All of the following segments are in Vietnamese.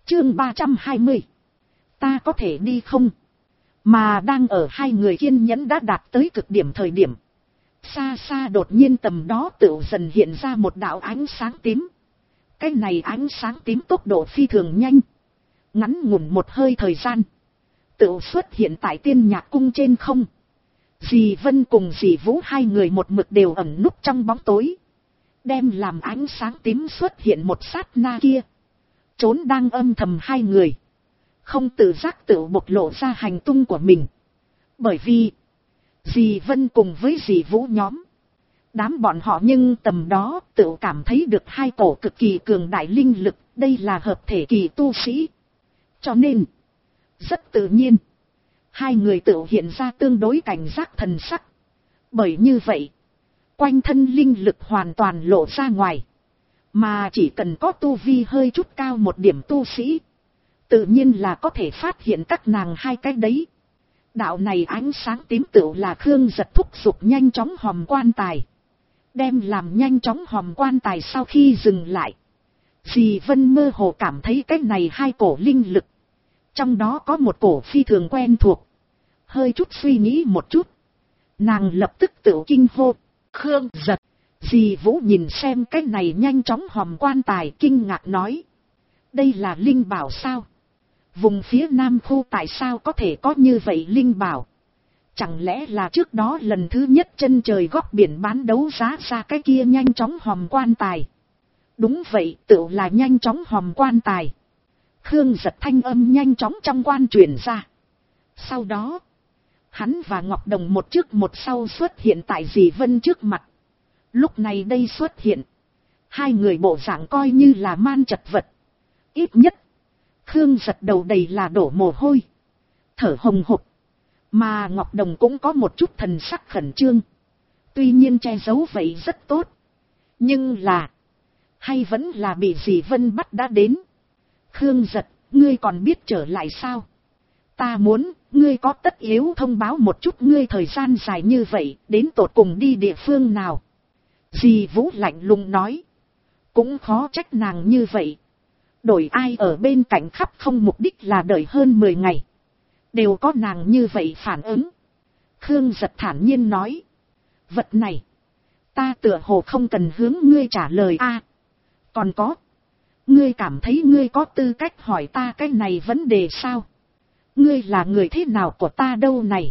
Chương 320. Ta có thể đi không? Mà đang ở hai người kiên nhẫn đã đạt tới cực điểm thời điểm. Xa xa đột nhiên tầm đó tựu dần hiện ra một đạo ánh sáng tím. Cái này ánh sáng tím tốc độ phi thường nhanh. Ngắn ngủn một hơi thời gian. Tựu xuất hiện tại Tiên Nhạc Cung trên không. Dì Vân cùng dì Vũ hai người một mực đều ẩn núp trong bóng tối. Đem làm ánh sáng tím xuất hiện một sát na kia. Trốn đang âm thầm hai người. Không tự giác tự bộc lộ ra hành tung của mình. Bởi vì dì Vân cùng với dì Vũ nhóm. Đám bọn họ nhưng tầm đó tự cảm thấy được hai cổ cực kỳ cường đại linh lực. Đây là hợp thể kỳ tu sĩ. Cho nên rất tự nhiên. Hai người tự hiện ra tương đối cảnh giác thần sắc. Bởi như vậy, quanh thân linh lực hoàn toàn lộ ra ngoài. Mà chỉ cần có tu vi hơi chút cao một điểm tu sĩ, tự nhiên là có thể phát hiện các nàng hai cái đấy. Đạo này ánh sáng tím tựu là Khương Giật thúc giục nhanh chóng hòm quan tài. Đem làm nhanh chóng hòm quan tài sau khi dừng lại. Dì Vân mơ hồ cảm thấy cái này hai cổ linh lực. Trong đó có một cổ phi thường quen thuộc. Hơi chút suy nghĩ một chút. Nàng lập tức tự kinh hô. Khương Giật. Dì Vũ nhìn xem cái này nhanh chóng hòm quan tài kinh ngạc nói. Đây là linh bảo sao? Vùng phía Nam khu tại sao có thể có như vậy linh bảo? Chẳng lẽ là trước đó lần thứ nhất chân trời góc biển bán đấu giá ra cái kia nhanh chóng hòm quan tài? Đúng vậy, tự là nhanh chóng hòm quan tài. Khương Giật thanh âm nhanh chóng trong quan truyền ra. Sau đó, hắn và Ngọc Đồng một trước một sau xuất hiện tại dì Vân trước mặt. Lúc này đây xuất hiện. Hai người bộ dạng coi như là man chật vật. Ít nhất, Khương Giật đầu đầy là đổ mồ hôi. Thở hồng hộc. Mà Ngọc Đồng cũng có một chút thần sắc khẩn trương. Tuy nhiên che giấu vậy rất tốt. Nhưng là, hay vẫn là bị dì Vân bắt đã đến. Khương Giật, ngươi còn biết trở lại sao? Ta muốn, ngươi có tất yếu thông báo một chút ngươi thời gian dài như vậy, đến tột cùng đi địa phương nào? Dì Vũ lạnh lùng nói. Cũng khó trách nàng như vậy. Đổi ai ở bên cạnh khắp không mục đích là đợi hơn 10 ngày. Đều có nàng như vậy phản ứng. Khương Giật thản nhiên nói. Vật này, ta tựa hồ không cần hướng ngươi trả lời a. Còn có, ngươi cảm thấy ngươi có tư cách hỏi ta cái này vấn đề sao? Ngươi là người thế nào của ta đâu này?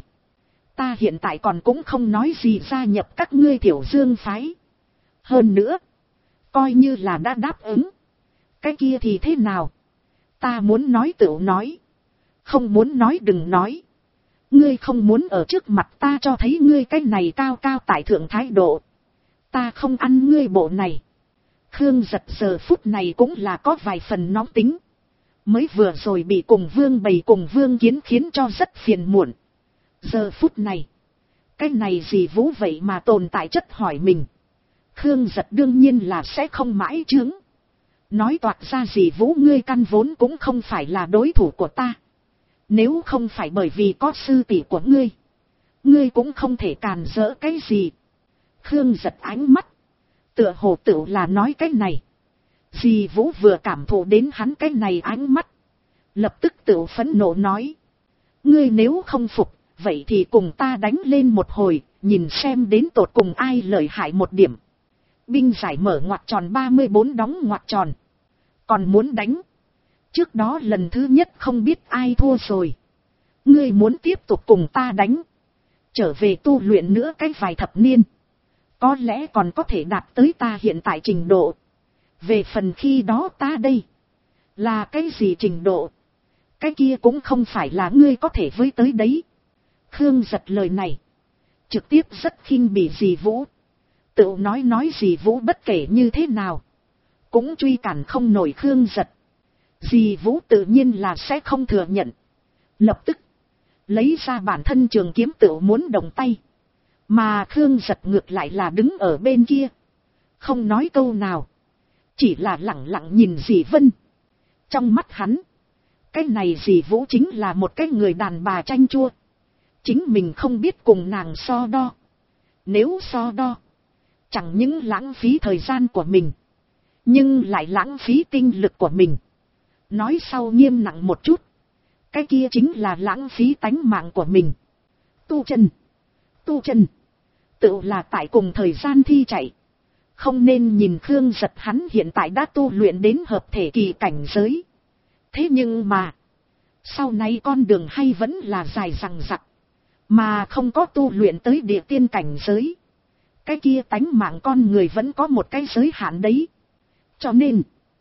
Ta hiện tại còn cũng không nói gì gia nhập các ngươi Thiểu Dương phái. Hơn nữa, coi như là đã đáp ứng. Cái kia thì thế nào? Ta muốn nói tựu nói. Không muốn nói đừng nói. Ngươi không muốn ở trước mặt ta cho thấy ngươi cái này cao cao tại thượng thái độ. Ta không ăn ngươi bộ này. Khương Giật giờ phút này cũng là có vài phần nóng tính. Mới vừa rồi bị cùng Vương Bày cùng Vương Kiến khiến cho rất phiền muộn. Giờ phút này, cái này dì Vũ vậy mà tồn tại chất hỏi mình. Khương Giật đương nhiên là sẽ không mãi chướng. Nói toạc ra dì Vũ, ngươi căn vốn cũng không phải là đối thủ của ta. Nếu không phải bởi vì có sư tỷ của ngươi, ngươi cũng không thể càn rỡ cái gì. Khương Giật ánh mắt, tựa hồ tựu là nói cái này. Dì Vũ vừa cảm thụ đến hắn cái này ánh mắt, lập tức tựu phẫn nộ nói. Ngươi nếu không phục, vậy thì cùng ta đánh lên một hồi, nhìn xem đến tột cùng ai lợi hại một điểm. Binh giải mở ngoặc tròn 34 đóng ngoặc tròn. Còn muốn đánh? Trước đó lần thứ nhất không biết ai thua rồi. Ngươi muốn tiếp tục cùng ta đánh. Trở về tu luyện nữa cái vài thập niên. Có lẽ còn có thể đạt tới ta hiện tại trình độ. Về phần khi đó ta đây. Là cái gì trình độ? Cái kia cũng không phải là ngươi có thể với tới đấy. Khương Giật lời này. Trực tiếp rất khinh bỉ dì Vũ. Tự nói dì Vũ bất kể như thế nào. Cũng truy cản không nổi Khương Giật. Dì Vũ tự nhiên là sẽ không thừa nhận. Lập tức, lấy ra bản thân trường kiếm tự muốn động tay. Mà Khương Giật ngược lại là đứng ở bên kia. Không nói câu nào. Chỉ là lẳng lặng nhìn dì Vân. Trong mắt hắn, cái này dì Vũ chính là một cái người đàn bà chanh chua. Chính mình không biết cùng nàng so đo. Nếu so đo, chẳng những lãng phí thời gian của mình, nhưng lại lãng phí tinh lực của mình. Nói sau nghiêm nặng một chút. Cái kia chính là lãng phí tánh mạng của mình. Tu chân. Tự là tại cùng thời gian thi chạy. Không nên nhìn Khương Giật hắn hiện tại đã tu luyện đến hợp thể kỳ cảnh giới. Thế nhưng mà. Sau này con đường hay vẫn là dài dằng dặc. Mà không có tu luyện tới địa tiên cảnh giới. Cái kia tánh mạng con người vẫn có một cái giới hạn đấy. Cho nên.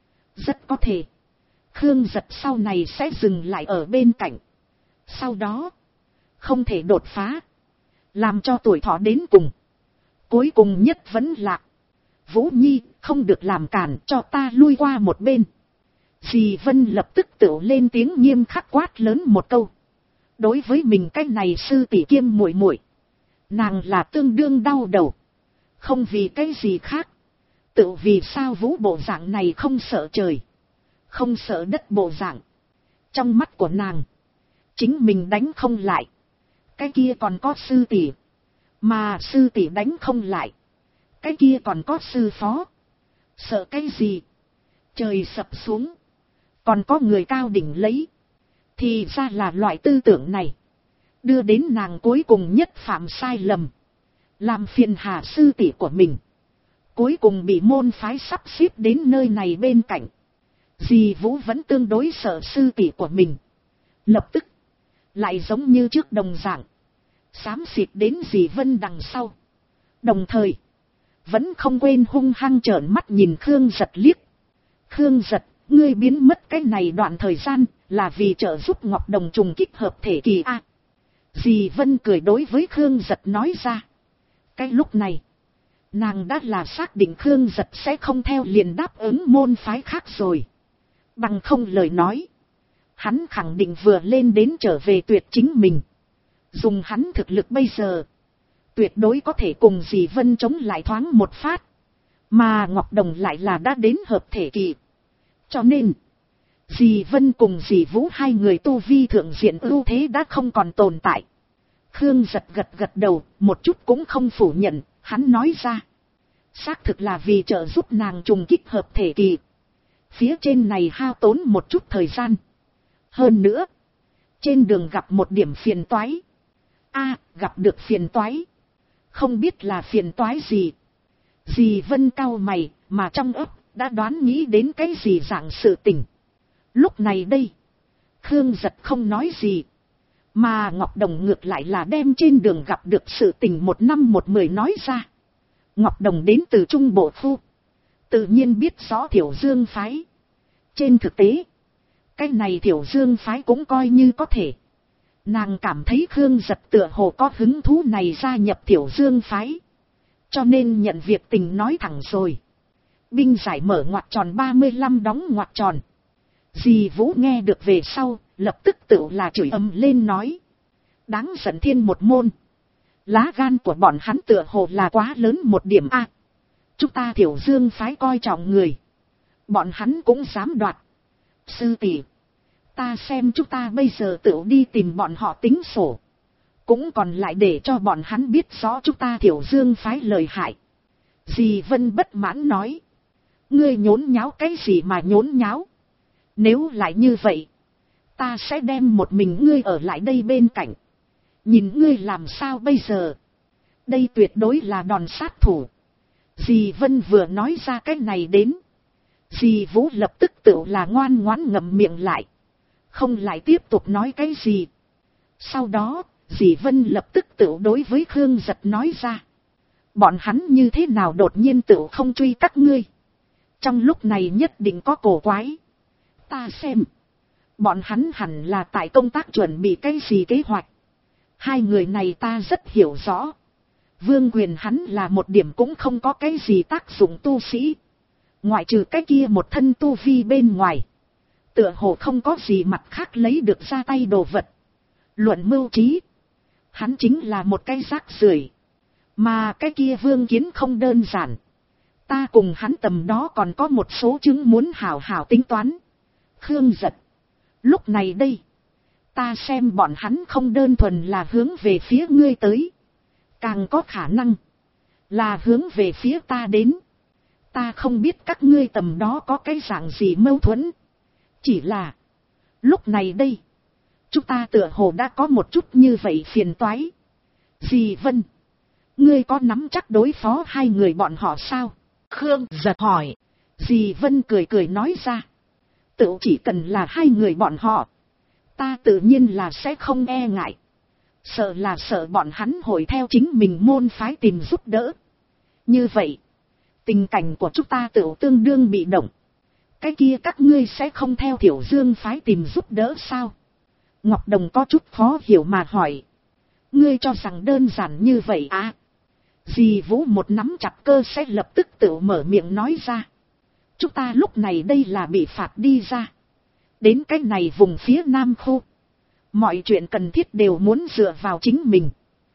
Rất có thể. Khương Giật sau này sẽ dừng lại ở bên cạnh. Sau đó. Không thể đột phá. Làm cho tuổi thọ đến cùng. Cuối cùng nhất vẫn lạc. Vũ Nhi không được làm cản, cho ta lui qua một bên. Dì Vân lập tức tự lên tiếng nghiêm khắc quát lớn một câu. Đối với mình cái này sư tỷ kiêm muội muội, nàng là tương đương đau đầu. Không vì cái gì khác. Tự vì sao Vũ bộ dạng này không sợ trời, không sợ đất bộ dạng. Trong mắt của nàng, chính mình đánh không lại, cái kia còn có sư tỷ. Mà sư tỷ đánh không lại, cái kia còn có sư phó. Sợ cái gì? Trời sập xuống, còn có người cao đỉnh lấy. Thì ra là loại tư tưởng này, đưa đến nàng cuối cùng nhất phạm sai lầm. Làm phiền hà sư tỷ của mình. Cuối cùng bị môn phái sắp xếp đến nơi này bên cạnh. Dì Vũ vẫn tương đối sợ sư tỷ của mình. Lập tức, lại giống như trước đồng dạng, xám xịt đến dì Vân đằng sau. Đồng thời, vẫn không quên hung hăng trợn mắt nhìn Khương Giật liếc. Khương Giật, ngươi biến mất cái này đoạn thời gian, là vì trợ giúp Ngọc Đồng trùng kích hợp thể kỳ A. Dì Vân cười đối với Khương Giật nói ra. Cái lúc này, nàng đã là xác định Khương Giật sẽ không theo liền đáp ứng môn phái khác rồi. Bằng không lời nói, hắn khẳng định vừa lên đến trở về tuyệt chính mình. Dùng hắn thực lực bây giờ, tuyệt đối có thể cùng dì Vân chống lại thoáng một phát. Mà Ngọc Đồng lại là đã đến hợp thể kỳ. Cho nên, dì Vân cùng dì Vũ hai người tu vi thượng diện ưu thế đã không còn tồn tại. Khương Giật gật gật đầu, một chút cũng không phủ nhận, hắn nói ra. Xác thực là vì trợ giúp nàng trùng kích hợp thể kỳ. Phía trên này hao tốn một chút thời gian. Hơn nữa, trên đường gặp một điểm phiền toái. Gặp được phiền toái. Không biết là phiền toái gì. Dì Vân cau mày, mà trong ấp đã đoán nghĩ đến cái gì dạng sự tình. Lúc này đây, Khương Giật không nói gì. Mà Ngọc Đồng ngược lại là đem trên đường gặp được sự tình 1 năm 1 10 nói ra. Ngọc Đồng đến từ Trung Bộ Khu, tự nhiên biết rõ Thiểu Dương phái. Trên thực tế, cái này Thiểu Dương phái cũng coi như có thể. Nàng cảm thấy Khương Giật tựa hồ có hứng thú này gia nhập Thiểu Dương phái, cho nên nhận việc tình nói thẳng rồi. Binh giải mở ngoặc tròn 35 đóng ngoặc tròn. Dì Vũ nghe được về sau, lập tức tự là chửi ầm lên nói. Đáng giận thiên một môn. Lá gan của bọn hắn tựa hồ là quá lớn một điểm A. Chúng ta Thiểu Dương phái coi trọng người, bọn hắn cũng dám đoạt. Sư tỷ, ta xem chúng ta bây giờ tự đi tìm bọn họ tính sổ. Cũng còn lại để cho bọn hắn biết rõ chúng ta Thiểu Dương phái lợi hại. Dì Vân bất mãn nói. Ngươi nhốn nháo cái gì mà nhốn nháo? Nếu lại như vậy, ta sẽ đem một mình ngươi ở lại đây bên cạnh. Nhìn ngươi làm sao bây giờ? Đây tuyệt đối là đòn sát thủ. Dì Vân vừa nói ra cái này đến, dì Vũ lập tức tự là ngoan ngoãn ngậm miệng lại, không lại tiếp tục nói cái gì. Sau đó, dì Vân lập tức tự đối với Khương Giật nói ra. Bọn hắn như thế nào đột nhiên tự không truy các ngươi? Trong lúc này nhất định có cổ quái. Ta xem, bọn hắn hẳn là tại công tác chuẩn bị cái gì kế hoạch. Hai người này ta rất hiểu rõ. Vương Quyền hắn là một điểm cũng không có cái gì tác dụng tu sĩ. Ngoại trừ cái kia một thân tu vi bên ngoài, tựa hồ không có gì mặt khác lấy được ra tay đồ vật. Luận mưu trí, hắn chính là một cái rác rưởi. Mà cái kia Vương Kiến không đơn giản. Ta cùng hắn tầm đó còn có một số chứng muốn hảo hảo tính toán. Khương Giật, lúc này đây, ta xem bọn hắn không đơn thuần là hướng về phía ngươi tới, càng có khả năng là hướng về phía ta đến. Ta không biết các ngươi tầm đó có cái dạng gì mâu thuẫn, Chỉ là, lúc này đây, chúng ta tựa hồ đã có một chút như vậy phiền toái. Dì Vân, ngươi có nắm chắc đối phó hai người bọn họ sao? Khương Giật hỏi. Dì Vân cười cười nói ra. Tự chỉ cần là hai người bọn họ, ta tự nhiên là sẽ không e ngại. Sợ là sợ bọn hắn hội theo chính mình môn phái tìm giúp đỡ. Như vậy, tình cảnh của chúng ta tự tương đương bị động. Cái kia các ngươi sẽ không theo Thiểu Dương phái tìm giúp đỡ sao? Ngọc Đồng có chút khó hiểu mà hỏi. Ngươi cho rằng đơn giản như vậy à? Dì Vũ một nắm chặt cơ sẽ lập tức tự mở miệng nói ra. Chúng ta lúc này đây là bị phạt đi ra. Đến cái này vùng phía Nam khu, mọi chuyện cần thiết đều muốn dựa vào chính mình.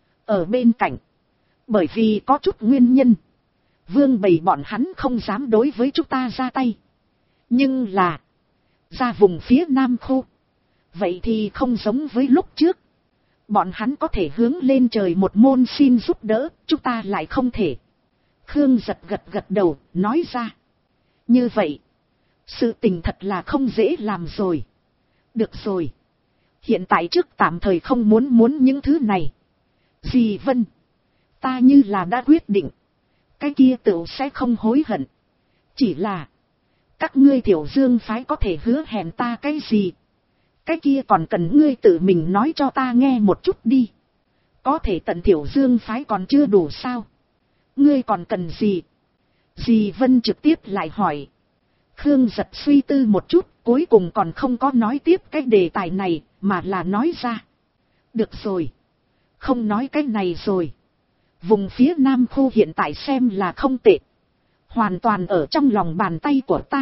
Ở bên cạnh, bởi vì có chút nguyên nhân, Vương Bầy bọn hắn không dám đối với chúng ta ra tay. Nhưng là, ra vùng phía Nam khu, vậy thì không giống với lúc trước. Bọn hắn có thể hướng lên trời một môn xin giúp đỡ, chúng ta lại không thể. Khương Giật gật gật đầu, nói ra. Như vậy, sự tình thật là không dễ làm rồi. Được rồi. Hiện tại trước tạm thời không muốn những thứ này. Dì Vân, ta như là đã quyết định. Cái kia tựu sẽ không hối hận. Chỉ là, các ngươi Thiểu Dương phái có thể hứa hẹn ta cái gì? Cái kia còn cần ngươi tự mình nói cho ta nghe một chút đi. Có thể tận Thiểu Dương phái còn chưa đủ sao? Ngươi còn cần gì? Dì Vân trực tiếp lại hỏi. Khương Giật suy tư một chút, cuối cùng còn không có nói tiếp cái đề tài này, mà là nói ra. Được rồi. Không nói cái này rồi. Vùng phía Nam khu hiện tại xem là không tệ. Hoàn toàn ở trong lòng bàn tay của ta.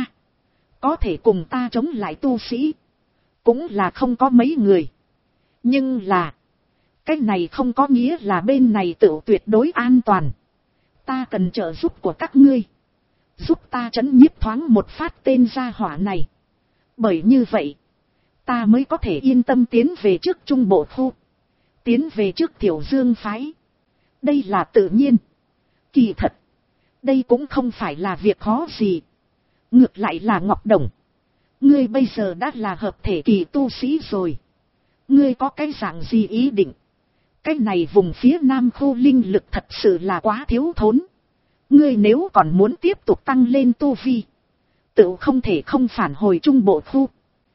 Có thể cùng ta chống lại tu sĩ. Cũng là không có mấy người. Nhưng là, cái này không có nghĩa là bên này tự tuyệt đối an toàn. Ta cần trợ giúp của các ngươi. Giúp ta trấn nhiếp thoáng một phát tên gia hỏa này. Bởi như vậy, ta mới có thể yên tâm tiến về trước Trung Bộ khu. Tiến về trước Thiểu Dương phái. Đây là tự nhiên. Kỳ thật, đây cũng không phải là việc khó gì. Ngược lại là Ngọc Đồng. Ngươi bây giờ đã là hợp thể kỳ tu sĩ rồi. Ngươi có cái dạng gì ý định? Cái này vùng phía Nam khu linh lực thật sự là quá thiếu thốn. Ngươi nếu còn muốn tiếp tục tăng lên tu vi, tự không thể không phản hồi Trung Bộ khu.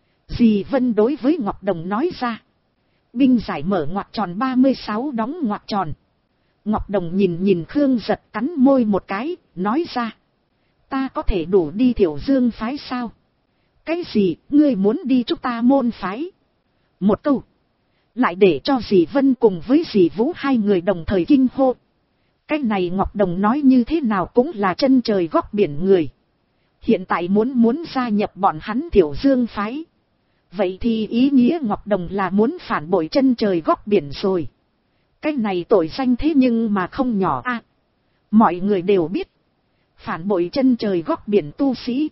Dì Vân đối với Ngọc Đồng nói ra. Binh giải mở ngoặc tròn 36 đóng ngoặc tròn. Ngọc Đồng nhìn Khương Giật cắn môi một cái, nói ra. Ta có thể đủ đi Thiểu Dương phái sao? Cái gì, ngươi muốn đi chúng ta môn phái? Một câu. Lại để cho dì Vân cùng với dì Vũ hai người đồng thời kinh hô. Cái này Ngọc Đồng nói như thế nào cũng là chân trời góc biển người. Hiện tại muốn gia nhập bọn hắn Thiểu Dương phái. Vậy thì ý nghĩa Ngọc Đồng là muốn phản bội chân trời góc biển rồi. Cái này tội danh thế nhưng mà không nhỏ a. Mọi người đều biết. Phản bội chân trời góc biển tu sĩ.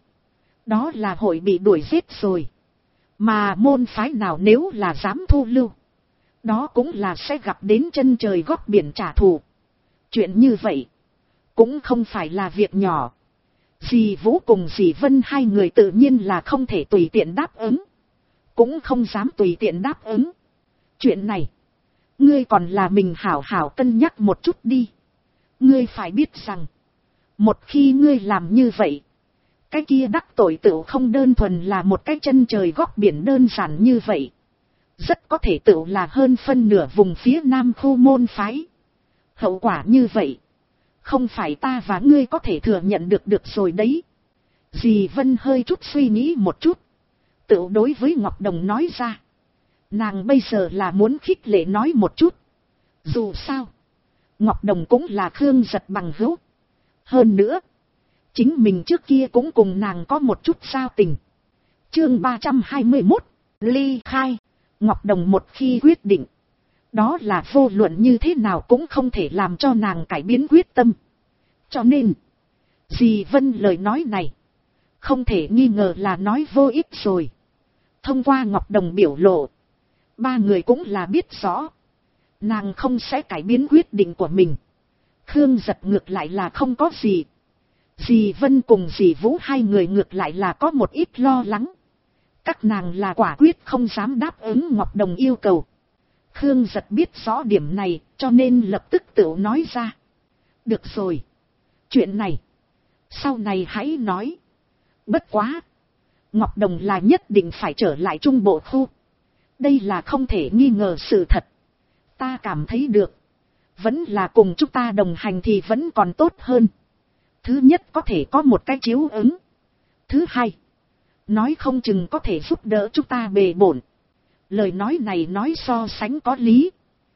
Đó là hội bị đuổi giết rồi. Mà môn phái nào nếu là dám thu lưu. Đó cũng là sẽ gặp đến chân trời góc biển trả thù. Chuyện như vậy. Cũng không phải là việc nhỏ. Dì Vũ cùng dì Vân hai người tự nhiên là không thể tùy tiện đáp ứng. Cũng không dám tùy tiện đáp ứng. Chuyện này. Ngươi còn là mình hảo hảo cân nhắc một chút đi. Ngươi phải biết rằng. Một khi ngươi làm như vậy. Cái kia đắc tội tựu không đơn thuần là một cái chân trời góc biển đơn giản như vậy. Rất có thể tựu là hơn phân nửa vùng phía Nam khu môn phái. Hậu quả như vậy. Không phải ta và ngươi có thể thừa nhận được rồi đấy. Dì Vân hơi chút suy nghĩ một chút. Tựu đối với Ngọc Đồng nói ra. Nàng bây giờ là muốn khích lệ nói một chút. Dù sao. Ngọc Đồng cũng là Khương Giật bằng hữu. Hơn nữa. Chính mình trước kia cũng cùng nàng có một chút giao tình. Chương 321. Ly khai. Ngọc Đồng một khi quyết định. Đó là vô luận như thế nào cũng không thể làm cho nàng cải biến quyết tâm. Cho nên. Dì Vân lời nói này. Không thể nghi ngờ là nói vô ích rồi. Thông qua Ngọc Đồng biểu lộ. Ba người cũng là biết rõ. Nàng không sẽ cải biến quyết định của mình. Khương Giật ngược lại là không có gì. Dì Vân cùng dì Vũ hai người ngược lại là có một ít lo lắng. Các nàng là quả quyết không dám đáp ứng Ngọc Đồng yêu cầu. Khương Giật biết rõ điểm này, cho nên lập tức tự nói ra. Được rồi. Chuyện này, sau này hãy nói. Bất quá. Ngọc Đồng là nhất định phải trở lại Trung Bộ khu. Đây là không thể nghi ngờ sự thật. Ta cảm thấy được. Vẫn là cùng chúng ta đồng hành thì vẫn còn tốt hơn. Thứ nhất có thể có một cái chiếu ứng. Thứ hai, nói không chừng có thể giúp đỡ chúng ta bề bổn. Lời nói này nói so sánh có lý.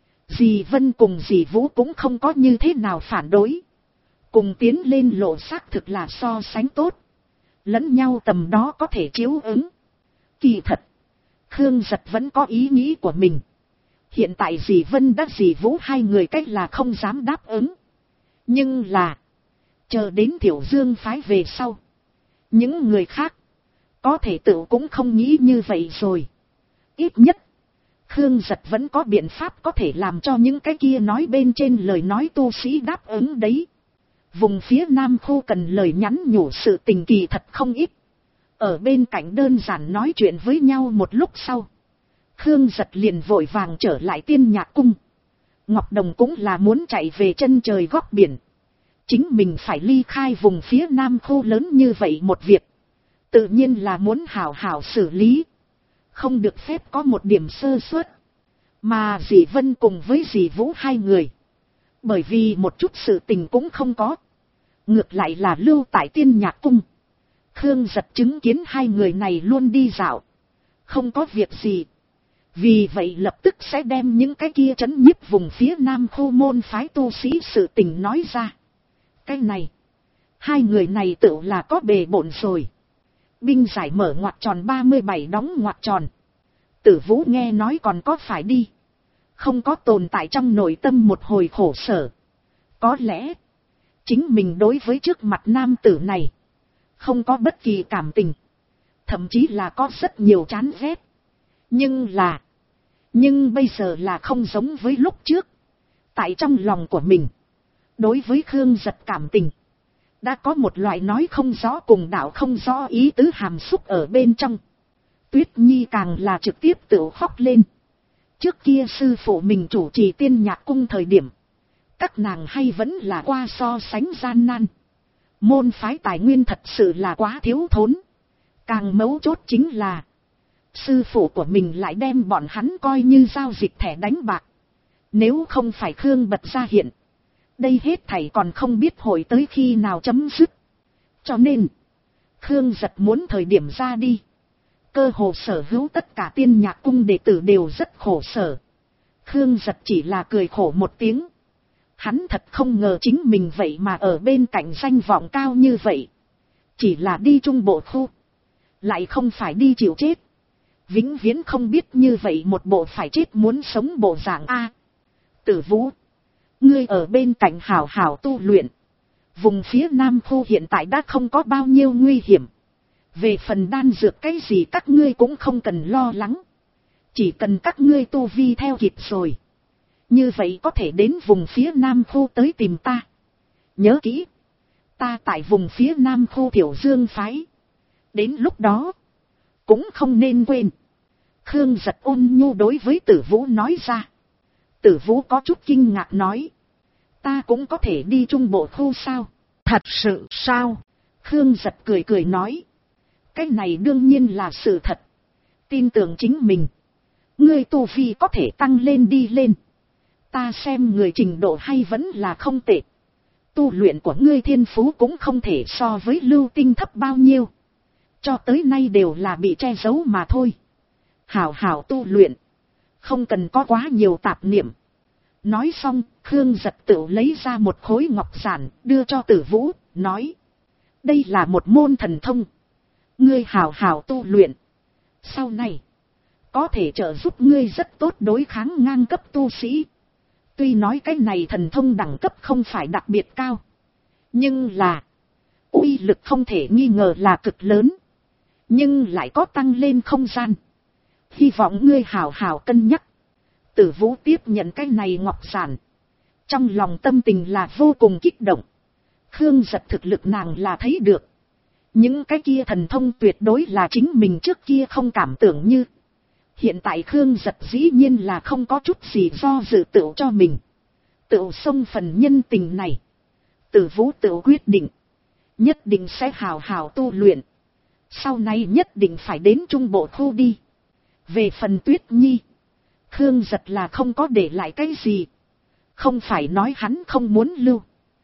Dì Vân cùng dì Vũ cũng không có như thế nào phản đối. Cùng tiến lên lộ xác thực là so sánh tốt. Lẫn nhau tầm đó có thể chiếu ứng. Kỳ thật, Khương Giật vẫn có ý nghĩ của mình. Hiện tại dì Vân đã dì Vũ hai người cách là không dám đáp ứng. Nhưng là, chờ đến Tiểu Dương phái về sau. Những người khác, có thể tự cũng không nghĩ như vậy rồi. Ít nhất, Khương Giật vẫn có biện pháp có thể làm cho những cái kia nói bên trên lời nói tu sĩ đáp ứng đấy. Vùng phía Nam khu cần lời nhắn nhủ sự tình kỳ thật không ít. Ở bên cạnh đơn giản nói chuyện với nhau một lúc sau. Khương Giật liền vội vàng trở lại Tiên Nhạc Cung. Ngọc Đồng cũng là muốn chạy về chân trời góc biển. Chính mình phải ly khai vùng phía Nam khu lớn như vậy một việc. Tự nhiên là muốn hảo hảo xử lý. Không được phép có một điểm sơ suất. Mà dì Vân cùng với dì Vũ hai người. Bởi vì một chút sự tình cũng không có. Ngược lại là lưu tại Tiên Nhạc Cung. Khương Giật chứng kiến hai người này luôn đi dạo. Không có việc gì. Vì vậy lập tức sẽ đem những cái kia trấn nhiếp vùng phía Nam khu môn phái tu sĩ sự tình nói ra. Cái này, hai người này tự là có bề bộn rồi. Binh giải mở ngoặc tròn 37 đóng ngoặc tròn. Tử Vũ nghe nói còn có phải đi. Không có tồn tại trong nội tâm một hồi khổ sở. Có lẽ, chính mình đối với trước mặt nam tử này, không có bất kỳ cảm tình. Thậm chí là có rất nhiều chán ghét. Nhưng bây giờ là không giống với lúc trước. Tại trong lòng của mình, đối với Khương Giật cảm tình, đã có một loại nói không rõ cùng đạo không rõ ý tứ hàm xúc ở bên trong. Tuyết Nhi càng là trực tiếp tự khóc lên. Trước kia sư phụ mình chủ trì Tiên Nhạc Cung thời điểm, các nàng hay vẫn là qua so sánh gian nan. Môn phái tài nguyên thật sự là quá thiếu thốn. Càng mấu chốt chính là, sư phụ của mình lại đem bọn hắn coi như giao dịch thẻ đánh bạc. Nếu không phải Khương Bật ra hiện, đây hết thảy còn không biết hội tới khi nào chấm dứt. Cho nên, Khương Giật muốn thời điểm ra đi. Cơ hồ sở hữu tất cả Tiên Nhạc Cung đệ tử đều rất khổ sở. Khương Giật chỉ là cười khổ một tiếng. Hắn thật không ngờ chính mình vậy mà ở bên cạnh danh vọng cao như vậy. Chỉ là đi Trung Bộ khu, lại không phải đi chịu chết. Vĩnh viễn không biết như vậy một bộ phải chết muốn sống bộ dạng A. Tử Vũ, ngươi ở bên cạnh hảo hảo tu luyện. Vùng phía Nam khu hiện tại đã không có bao nhiêu nguy hiểm. Về phần đan dược cái gì các ngươi cũng không cần lo lắng. Chỉ cần các ngươi tu vi theo kịp rồi. Như vậy có thể đến vùng phía Nam khu tới tìm ta. Nhớ kỹ, ta tại vùng phía Nam khu Tiểu Dương phái. Đến lúc đó, cũng không nên quên. Khương Giật ôn nhu đối với Tử Vũ nói ra. Tử Vũ có chút kinh ngạc nói. Ta cũng có thể đi Trung Bộ khu sao? Thật sự sao? Khương Giật cười cười nói. Cái này đương nhiên là sự thật. Tin tưởng chính mình. Ngươi tu vi có thể tăng lên đi lên. Ta xem người trình độ hay vẫn là không tệ. Tu luyện của ngươi thiên phú cũng không thể so với Lưu Tinh thấp bao nhiêu. Cho tới nay đều là bị che giấu mà thôi. Hảo hảo tu luyện. Không cần có quá nhiều tạp niệm. Nói xong, Khương Giật tự lấy ra một khối ngọc giản, đưa cho Tử Vũ, nói. Đây là một môn thần thông. Ngươi hảo hảo tu luyện. Sau này, có thể trợ giúp ngươi rất tốt đối kháng ngang cấp tu sĩ. Tuy nói cái này thần thông đẳng cấp không phải đặc biệt cao. Nhưng là, uy lực không thể nghi ngờ là cực lớn. Nhưng lại có tăng lên không gian. Hy vọng ngươi hảo hảo cân nhắc. Tử Vũ tiếp nhận cái này ngọc giản. Trong lòng tâm tình là vô cùng kích động. Khương Giật thực lực nàng là thấy được. Những cái kia thần thông tuyệt đối là chính mình trước kia không cảm tưởng như. Hiện tại Khương Giật dĩ nhiên là không có chút gì do dự tựu cho mình. Tựu xông phần nhân tình này. Tử Vũ tựu quyết định. Nhất định sẽ hào hào tu luyện. Sau này nhất định phải đến Trung Bộ khu đi. Về phần Tuyết Nhi. Khương Giật là không có để lại cái gì. Không phải nói hắn không muốn lưu.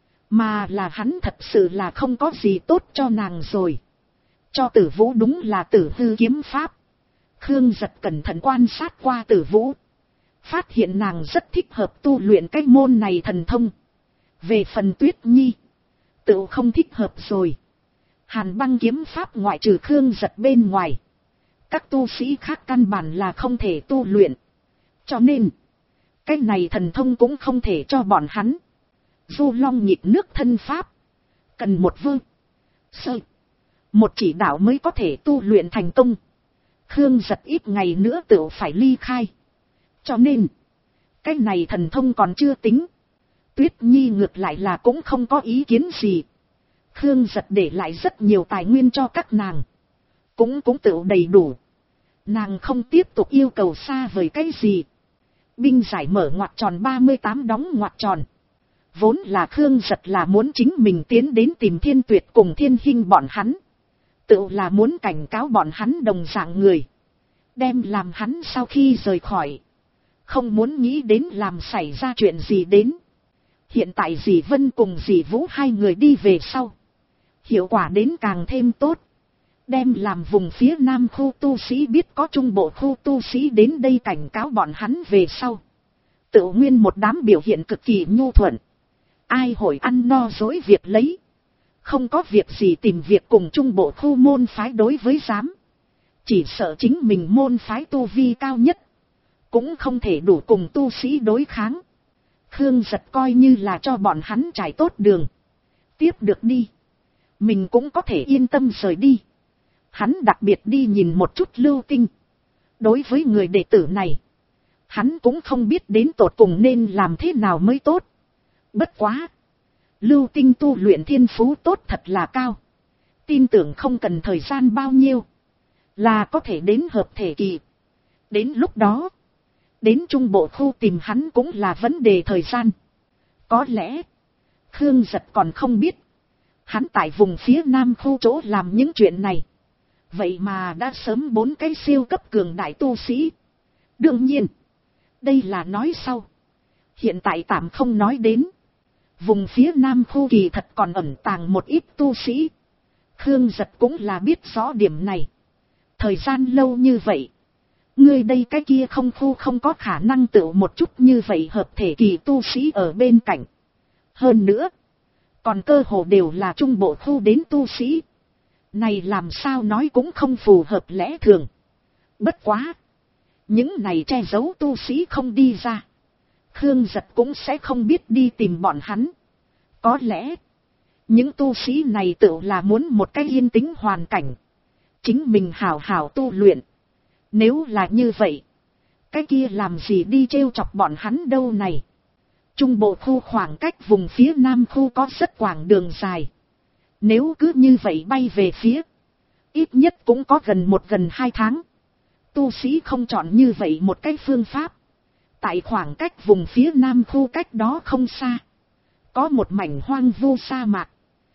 Mà là hắn thật sự là không có gì tốt cho nàng rồi. Cho Tử Vũ đúng là Tử Hư kiếm pháp. Khương Giật cẩn thận quan sát qua Tử Vũ. Phát hiện nàng rất thích hợp tu luyện cái môn này thần thông. Về phần Tuyết Nhi. Tự không thích hợp rồi. Hàn Băng kiếm pháp ngoại trừ Khương Giật bên ngoài. Các tu sĩ khác căn bản là không thể tu luyện. Cho nên. Cái này thần thông cũng không thể cho bọn hắn. Du Long nhịp nước thân pháp. Cần một vương. Sơ. Một chỉ đạo mới có thể tu luyện thành công. Khương Giật ít ngày nữa tự phải ly khai. Cho nên. Cái này thần thông còn chưa tính. Tuyết Nhi ngược lại là cũng không có ý kiến gì. Khương Giật để lại rất nhiều tài nguyên cho các nàng. Cũng tự đầy đủ. Nàng không tiếp tục yêu cầu xa vời cái gì. Binh giải mở ngoặc tròn 38 đóng ngoặc tròn. Vốn là Khương Giật là muốn chính mình tiến đến tìm Thiên Tuyệt cùng Thiên Hinh bọn hắn. Tự là muốn cảnh cáo bọn hắn đồng dạng người. Đem làm hắn sau khi rời khỏi. Không muốn nghĩ đến làm xảy ra chuyện gì đến. Hiện tại dì Vân cùng dì Vũ hai người đi về sau. Hiệu quả đến càng thêm tốt. Đem làm vùng phía nam khu tu sĩ biết có Trung Bộ khu tu sĩ đến đây cảnh cáo bọn hắn về sau. Tự nguyên một đám biểu hiện cực kỳ nhu thuận. Ai hội ăn no dối việc lấy. Không có việc gì tìm việc cùng Trung Bộ khu môn phái đối với giám. Chỉ sợ chính mình môn phái tu vi cao nhất. Cũng không thể đủ cùng tu sĩ đối kháng. Khương Giật coi như là cho bọn hắn trải tốt đường. Tiếp được đi. Mình cũng có thể yên tâm rời đi. Hắn đặc biệt đi nhìn một chút Lưu Tinh. Đối với người đệ tử này. Hắn cũng không biết đến tột cùng nên làm thế nào mới tốt. Bất quá. Lưu Tinh tu luyện thiên phú tốt thật là cao. Tin tưởng không cần thời gian bao nhiêu. Là có thể đến hợp thể kỳ. Đến lúc đó. Đến Trung Bộ khu tìm hắn cũng là vấn đề thời gian. Có lẽ. Khương Giật còn không biết. Hắn tại vùng phía nam khu chỗ làm những chuyện này. Vậy mà đã sớm 4 cái siêu cấp cường đại tu sĩ. Đương nhiên. Đây là nói sau. Hiện tại tạm không nói đến. Vùng phía nam khu kỳ thật còn ẩn tàng một ít tu sĩ. Khương Giật cũng là biết rõ điểm này. Thời gian lâu như vậy. Người đây cái kia không khu không có khả năng tự một chút như vậy hợp thể kỳ tu sĩ ở bên cạnh. Hơn nữa. Còn cơ hồ đều là Trung Bộ khu đến tu sĩ. Này làm sao nói cũng không phù hợp lẽ thường. Bất quá. Những này che giấu tu sĩ không đi ra. Khương Giật cũng sẽ không biết đi tìm bọn hắn. Có lẽ. Những tu sĩ này tự là muốn một cái yên tĩnh hoàn cảnh. Chính mình hào hào tu luyện. Nếu là như vậy. Cái kia làm gì đi trêu chọc bọn hắn đâu này. Trung Bộ khu khoảng cách vùng phía nam khu có rất quãng đường dài. Nếu cứ như vậy bay về phía. Ít nhất cũng có gần 2 tháng. Tu sĩ không chọn như vậy một cái phương pháp. Tại khoảng cách vùng phía nam khu cách đó không xa. Có một mảnh hoang vu sa mạc.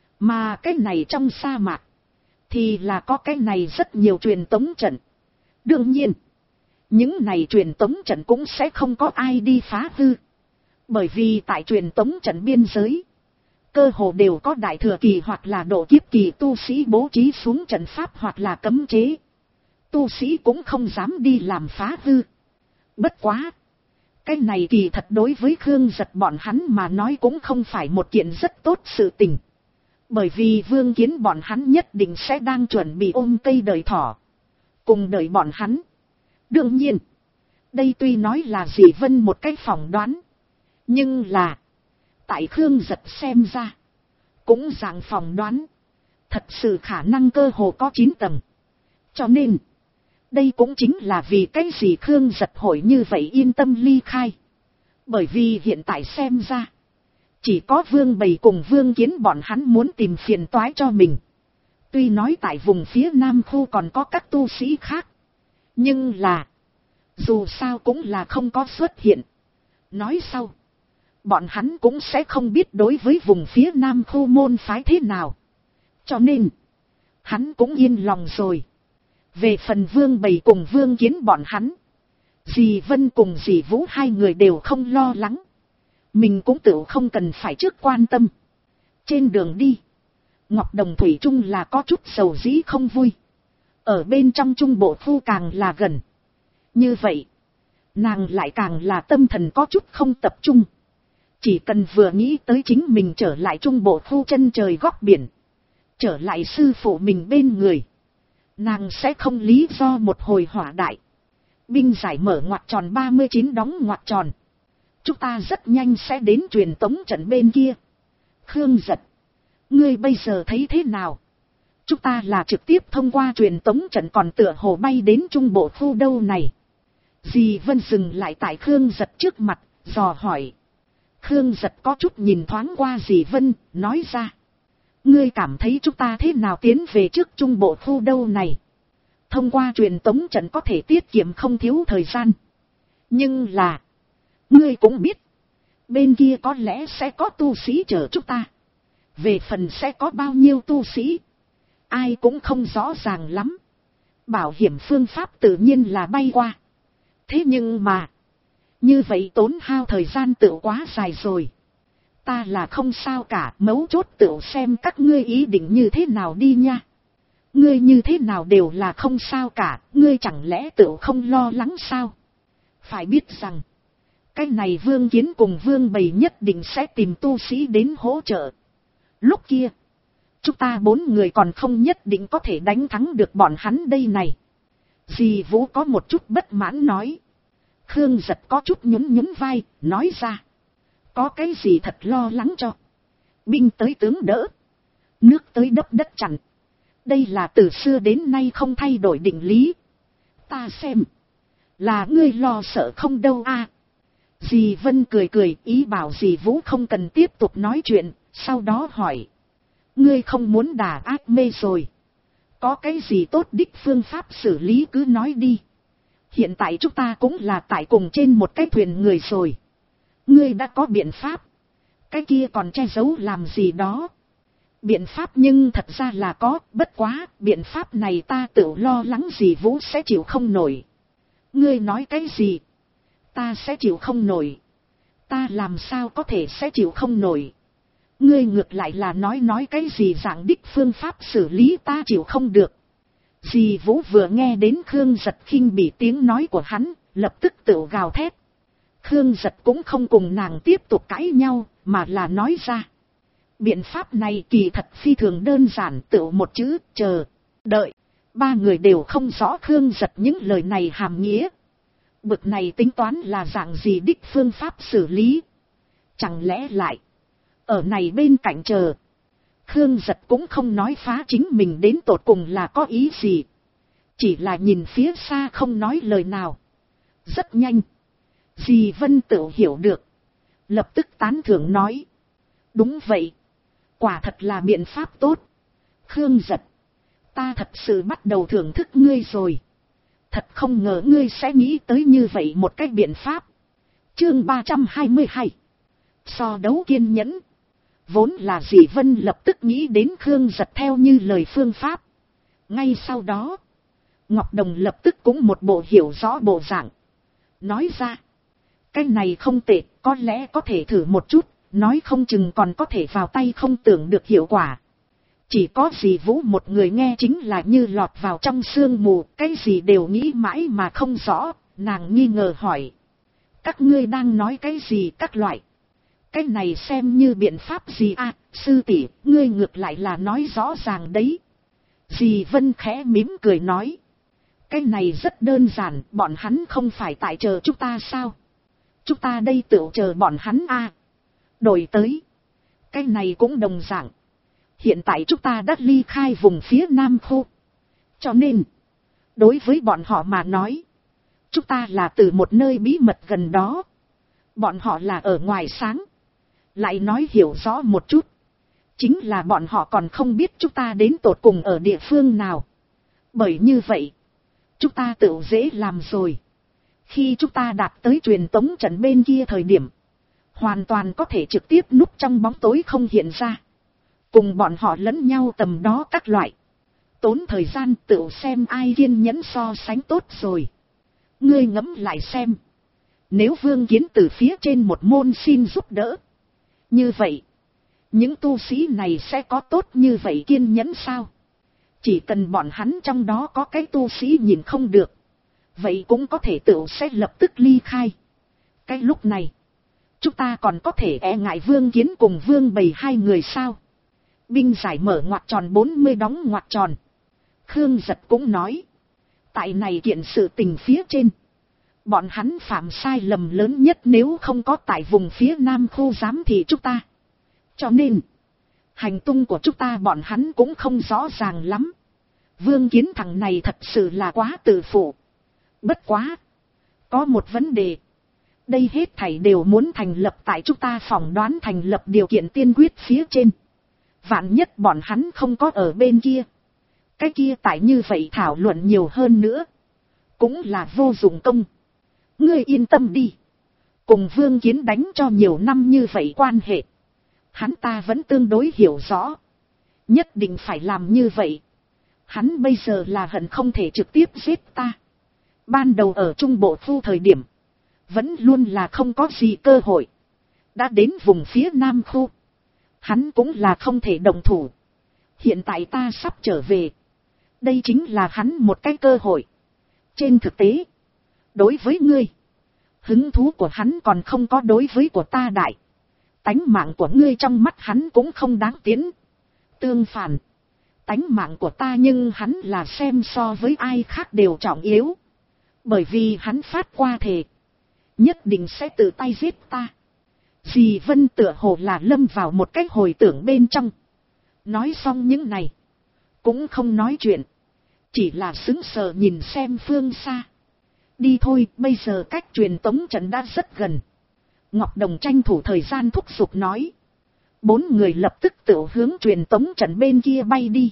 Mà cái này trong sa mạc. Thì là có cái này rất nhiều truyền tống trận. Đương nhiên. Những này truyền tống trận cũng sẽ không có ai đi phá hư. Bởi vì tại truyền tống trận biên giới. Cơ hồ đều có đại thừa kỳ hoặc là độ kiếp kỳ tu sĩ bố trí xuống trận pháp hoặc là cấm chế. Tu sĩ cũng không dám đi làm phá hư. Bất quá. Cái này kỳ thật đối với Khương Giật bọn hắn mà nói cũng không phải một kiện rất tốt sự tình. Bởi vì Vương Kiến bọn hắn nhất định sẽ đang chuẩn bị ôm cây đợi thỏ. Cùng đợi bọn hắn. Đương nhiên. Đây tuy nói là dì Vân một cái phỏng đoán. Nhưng là. Tại Khương Giật xem ra. Cũng dạng phỏng đoán. Thật sự khả năng cơ hồ có 9 tầng. Cho nên. Đây cũng chính là vì cái gì Khương Giật hội như vậy yên tâm ly khai. Bởi vì hiện tại xem ra. Chỉ có Vương Bầy cùng Vương Kiến bọn hắn muốn tìm phiền toái cho mình. Tuy nói tại vùng phía Nam khu còn có các tu sĩ khác, nhưng là dù sao cũng là không có xuất hiện. Nói sau, bọn hắn cũng sẽ không biết đối với vùng phía Nam khu môn phái thế nào. Cho nên, hắn cũng yên lòng rồi. Về phần Vương Bầy cùng Vương Kiến bọn hắn, dì Vân cùng dì Vũ hai người đều không lo lắng. Mình cũng tự không cần phải trước quan tâm. Trên đường đi, Ngọc Đồng thủy chung là có chút sầu dĩ không vui. Ở bên trong trung bộ khu càng là gần. Như vậy, nàng lại càng là tâm thần có chút không tập trung. Chỉ cần vừa nghĩ tới chính mình trở lại trung bộ khu chân trời góc biển, trở lại sư phụ mình bên người, nàng sẽ không lý do một hồi hỏa đại. Binh giải mở ngoặc tròn 39 đóng ngoặc tròn. Chúng ta rất nhanh sẽ đến truyền tống trận bên kia. Khương Giật, ngươi bây giờ thấy thế nào? Chúng ta là trực tiếp thông qua truyền tống trận còn tựa hồ bay đến trung bộ khu đâu này. Dì Vân dừng lại tại Khương Giật trước mặt, dò hỏi. Khương Giật có chút nhìn thoáng qua dì Vân, nói ra. Ngươi cảm thấy chúng ta thế nào tiến về trước trung bộ khu đâu này? Thông qua truyền tống trận có thể tiết kiệm không thiếu thời gian. Nhưng là, ngươi cũng biết, bên kia có lẽ sẽ có tu sĩ chờ chúng ta. Về phần sẽ có bao nhiêu tu sĩ, ai cũng không rõ ràng lắm. Bảo hiểm phương pháp tự nhiên là bay qua. Thế nhưng mà, như vậy tốn hao thời gian tự quá dài rồi. Ta là không sao cả, mấu chốt tự xem các ngươi ý định như thế nào đi nha. Ngươi như thế nào đều là không sao cả, ngươi chẳng lẽ tự không lo lắng sao? Phải biết rằng, cái này Vương Kiến cùng Vương Bầy nhất định sẽ tìm tu sĩ đến hỗ trợ. Lúc kia, chúng ta 4 người còn không nhất định có thể đánh thắng được bọn hắn đây này. Dì Vũ có một chút bất mãn nói. Khương Giật có chút nhún vai, nói ra. Có cái gì thật lo lắng cho. Binh tới tướng đỡ, nước tới đắp đất chặn. Đây là từ xưa đến nay không thay đổi định lý. Ta xem, là ngươi lo sợ không đâu a. Dì Vân cười ý bảo dì Vũ không cần tiếp tục nói chuyện, sau đó hỏi. Ngươi không muốn đả ác mê rồi. Có cái gì tốt đích phương pháp xử lý cứ nói đi. Hiện tại chúng ta cũng là tại cùng trên một cái thuyền người rồi. Ngươi đã có biện pháp. Cái kia còn che giấu làm gì đó. Biện pháp nhưng thật ra là có, bất quá, biện pháp này ta tự lo lắng dì Vũ sẽ chịu không nổi. Ngươi nói cái gì? Ta sẽ chịu không nổi. Ta làm sao có thể sẽ chịu không nổi. Ngươi ngược lại là nói cái gì dạng đích phương pháp xử lý ta chịu không được. Dì Vũ vừa nghe đến Khương Giật khinh bỉ tiếng nói của hắn, lập tức tự gào thét. Khương Giật cũng không cùng nàng tiếp tục cãi nhau, mà là nói ra. Biện pháp này kỳ thật phi thường đơn giản, tự một chữ, chờ, đợi. 3 người đều không rõ Khương Giật những lời này hàm nghĩa. Bực này tính toán là dạng gì đích phương pháp xử lý. Chẳng lẽ lại, ở này bên cạnh chờ. Khương Giật cũng không nói phá chính mình đến tột cùng là có ý gì. Chỉ là nhìn phía xa không nói lời nào. Rất nhanh, dì Vân tự hiểu được. Lập tức tán thưởng nói. Đúng vậy. Quả thật là biện pháp tốt. Khương Giật, ta thật sự bắt đầu thưởng thức ngươi rồi. Thật không ngờ ngươi sẽ nghĩ tới như vậy một cách biện pháp. Chương 322. So đấu kiên nhẫn. Vốn là dì Vân lập tức nghĩ đến Khương Giật theo như lời phương pháp. Ngay sau đó, Ngọc Đồng lập tức cũng một bộ hiểu rõ bộ dạng. Nói ra, cái này không tệ, có lẽ có thể thử một chút, nói không chừng còn có thể vào tay không tưởng được hiệu quả. Chỉ có dì Vũ một người nghe chính là như lọt vào trong sương mù, cái gì đều nghĩ mãi mà không rõ, nàng nghi ngờ hỏi. Các ngươi đang nói cái gì các loại? Cái này xem như biện pháp gì à, sư tỷ, ngươi ngược lại là nói rõ ràng đấy. Dì Vân khẽ mím cười nói. Cái này rất đơn giản, bọn hắn không phải tại chờ chúng ta sao? Chúng ta đây tự chờ bọn hắn à. Đổi tới. Cái này cũng đồng dạng. Hiện tại chúng ta đã ly khai vùng phía Nam khu. Cho nên, đối với bọn họ mà nói, chúng ta là từ một nơi bí mật gần đó. Bọn họ là ở ngoài sáng. Lại nói hiểu rõ một chút. Chính là bọn họ còn không biết chúng ta đến tột cùng ở địa phương nào. Bởi như vậy, chúng ta tự dễ làm rồi. Khi chúng ta đạt tới truyền tống trận bên kia thời điểm, hoàn toàn có thể trực tiếp núp trong bóng tối không hiện ra. Cùng bọn họ lẫn nhau tầm đó các loại. Tốn thời gian tự xem ai kiên nhẫn so sánh tốt rồi. Ngươi ngẫm lại xem. Nếu Vương Kiến từ phía trên một môn xin giúp đỡ. Như vậy, những tu sĩ này sẽ có tốt như vậy kiên nhẫn sao? Chỉ cần bọn hắn trong đó có cái tu sĩ nhìn không được. Vậy cũng có thể tự sẽ lập tức ly khai. Cái lúc này, chúng ta còn có thể e ngại Vương Kiến cùng Vương Bầy hai người sao? Binh giải mở ngoặc tròn 40 đóng ngoặc tròn. Khương Giật cũng nói. Tại này kiện sự tình phía trên. Bọn hắn phạm sai lầm lớn nhất nếu không có tại vùng phía nam khu giám thị chúng ta. Cho nên, hành tung của chúng ta bọn hắn cũng không rõ ràng lắm. Vương Kiến thằng này thật sự là quá tự phụ. Bất quá. Có một vấn đề. Đây hết thảy đều muốn thành lập tại chúng ta phỏng đoán thành lập điều kiện tiên quyết phía trên. Vạn nhất bọn hắn không có ở bên kia. Cái kia tại như vậy thảo luận nhiều hơn nữa. Cũng là vô dụng công. Ngươi yên tâm đi. Cùng Vương Kiến đánh cho nhiều năm như vậy quan hệ. Hắn ta vẫn tương đối hiểu rõ. Nhất định phải làm như vậy. Hắn bây giờ là hận không thể trực tiếp giết ta. Ban đầu ở Trung Bộ Phu thời điểm. Vẫn luôn là không có gì cơ hội. Đã đến vùng phía Nam Khu. Hắn cũng là không thể động thủ. Hiện tại ta sắp trở về. Đây chính là hắn một cái cơ hội. Trên thực tế. Đối với ngươi. Hứng thú của hắn còn không có đối với của ta đại. Tánh mạng của ngươi trong mắt hắn cũng không đáng tiến. Tương phản. Tánh mạng của ta nhưng hắn là xem so với ai khác đều trọng yếu. Bởi vì hắn phát qua thề. Nhất định sẽ tự tay giết ta. Dì Vân tựa hồ là lâm vào một cái hồi tưởng bên trong. Nói xong những này. Cũng không nói chuyện. Chỉ là sững sờ nhìn xem phương xa. Đi thôi, bây giờ cách truyền tống trận đã rất gần. Ngọc Đồng tranh thủ thời gian thúc giục nói. 4 người lập tức tự hướng truyền tống trận bên kia bay đi.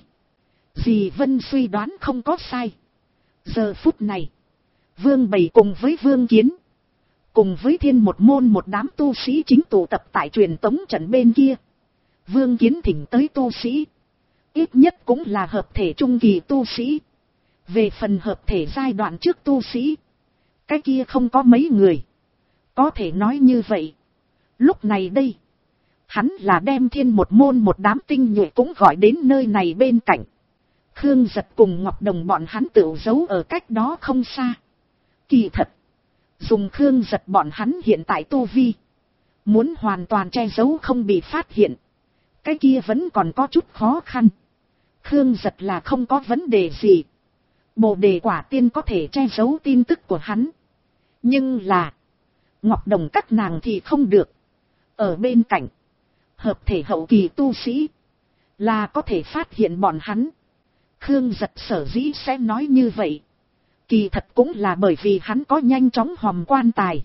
Dì Vân suy đoán không có sai. Giờ phút này. Vương Bầy cùng với Vương Kiến. Cùng với Thiên một môn một đám tu sĩ chính tụ tập tại truyền tống trận bên kia. Vương Kiến thỉnh tới tu sĩ. Ít nhất cũng là hợp thể trung kỳ tu sĩ. Về phần hợp thể giai đoạn trước tu sĩ. Cái kia không có mấy người. Có thể nói như vậy. Lúc này đây. Hắn là đem Thiên một môn một đám tinh nhuệ cũng gọi đến nơi này bên cạnh. Khương Giật cùng Ngọc Đồng bọn hắn tự giấu ở cách đó không xa. Kỳ thật. Dùng Khương Giật bọn hắn hiện tại tu vi. Muốn hoàn toàn che giấu không bị phát hiện. Cái kia vẫn còn có chút khó khăn. Khương Giật là không có vấn đề gì. Bồ đề quả tiên có thể che giấu tin tức của hắn. Nhưng là. Ngọc Đồng các nàng thì không được. Ở bên cạnh. Hợp thể hậu kỳ tu sĩ. Là có thể phát hiện bọn hắn. Khương Giật sở dĩ sẽ nói như vậy. Kỳ thật cũng là bởi vì hắn có nhanh chóng hòm quan tài.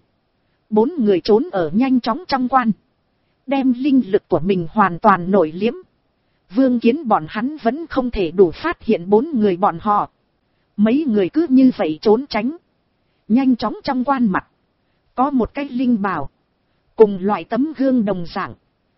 4 người trốn ở nhanh chóng trong quan. Đem linh lực của mình hoàn toàn nổi liếm. Vương Kiến bọn hắn vẫn không thể đủ phát hiện 4 người bọn họ. Mấy người cứ như vậy trốn tránh. Nhanh chóng trong quan mặt. Có một cái linh bào. Cùng loại tấm gương đồng dạng.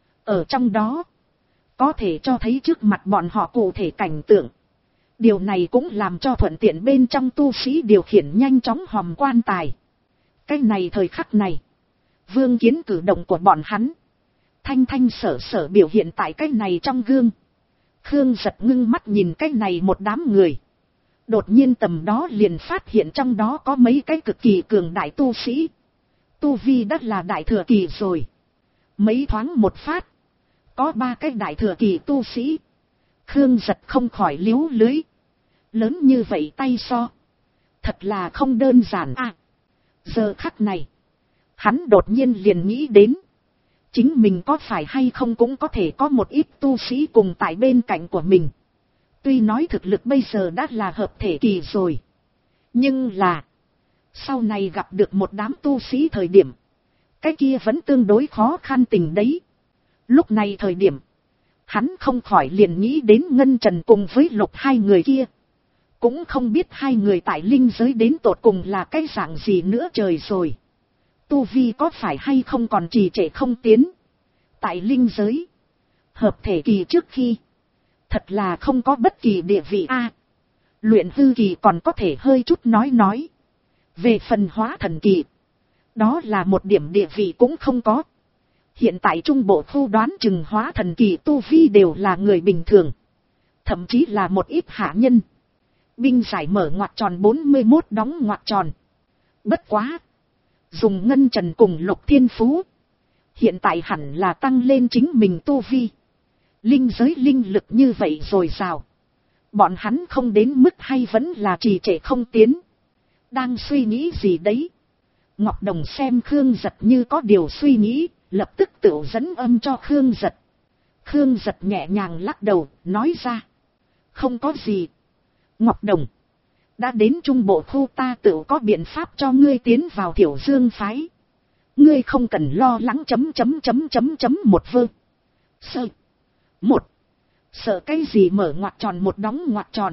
Ở trong đó. Có thể cho thấy trước mặt bọn họ cụ thể cảnh tượng. Điều này cũng làm cho thuận tiện bên trong tu sĩ điều khiển nhanh chóng hòm quan tài. Cái này thời khắc này. Vương Kiến cử động của bọn hắn. Thanh thanh sở sở biểu hiện tại cái này trong gương. Khương Giật ngưng mắt nhìn cái này một đám người. Đột nhiên tầm đó liền phát hiện trong đó có mấy cái cực kỳ cường đại tu sĩ. Tu vi đã là đại thừa kỳ rồi. Mấy thoáng một phát. Có 3 cái đại thừa kỳ tu sĩ. Khương Giật không khỏi liếu lưới. Lớn như vậy tay so. Thật là không đơn giản à. Giờ khắc này. Hắn đột nhiên liền nghĩ đến. Chính mình có phải hay không cũng có thể có một ít tu sĩ cùng tại bên cạnh của mình. Tuy nói thực lực bây giờ đã là hợp thể kỳ rồi. Nhưng là. Sau này gặp được một đám tu sĩ thời điểm. Cái kia vẫn tương đối khó khăn tình đấy. Lúc này thời điểm. Hắn không khỏi liền nghĩ đến Ngân Trần cùng với Lục hai người kia. Cũng không biết hai người tại linh giới đến tột cùng là cái dạng gì nữa trời rồi. Tu vi có phải hay không còn trì trệ không tiến. Tại linh giới, hợp thể kỳ trước khi, thật là không có bất kỳ địa vị a. Luyện hư kỳ còn có thể hơi chút nói. Về phần hóa thần kỳ, đó là một điểm địa vị cũng không có. Hiện tại trung bộ khu đoán chừng hóa thần kỳ tu vi đều là người bình thường. Thậm chí là một ít hạ nhân. Binh giải mở ngoặc tròn 41 đóng ngoặc tròn. Bất quá. Dùng Ngân Trần cùng Lục Thiên Phú. Hiện tại hẳn là tăng lên chính mình tu vi. Linh giới linh lực như vậy rồi sao? Bọn hắn không đến mức hay vẫn là trì trệ không tiến. Đang suy nghĩ gì đấy? Ngọc Đồng xem Khương Giật như có điều suy nghĩ, lập tức tự dẫn âm cho Khương Giật. Khương Giật nhẹ nhàng lắc đầu, nói ra. Không có gì. Ngọc Đồng, đã đến trung bộ khu ta tự có biện pháp cho ngươi tiến vào Thiểu Dương phái. Ngươi không cần lo lắng một vơ. Sợ. Một. Sợ cái gì mở ngoặc tròn một đóng ngoặc tròn.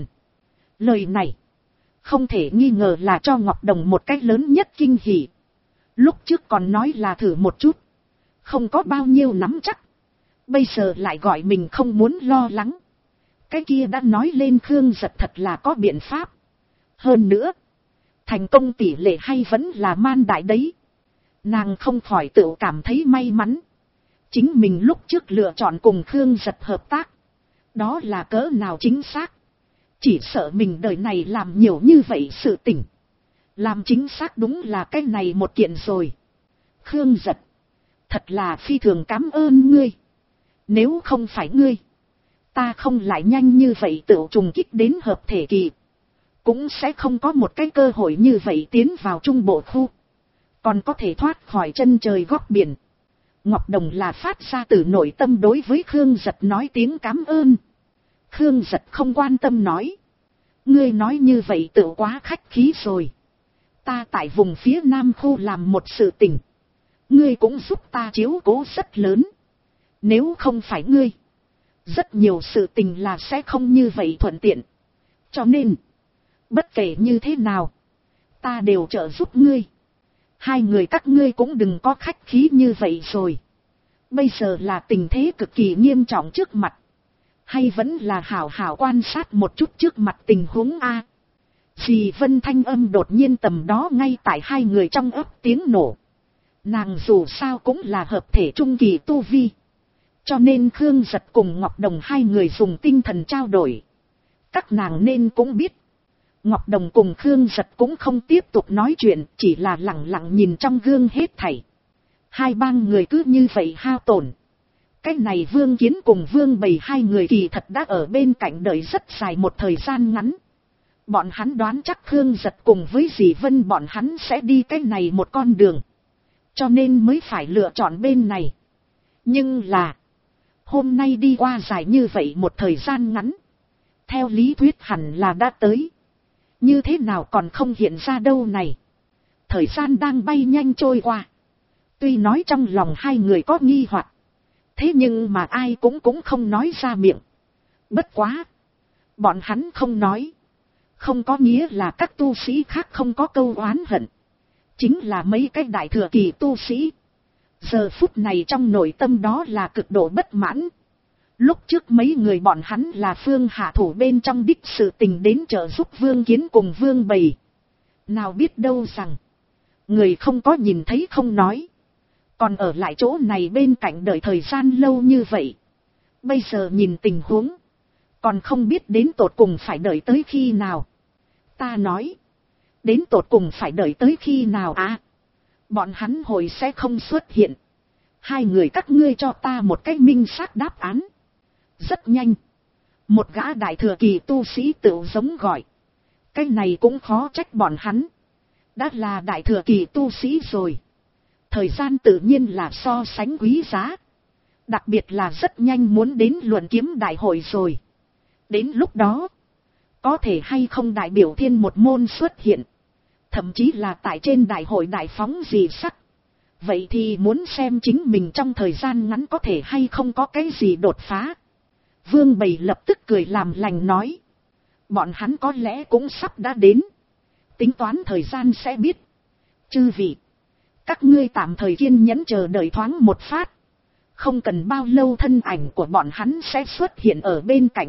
Lời này không thể nghi ngờ là cho Ngọc Đồng một cách lớn nhất kinh hỉ. Lúc trước còn nói là thử một chút, không có bao nhiêu nắm chắc. Bây giờ lại gọi mình không muốn lo lắng. Cái kia đã nói lên Khương Giật thật là có biện pháp. Hơn nữa, thành công tỷ lệ hay vẫn là man đại đấy. Nàng không khỏi tự cảm thấy may mắn. Chính mình lúc trước lựa chọn cùng Khương Giật hợp tác, đó là cỡ nào chính xác. Chỉ sợ mình đời này làm nhiều như vậy sự tình, làm chính xác đúng là cái này một kiện rồi. Khương Giật, thật là phi thường cảm ơn ngươi. Nếu không phải ngươi, ta không lại nhanh như vậy tự trùng kích đến hợp thể kỳ, cũng sẽ không có một cái cơ hội như vậy tiến vào trung bộ khu, còn có thể thoát khỏi chân trời góc biển. Ngọc Đồng là phát ra từ nội tâm đối với Khương Giật nói tiếng cảm ơn. Khương Giật không quan tâm nói. Ngươi nói như vậy tự quá khách khí rồi. Ta tại vùng phía Nam khu làm một sự tình, ngươi cũng giúp ta chiếu cố rất lớn. Nếu không phải ngươi, rất nhiều sự tình là sẽ không như vậy thuận tiện. Cho nên, bất kể như thế nào, ta đều trợ giúp ngươi. Hai người các ngươi cũng đừng có khách khí như vậy rồi. Bây giờ là tình thế cực kỳ nghiêm trọng trước mặt. Hay vẫn là hảo hảo quan sát một chút trước mặt tình huống A. Dì Vân thanh âm đột nhiên tầm đó ngay tại hai người trong ấp tiếng nổ. Nàng dù sao cũng là hợp thể trung kỳ tu vi. Cho nên Khương Giật cùng Ngọc Đồng hai người dùng tinh thần trao đổi. Các nàng nên cũng biết. Ngọc Đồng cùng Khương Giật cũng không tiếp tục nói chuyện, chỉ là lặng lặng nhìn trong gương hết thảy. Hai bang người cứ như vậy hao tổn. Cái này Vương Kiến cùng Vương Bầy hai người kỳ thật đã ở bên cạnh đợi rất dài một thời gian ngắn. Bọn hắn đoán chắc Khương Giật cùng với dì Vân bọn hắn sẽ đi cái này một con đường. Cho nên mới phải lựa chọn bên này. Nhưng là, hôm nay đi qua dài như vậy một thời gian ngắn, theo lý thuyết hẳn là đã tới. Như thế nào còn không hiện ra đâu này. Thời gian đang bay nhanh trôi qua. Tuy nói trong lòng hai người có nghi hoặc, thế nhưng mà ai cũng không nói ra miệng. Bất quá, bọn hắn không nói, không có nghĩa là các tu sĩ khác không có câu oán hận. Chính là mấy cái đại thừa kỳ tu sĩ, giờ phút này trong nội tâm đó là cực độ bất mãn. Lúc trước mấy người bọn hắn là phương hạ thủ bên trong đích sự tình đến trợ giúp Vương Kiến cùng Vương Bầy. Nào biết đâu rằng, người không có nhìn thấy không nói, còn ở lại chỗ này bên cạnh đợi thời gian lâu như vậy. Bây giờ nhìn tình huống, còn không biết đến tột cùng phải đợi tới khi nào. Ta nói, đến tột cùng phải đợi tới khi nào à? Bọn hắn hồi sẽ không xuất hiện. Hai người các ngươi cho ta một cái minh xác đáp án. Rất nhanh, một gã đại thừa kỳ tu sĩ tự giống gọi. Cái này cũng khó trách bọn hắn, đã là đại thừa kỳ tu sĩ rồi. Thời gian tự nhiên là so sánh quý giá. Đặc biệt là rất nhanh muốn đến luận kiếm đại hội rồi. Đến lúc đó, có thể hay không đại biểu thiên một môn xuất hiện, thậm chí là tại trên đại hội đại phóng gì sắc. Vậy thì muốn xem chính mình trong thời gian ngắn có thể hay không có cái gì đột phá. Vương Bầy lập tức cười làm lành nói. Bọn hắn có lẽ cũng sắp đã đến. Tính toán thời gian sẽ biết. Chư vị, các ngươi tạm thời kiên nhẫn chờ đợi thoáng một phát. Không cần bao lâu thân ảnh của bọn hắn sẽ xuất hiện ở bên cạnh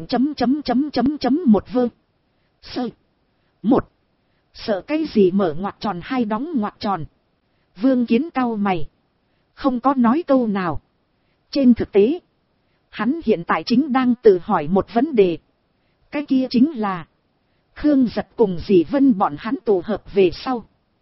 một vơ. Sơ. Một. Sợ cái gì mở ngoặc tròn hay đóng ngoặc tròn. Vương Kiến cau mày. Không có nói câu nào. Trên thực tế, hắn hiện tại chính đang tự hỏi một vấn đề. Cái kia chính là Khương Giật cùng Dì Vân bọn hắn tụ hợp về sau.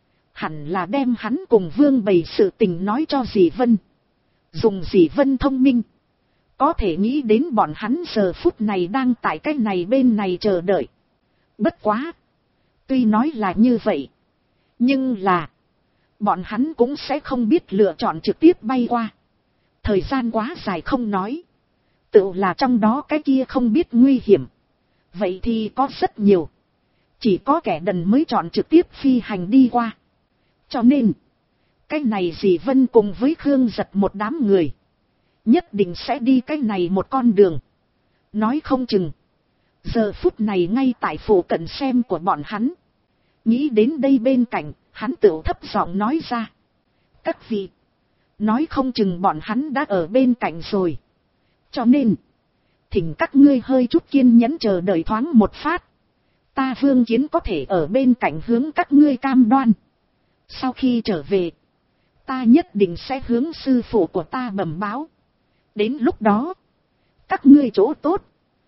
Hẳn là đem hắn cùng Vương Bầy sự tình nói cho Dì Vân. Dùng Dì Vân thông minh. Có thể nghĩ đến bọn hắn giờ phút này đang tại cái này bên này chờ đợi. Bất quá. Tuy nói là như vậy. Nhưng là. Bọn hắn cũng sẽ không biết lựa chọn trực tiếp bay qua. Thời gian quá dài không nói. Tự là trong đó cái kia không biết nguy hiểm. Vậy thì có rất nhiều. Chỉ có kẻ đần mới chọn trực tiếp phi hành đi qua. Cho nên. Cái này Dì Vân cùng với Khương Giật một đám người. Nhất định sẽ đi cái này một con đường. Nói không chừng. Giờ phút này ngay tại phủ cận xem của bọn hắn. Nghĩ đến đây bên cạnh, hắn tự thấp giọng nói ra. Các vị. Nói không chừng bọn hắn đã ở bên cạnh rồi. Cho nên. Thỉnh các ngươi hơi chút kiên nhẫn chờ đợi thoáng một phát. Ta Vương Kiến có thể ở bên cạnh hướng các ngươi cam đoan. Sau khi trở về. Ta nhất định sẽ hướng sư phụ của ta bẩm báo. Đến lúc đó. Các ngươi chỗ tốt.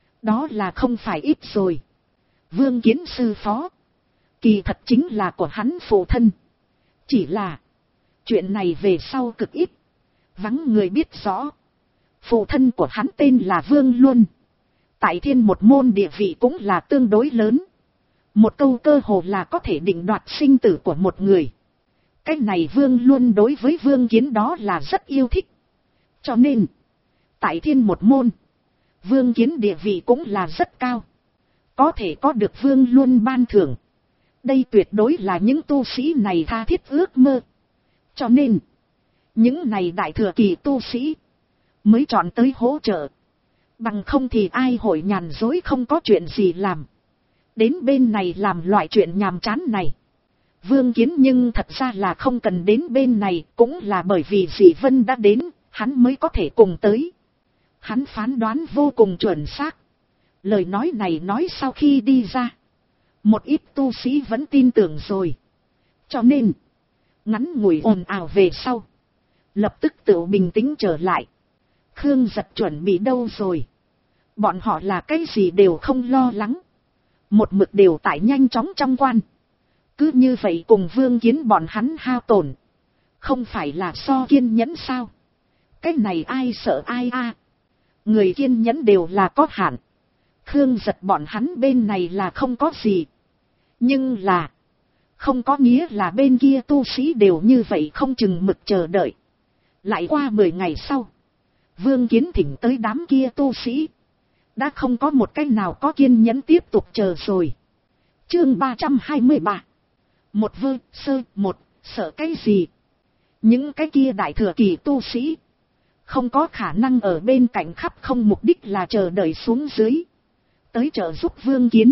Đó là không phải ít rồi. Vương Kiến sư phó. Kỳ thật chính là của hắn phụ thân. Chỉ là. Chuyện này về sau cực ít. Vắng người biết rõ. Phụ thân của hắn tên là Vương Luân. Tại Thiên một môn địa vị cũng là tương đối lớn. Một câu cơ hồ là có thể định đoạt sinh tử của một người. Cái này Vương Luân đối với Vương Kiến đó là rất yêu thích. Cho nên. Tại Thiên một môn. Vương Kiến địa vị cũng là rất cao. Có thể có được Vương Luân ban thưởng. Đây tuyệt đối là những tu sĩ này tha thiết ước mơ. Cho nên. Những này đại thừa kỳ tu sĩ. Mới chọn tới hỗ trợ. Bằng không thì ai hội nhàn dối không có chuyện gì làm. Đến bên này làm loại chuyện nhàm chán này. Vương Kiến nhưng thật ra là không cần đến bên này. Cũng là bởi vì Dì Vân đã đến. Hắn mới có thể cùng tới. Hắn phán đoán vô cùng chuẩn xác. Lời nói này nói sau khi đi ra. Một ít tu sĩ vẫn tin tưởng rồi. Cho nên. Ngắn ngủi ồn ào về sau. Lập tức tự bình tĩnh trở lại. Khương Giật chuẩn bị đâu rồi. Bọn họ là cái gì đều không lo lắng. Một mực đều tại nhanh chóng trong quan. Cứ như vậy cùng Vương Kiến bọn hắn hao tổn. Không phải là so kiên nhẫn sao. Cái này ai sợ ai a. Người kiên nhẫn đều là có hạn. Khương Giật bọn hắn bên này là không có gì. Nhưng là. Không có nghĩa là bên kia tu sĩ đều như vậy không chừng mực chờ đợi. Lại qua 10 ngày sau. Vương Kiến thỉnh tới đám kia tu sĩ. Đã không có một cái nào có kiên nhẫn tiếp tục chờ rồi. Chương 323. Một vơ sơ một sợ cái gì. Những cái kia đại thừa kỳ tu sĩ. Không có khả năng ở bên cạnh khắp không mục đích là chờ đợi xuống dưới. Tới trợ giúp Vương Kiến.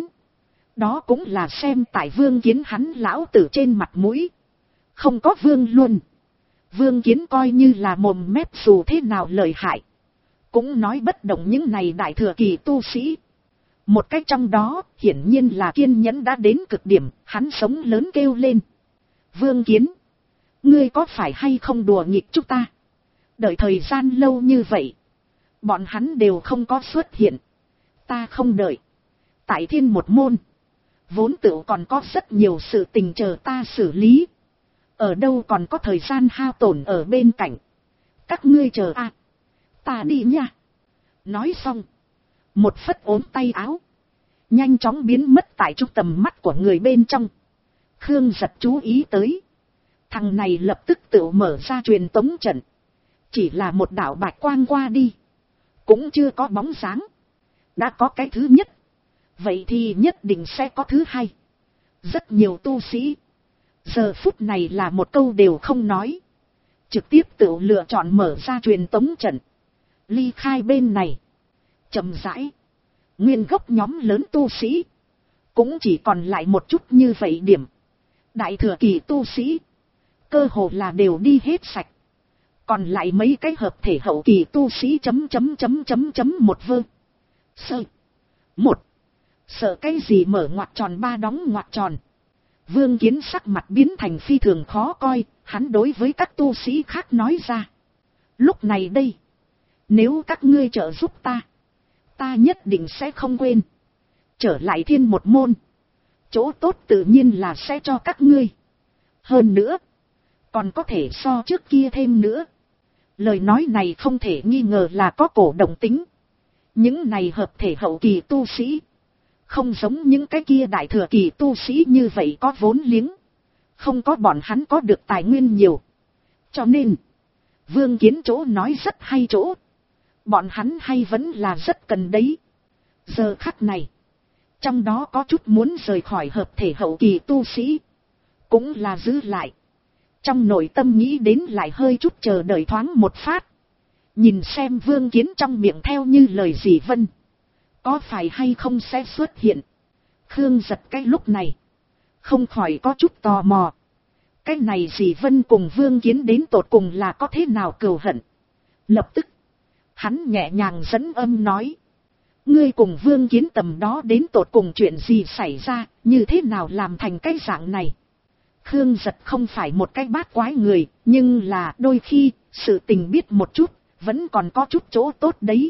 Đó cũng là xem tại Vương Kiến hắn lão tử trên mặt mũi. Không có Vương luôn. Vương Kiến coi như là mồm mép dù thế nào lợi hại. Cũng nói bất động những này đại thừa kỳ tu sĩ. Một cách trong đó hiển nhiên là kiên nhẫn đã đến cực điểm. Hắn sống lớn kêu lên. Vương Kiến. Ngươi có phải hay không đùa nghịch chúng ta? Đợi thời gian lâu như vậy. Bọn hắn đều không có xuất hiện. Ta không đợi. Tại Thiên một môn. Vốn tự còn có rất nhiều sự tình chờ ta xử lý. Ở đâu còn có thời gian hao tổn ở bên cạnh. Các ngươi chờ a. Ta đi nha. Nói xong. Một phất ốm tay áo. Nhanh chóng biến mất tại trung tầm mắt của người bên trong. Khương Giật chú ý tới. Thằng này lập tức tự mở ra truyền tống trận. Chỉ là một đạo bạch quang qua đi. Cũng chưa có bóng dáng. Đã có cái thứ nhất. Vậy thì nhất định sẽ có thứ hai. Rất nhiều tu sĩ. Giờ phút này là một câu đều không nói. Trực tiếp tự lựa chọn mở ra truyền tống trận. Ly khai bên này. Chậm rãi, nguyên gốc nhóm lớn tu sĩ, cũng chỉ còn lại một chút như vậy điểm. Đại thừa kỳ tu sĩ, cơ hồ là đều đi hết sạch. Còn lại mấy cái hợp thể hậu kỳ tu sĩ một vơ. Sơ. Một. Sợ cái gì mở ngoặc tròn ba đóng ngoặc tròn. Vương Kiến sắc mặt biến thành phi thường khó coi, hắn đối với các tu sĩ khác nói ra. Lúc này đây, nếu các ngươi trợ giúp ta nhất định sẽ không quên. Trở lại thiên một môn, chỗ tốt tự nhiên là sẽ cho các ngươi. Hơn nữa, còn có thể so trước kia thêm nữa. Lời nói này không thể nghi ngờ là có cổ động tính. Những này hợp thể hậu kỳ tu sĩ, không giống những cái kia đại thừa kỳ tu sĩ như vậy có vốn liếng. Không có bọn hắn có được tài nguyên nhiều. Cho nên, Vương Kiến chỗ nói rất hay chỗ. Bọn hắn hay vẫn là rất cần đấy. Giờ khắc này, trong đó có chút muốn rời khỏi hợp thể hậu kỳ tu sĩ, cũng là giữ lại. Trong nội tâm nghĩ đến lại hơi chút chờ đợi thoáng một phát. Nhìn xem Vương Kiến trong miệng theo như lời dì Vân, có phải hay không sẽ xuất hiện. Khương Giật cái lúc này, không khỏi có chút tò mò. Cái này dì Vân cùng Vương Kiến đến tột cùng là có thế nào cừu hận. Lập tức, hắn nhẹ nhàng dẫn âm nói. Ngươi cùng Vương Kiến tầm đó đến tột cùng chuyện gì xảy ra, như thế nào làm thành cái dạng này. Khương Giật không phải một cái bát quái người, nhưng là đôi khi, sự tình biết một chút, vẫn còn có chút chỗ tốt đấy.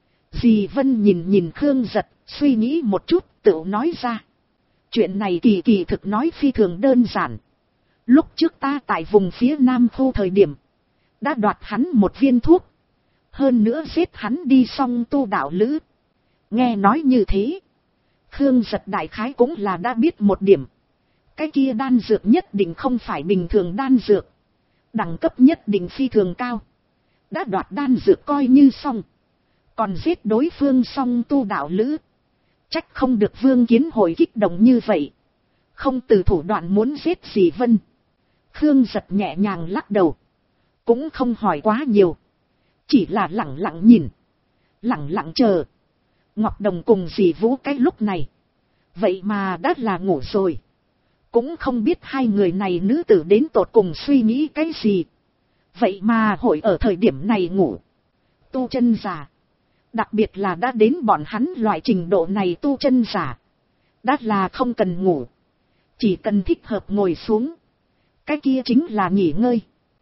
Dì Vân nhìn Khương Giật, suy nghĩ một chút, tự nói ra. Chuyện này kỳ thực nói phi thường đơn giản. Lúc trước ta tại vùng phía Nam khu thời điểm, đã đoạt hắn một viên thuốc. Hơn nữa giết hắn đi xong tu đạo lữ. Nghe nói như thế, Khương Giật đại khái cũng là đã biết một điểm. Cái kia đan dược nhất định không phải bình thường đan dược. Đẳng cấp nhất định phi thường cao. Đã đoạt đan dược coi như xong. Còn giết đối phương xong tu đạo lữ. Trách không được Vương Kiến hồi kích động như vậy. Không từ thủ đoạn muốn giết dì Vân. Khương Giật nhẹ nhàng lắc đầu. Cũng không hỏi quá nhiều. Chỉ là lẳng lặng nhìn. Lẳng lặng chờ. Ngọc Đồng cùng dì Vũ cái lúc này. Vậy mà đã là ngủ rồi. Cũng không biết hai người này nữ tử đến tột cùng suy nghĩ cái gì. Vậy mà hội ở thời điểm này ngủ. Tu chân giả. Đặc biệt là đã đến bọn hắn loại trình độ này tu chân giả. Đã là không cần ngủ. Chỉ cần thích hợp ngồi xuống. Cái kia chính là nghỉ ngơi.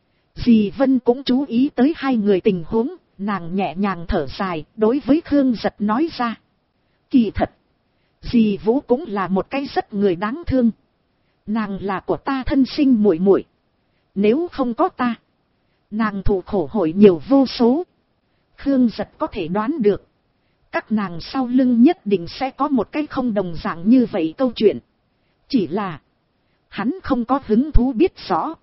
Dì Vân cũng chú ý tới hai người tình huống. Nàng nhẹ nhàng thở dài đối với Khương Giật nói ra. Kỳ thật. Dì Vũ cũng là một cái rất người đáng thương. Nàng là của ta thân sinh muội muội. Nếu không có ta, nàng thụ khổ hội nhiều vô số. Khương Giật có thể đoán được. Các nàng sau lưng nhất định sẽ có một cái không đồng dạng như vậy câu chuyện. Chỉ là hắn không có hứng thú biết rõ.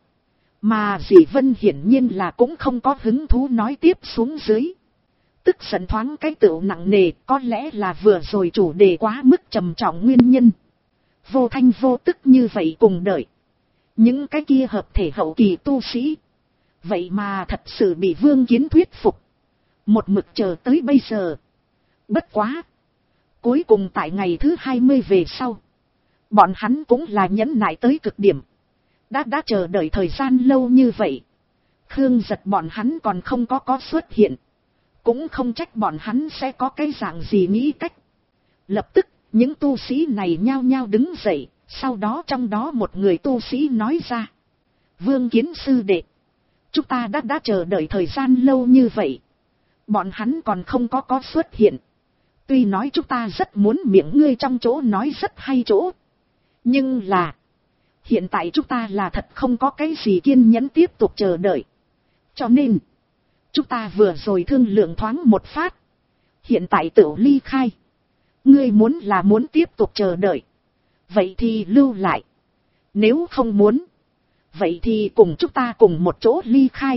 Mà dì Vân hiển nhiên là cũng không có hứng thú nói tiếp xuống dưới. Tức giận thoáng cái tựu nặng nề, có lẽ là vừa rồi chủ đề quá mức trầm trọng nguyên nhân. Vô thanh vô tức như vậy cùng đợi. Những cái kia hợp thể hậu kỳ tu sĩ. Vậy mà thật sự bị Vương Kiến thuyết phục. Một mực chờ tới bây giờ. Bất quá. Cuối cùng tại ngày thứ 20 về sau. Bọn hắn cũng là nhẫn nại tới cực điểm. Đã chờ đợi thời gian lâu như vậy. Khương Giật bọn hắn còn không có xuất hiện. Cũng không trách bọn hắn sẽ có cái dạng gì nghĩ cách. Lập tức, những tu sĩ này nhao nhao đứng dậy. Sau đó trong đó một người tu sĩ nói ra. Vương Kiến sư đệ. Chúng ta đã chờ đợi thời gian lâu như vậy. Bọn hắn còn không có xuất hiện. Tuy nói chúng ta rất muốn miệng ngươi trong chỗ nói rất hay chỗ. Nhưng là. Hiện tại chúng ta là thật không có cái gì kiên nhẫn tiếp tục chờ đợi. Cho nên. Chúng ta vừa rồi thương lượng thoáng một phát. Hiện tại tự ly khai. Ngươi muốn là muốn tiếp tục chờ đợi. Vậy thì lưu lại. Nếu không muốn. Vậy thì cùng chúng ta cùng một chỗ ly khai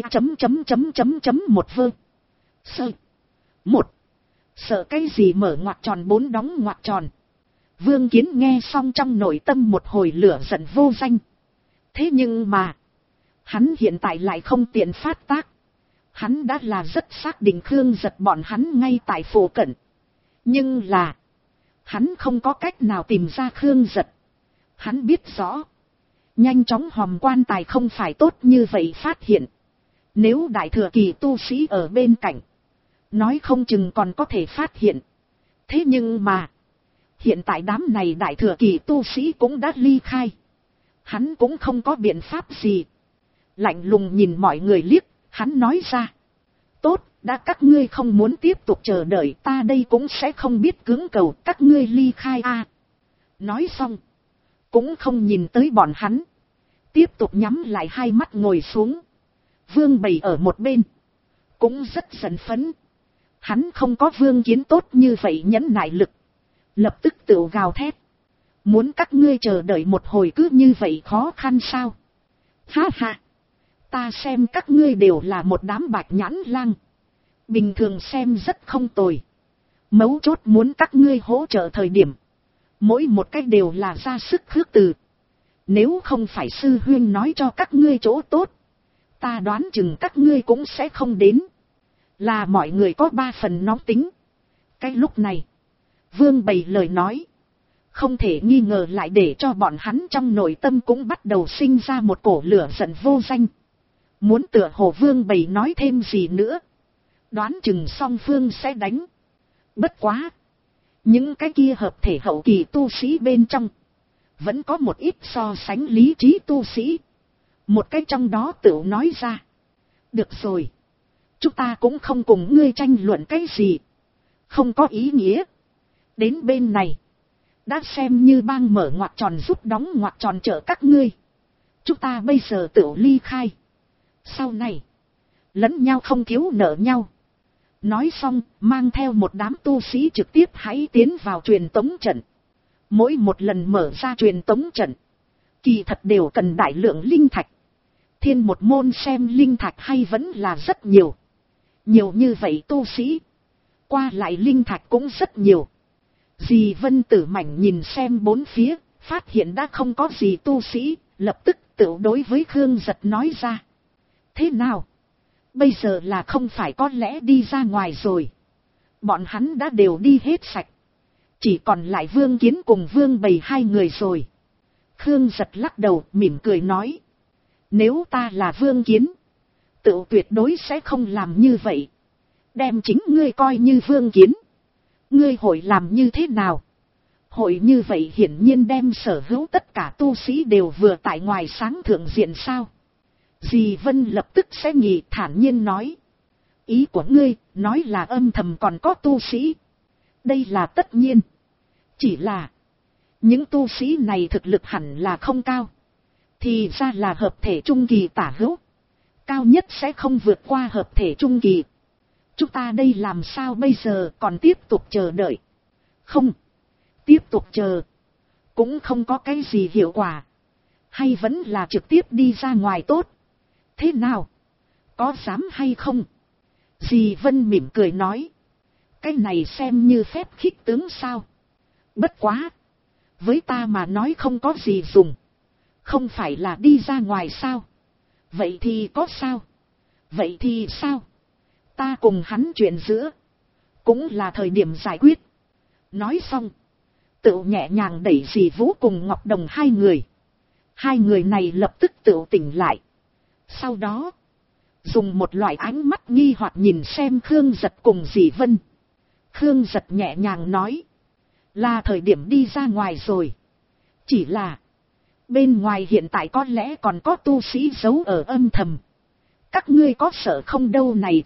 một vơ. Sơ. Một. Sợ cái gì mở ngoặc tròn bốn đóng ngoặc tròn. Vương Kiến nghe xong trong nội tâm một hồi lửa giận vô danh. Thế nhưng mà. Hắn hiện tại lại không tiện phát tác. Hắn đã là rất xác định Khương Giật bọn hắn ngay tại phủ cận. Nhưng là, hắn không có cách nào tìm ra Khương Giật. Hắn biết rõ, nhanh chóng hòm quan tài không phải tốt như vậy phát hiện. Nếu đại thừa kỳ tu sĩ ở bên cạnh, nói không chừng còn có thể phát hiện. Thế nhưng mà, hiện tại đám này đại thừa kỳ tu sĩ cũng đã ly khai. Hắn cũng không có biện pháp gì. Lạnh lùng nhìn mọi người liếc, hắn nói ra. Tốt, đã các ngươi không muốn tiếp tục chờ đợi, ta đây cũng sẽ không biết cưỡng cầu các ngươi ly khai a. Nói xong, cũng không nhìn tới bọn hắn. Tiếp tục nhắm lại hai mắt ngồi xuống. Vương Bày ở một bên, cũng rất giận phấn. Hắn không có Vương Kiến tốt như vậy nhẫn nại lực. Lập tức tự gào thét. Muốn các ngươi chờ đợi một hồi cứ như vậy khó khăn sao? Ha ha! Ta xem các ngươi đều là một đám bạch nhãn lang. Bình thường xem rất không tồi. Mấu chốt muốn các ngươi hỗ trợ thời điểm. Mỗi một cách đều là ra sức khước từ. Nếu không phải sư huynh nói cho các ngươi chỗ tốt, ta đoán chừng các ngươi cũng sẽ không đến. Là mọi người có ba phần nóng tính. Cái lúc này, Vương Bày lời nói, không thể nghi ngờ lại để cho bọn hắn trong nội tâm cũng bắt đầu sinh ra một cổ lửa giận vô danh. Muốn tựa hồ Vương Bày nói thêm gì nữa, đoán chừng song phương sẽ đánh. Bất quá, những cái kia hợp thể hậu kỳ tu sĩ bên trong, vẫn có một ít so sánh lý trí tu sĩ. Một cái trong đó tự nói ra. Được rồi, chúng ta cũng không cùng ngươi tranh luận cái gì, không có ý nghĩa. Đến bên này, đã xem như bang mở ngoặc tròn giúp đóng ngoặc tròn trợ các ngươi. Chúng ta bây giờ tự ly khai. Sau này, lẫn nhau không thiếu nợ nhau. Nói xong, mang theo một đám tu sĩ trực tiếp hãy tiến vào truyền tống trận. Mỗi một lần mở ra truyền tống trận, kỳ thật đều cần đại lượng linh thạch. Thiên một môn xem linh thạch hay vẫn là rất nhiều. Nhiều như vậy tu sĩ, qua lại linh thạch cũng rất nhiều. Dì Vân Tử Mảnh nhìn xem bốn phía, phát hiện đã không có gì tu sĩ, lập tức tự đối với Khương Giật nói ra. Thế nào? Bây giờ là không phải có lẽ đi ra ngoài rồi. Bọn hắn đã đều đi hết sạch. Chỉ còn lại Vương Kiến cùng Vương Bày hai người rồi. Khương Giật lắc đầu mỉm cười nói. Nếu ta là Vương Kiến, tự tuyệt đối sẽ không làm như vậy. Đem chính ngươi coi như Vương Kiến. Ngươi hội làm như thế nào? Hội như vậy hiển nhiên đem sở hữu tất cả tu sĩ đều vừa tại ngoài sáng thượng diện sao? Dì Vân lập tức sẽ nhị thản nhiên nói. Ý của ngươi, nói là âm thầm còn có tu sĩ. Đây là tất nhiên. Chỉ là, những tu sĩ này thực lực hẳn là không cao. Thì ra là hợp thể trung kỳ tả hữu. Cao nhất sẽ không vượt qua hợp thể trung kỳ. Chúng ta đây làm sao bây giờ còn tiếp tục chờ đợi? Không. Tiếp tục chờ. Cũng không có cái gì hiệu quả. Hay vẫn là trực tiếp đi ra ngoài tốt. Thế nào? Có dám hay không? Dì Vân mỉm cười nói. Cái này xem như phép khích tướng sao? Bất quá. Với ta mà nói không có gì dùng. Không phải là đi ra ngoài sao? Vậy thì có sao? Vậy thì sao? Ta cùng hắn chuyện giữa. Cũng là thời điểm giải quyết. Nói xong. Tự nhẹ nhàng đẩy dì Vũ cùng Ngọc Đồng hai người. Hai người này lập tức tự tỉnh lại. Sau đó. Dùng một loại ánh mắt nghi hoặc nhìn xem Khương Giật cùng dì Vân. Khương Giật nhẹ nhàng nói. Là thời điểm đi ra ngoài rồi. Chỉ là. Bên ngoài hiện tại có lẽ còn có tu sĩ giấu ở âm thầm. Các ngươi có sợ không đâu này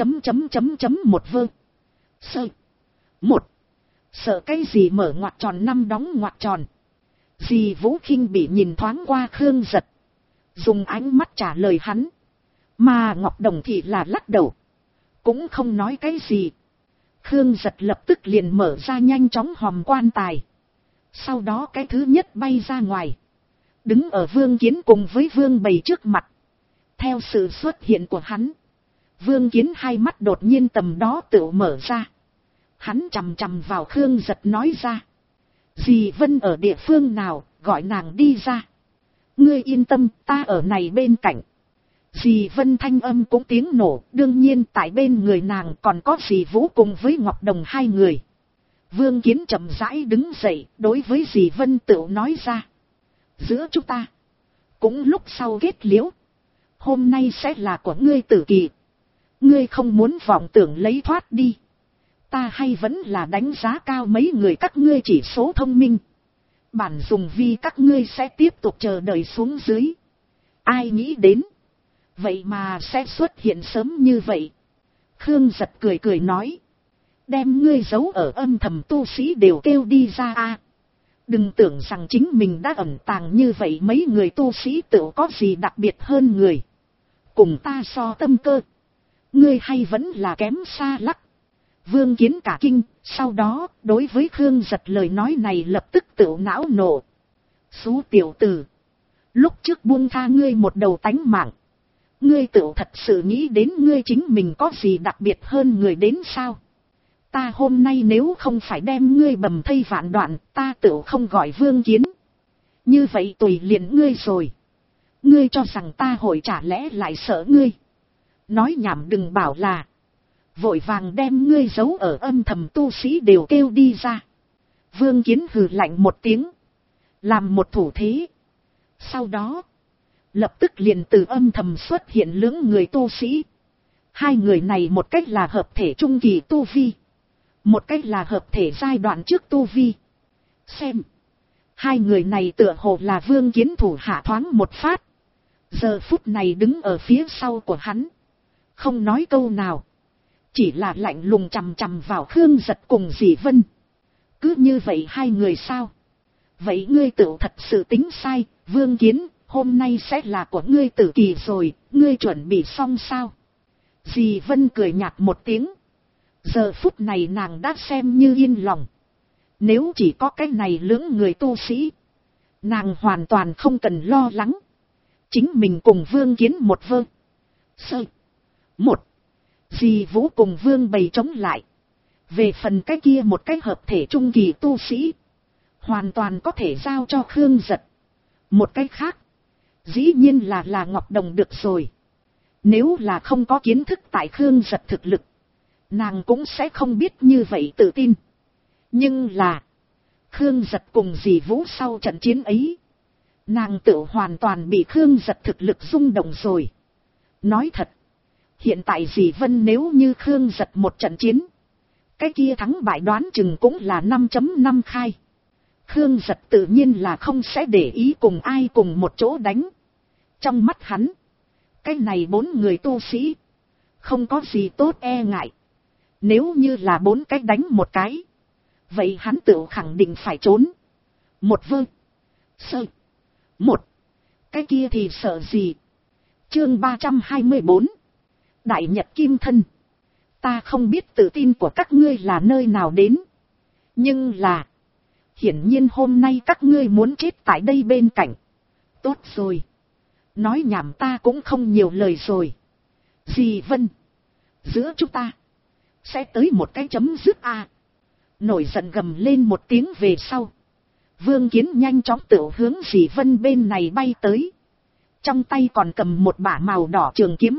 một vơ. Sợ. Một. Sợ cái gì mở ngoặc tròn năm đóng ngoặc tròn. Dì Vũ khinh bị nhìn thoáng qua Khương Giật. Dùng ánh mắt trả lời hắn. Mà Ngọc Đồng thì là lắc đầu. Cũng không nói cái gì. Khương Giật lập tức liền mở ra nhanh chóng hòm quan tài. Sau đó cái thứ nhất bay ra ngoài. Đứng ở Vương Kiến cùng với Vương Bày trước mặt. Theo sự xuất hiện của hắn. Vương Kiến hai mắt đột nhiên tầm đó tự mở ra. Hắn chằm chằm vào Khương Giật nói ra. Dì Vân ở địa phương nào, gọi nàng đi ra. Ngươi yên tâm, ta ở này bên cạnh. Dì Vân thanh âm cũng tiếng nổ, đương nhiên tại bên người nàng còn có dì Vũ cùng với Ngọc Đồng hai người. Vương Kiến chậm rãi đứng dậy, đối với dì Vân Tửu nói ra. Giữa chúng ta, cũng lúc sau kết liễu. Hôm nay sẽ là của ngươi tử kỳ. Ngươi không muốn vọng tưởng lấy thoát đi. Ta hay vẫn là đánh giá cao mấy người các ngươi chỉ số thông minh. Bản dùng vì các ngươi sẽ tiếp tục chờ đợi xuống dưới. Ai nghĩ đến. Vậy mà sẽ xuất hiện sớm như vậy. Khương Giật cười cười nói. Đem ngươi giấu ở âm thầm tu sĩ đều kêu đi ra a. Đừng tưởng rằng chính mình đã ẩn tàng như vậy mấy người tu sĩ tự có gì đặc biệt hơn người. Cùng ta so tâm cơ. Ngươi hay vẫn là kém xa lắc. Vương Kiến cả kinh, sau đó đối với Khương Giật lời nói này lập tức tự não nộ. Xú tiểu tử. Lúc trước buông tha ngươi một đầu tánh mạng. Ngươi tự thật sự nghĩ đến ngươi chính mình có gì đặc biệt hơn người đến sao? Ta hôm nay nếu không phải đem ngươi bầm thây vạn đoạn, ta tự không gọi Vương Kiến. Như vậy tùy liền ngươi rồi. Ngươi cho rằng ta hội chả lẽ lại sợ ngươi. Nói nhảm đừng bảo là. Vội vàng đem ngươi giấu ở âm thầm tu sĩ đều kêu đi ra. Vương Kiến hừ lạnh một tiếng. Làm một thủ thế. Sau đó. Lập tức liền từ âm thầm xuất hiện lưỡng người tu sĩ. Hai người này một cách là hợp thể trung kỳ tu vi. Một cách là hợp thể giai đoạn trước tu vi. Xem. Hai người này tựa hồ là Vương Kiến thủ hạ thoáng một phát. Giờ phút này đứng ở phía sau của hắn. Không nói câu nào. Chỉ là lạnh lùng chằm chằm vào Khương Giật cùng dì Vân. Cứ như vậy hai người sao? Vậy ngươi tự thật sự tính sai, Vương Kiến, hôm nay sẽ là của ngươi tử kỳ rồi, ngươi chuẩn bị xong sao? Dì Vân cười nhạt một tiếng. Giờ phút này nàng đã xem như yên lòng. Nếu chỉ có cái này lưỡng người tu sĩ, nàng hoàn toàn không cần lo lắng. Chính mình cùng Vương Kiến một vơ. Sơ. Một. Dì Vũ cùng Vương bày chống lại. Về phần cái kia một cái hợp thể trung kỳ tu sĩ. Hoàn toàn có thể giao cho Khương Giật. Một cái khác. Dĩ nhiên là Ngọc Đồng được rồi. Nếu là không có kiến thức tại Khương Giật thực lực. Nàng cũng sẽ không biết như vậy tự tin. Nhưng là. Khương Giật cùng dì Vũ sau trận chiến ấy. Nàng tự hoàn toàn bị Khương Giật thực lực rung động rồi. Nói thật. Hiện tại dì Vân nếu như Khương Giật một trận chiến. Cái kia thắng bại đoán chừng cũng là 5.5 khai. Khương Giật tự nhiên là không sẽ để ý cùng ai cùng một chỗ đánh. Trong mắt hắn. Cái này 4 người tu sĩ. Không có gì tốt e ngại. Nếu như là 4 cái đánh một cái. Vậy hắn tự khẳng định phải trốn. Một vơ. Sơ. Một. Cái kia thì sợ gì. Chương 324. Đại Nhật Kim Thân. Ta không biết tự tin của các ngươi là nơi nào đến. Nhưng là. Hiển nhiên hôm nay các ngươi muốn chết tại đây bên cạnh. Tốt rồi. Nói nhảm ta cũng không nhiều lời rồi. Dì Vân. Giữa chúng ta. Sẽ tới một cái chấm dứt a. Nổi giận gầm lên một tiếng về sau. Vương Kiến nhanh chóng tự hướng dì Vân bên này bay tới. Trong tay còn cầm một bả màu đỏ trường kiếm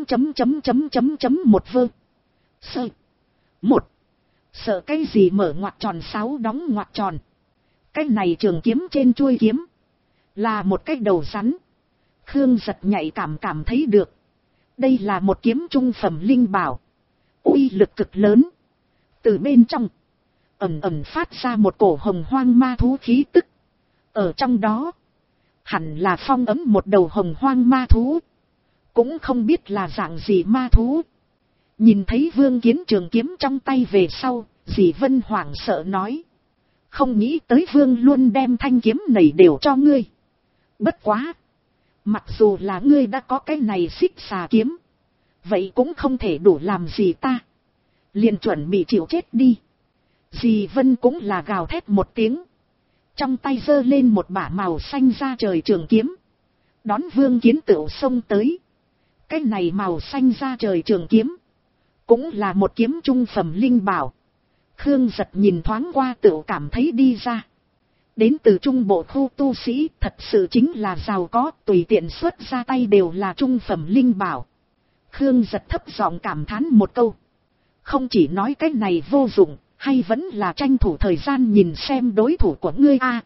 một vơ. Sơ. Một. Sợ cái gì mở ngoặc tròn 6 đóng ngoặc tròn. Cái này trường kiếm trên chuôi kiếm. Là một cái đầu rắn. Khương Giật nhạy cảm thấy được. Đây là một kiếm trung phẩm linh bảo. Uy lực cực lớn. Từ bên trong. Ẩn phát ra một cổ hồng hoang ma thú khí tức. Ở trong đó. Hẳn là phong ấm một đầu hồng hoang ma thú. Cũng không biết là dạng gì ma thú. Nhìn thấy Vương Kiến trường kiếm trong tay về sau. Dì Vân hoảng sợ nói. Không nghĩ tới Vương luôn đem thanh kiếm này đều cho ngươi. Bất quá. Mặc dù là ngươi đã có cái này xích xà kiếm. Vậy cũng không thể đủ làm gì ta. Liền chuẩn bị chịu chết đi. Dì Vân cũng là gào thét một tiếng. Trong tay giơ lên một bả màu xanh ra trời trường kiếm. Đón Vương Kiến tựu xông tới. Cái này màu xanh ra trời trường kiếm. Cũng là một kiếm trung phẩm linh bảo. Khương Giật nhìn thoáng qua tựu cảm thấy đi ra. Đến từ trung bộ khu tu sĩ thật sự chính là giàu có, tùy tiện xuất ra tay đều là trung phẩm linh bảo. Khương Giật thấp giọng cảm thán một câu. Không chỉ nói cái này vô dụng, Hay vẫn là tranh thủ thời gian nhìn xem đối thủ của ngươi a.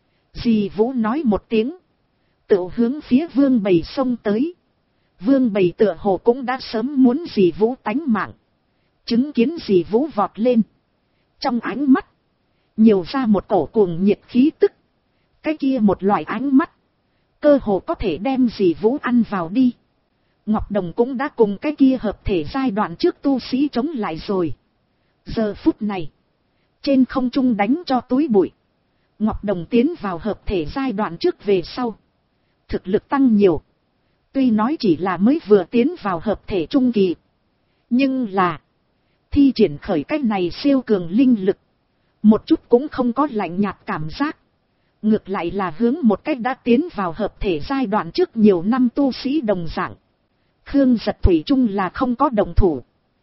Dì Vũ nói một tiếng. Tự hướng phía Vương Bầy xông tới. Vương Bầy tựa hồ cũng đã sớm muốn dì Vũ tánh mạng. Chứng kiến dì Vũ vọt lên. Trong ánh mắt. Nhiều ra một cổ cuồng nhiệt khí tức. Cái kia một loại ánh mắt. Cơ hồ có thể đem dì Vũ ăn vào đi. Ngọc Đồng cũng đã cùng cái kia hợp thể giai đoạn trước tu sĩ chống lại rồi. Giờ phút này. Trên không trung đánh cho túi bụi. Ngọc Đồng tiến vào hợp thể giai đoạn trước về sau. Thực lực tăng nhiều. Tuy nói chỉ là mới vừa tiến vào hợp thể trung kỳ. Nhưng là. Thi triển khởi cách này siêu cường linh lực. Một chút cũng không có lạnh nhạt cảm giác. Ngược lại là hướng một cách đã tiến vào hợp thể giai đoạn trước nhiều năm tu sĩ đồng dạng. Khương Giật thủy chung là không có đồng thủ.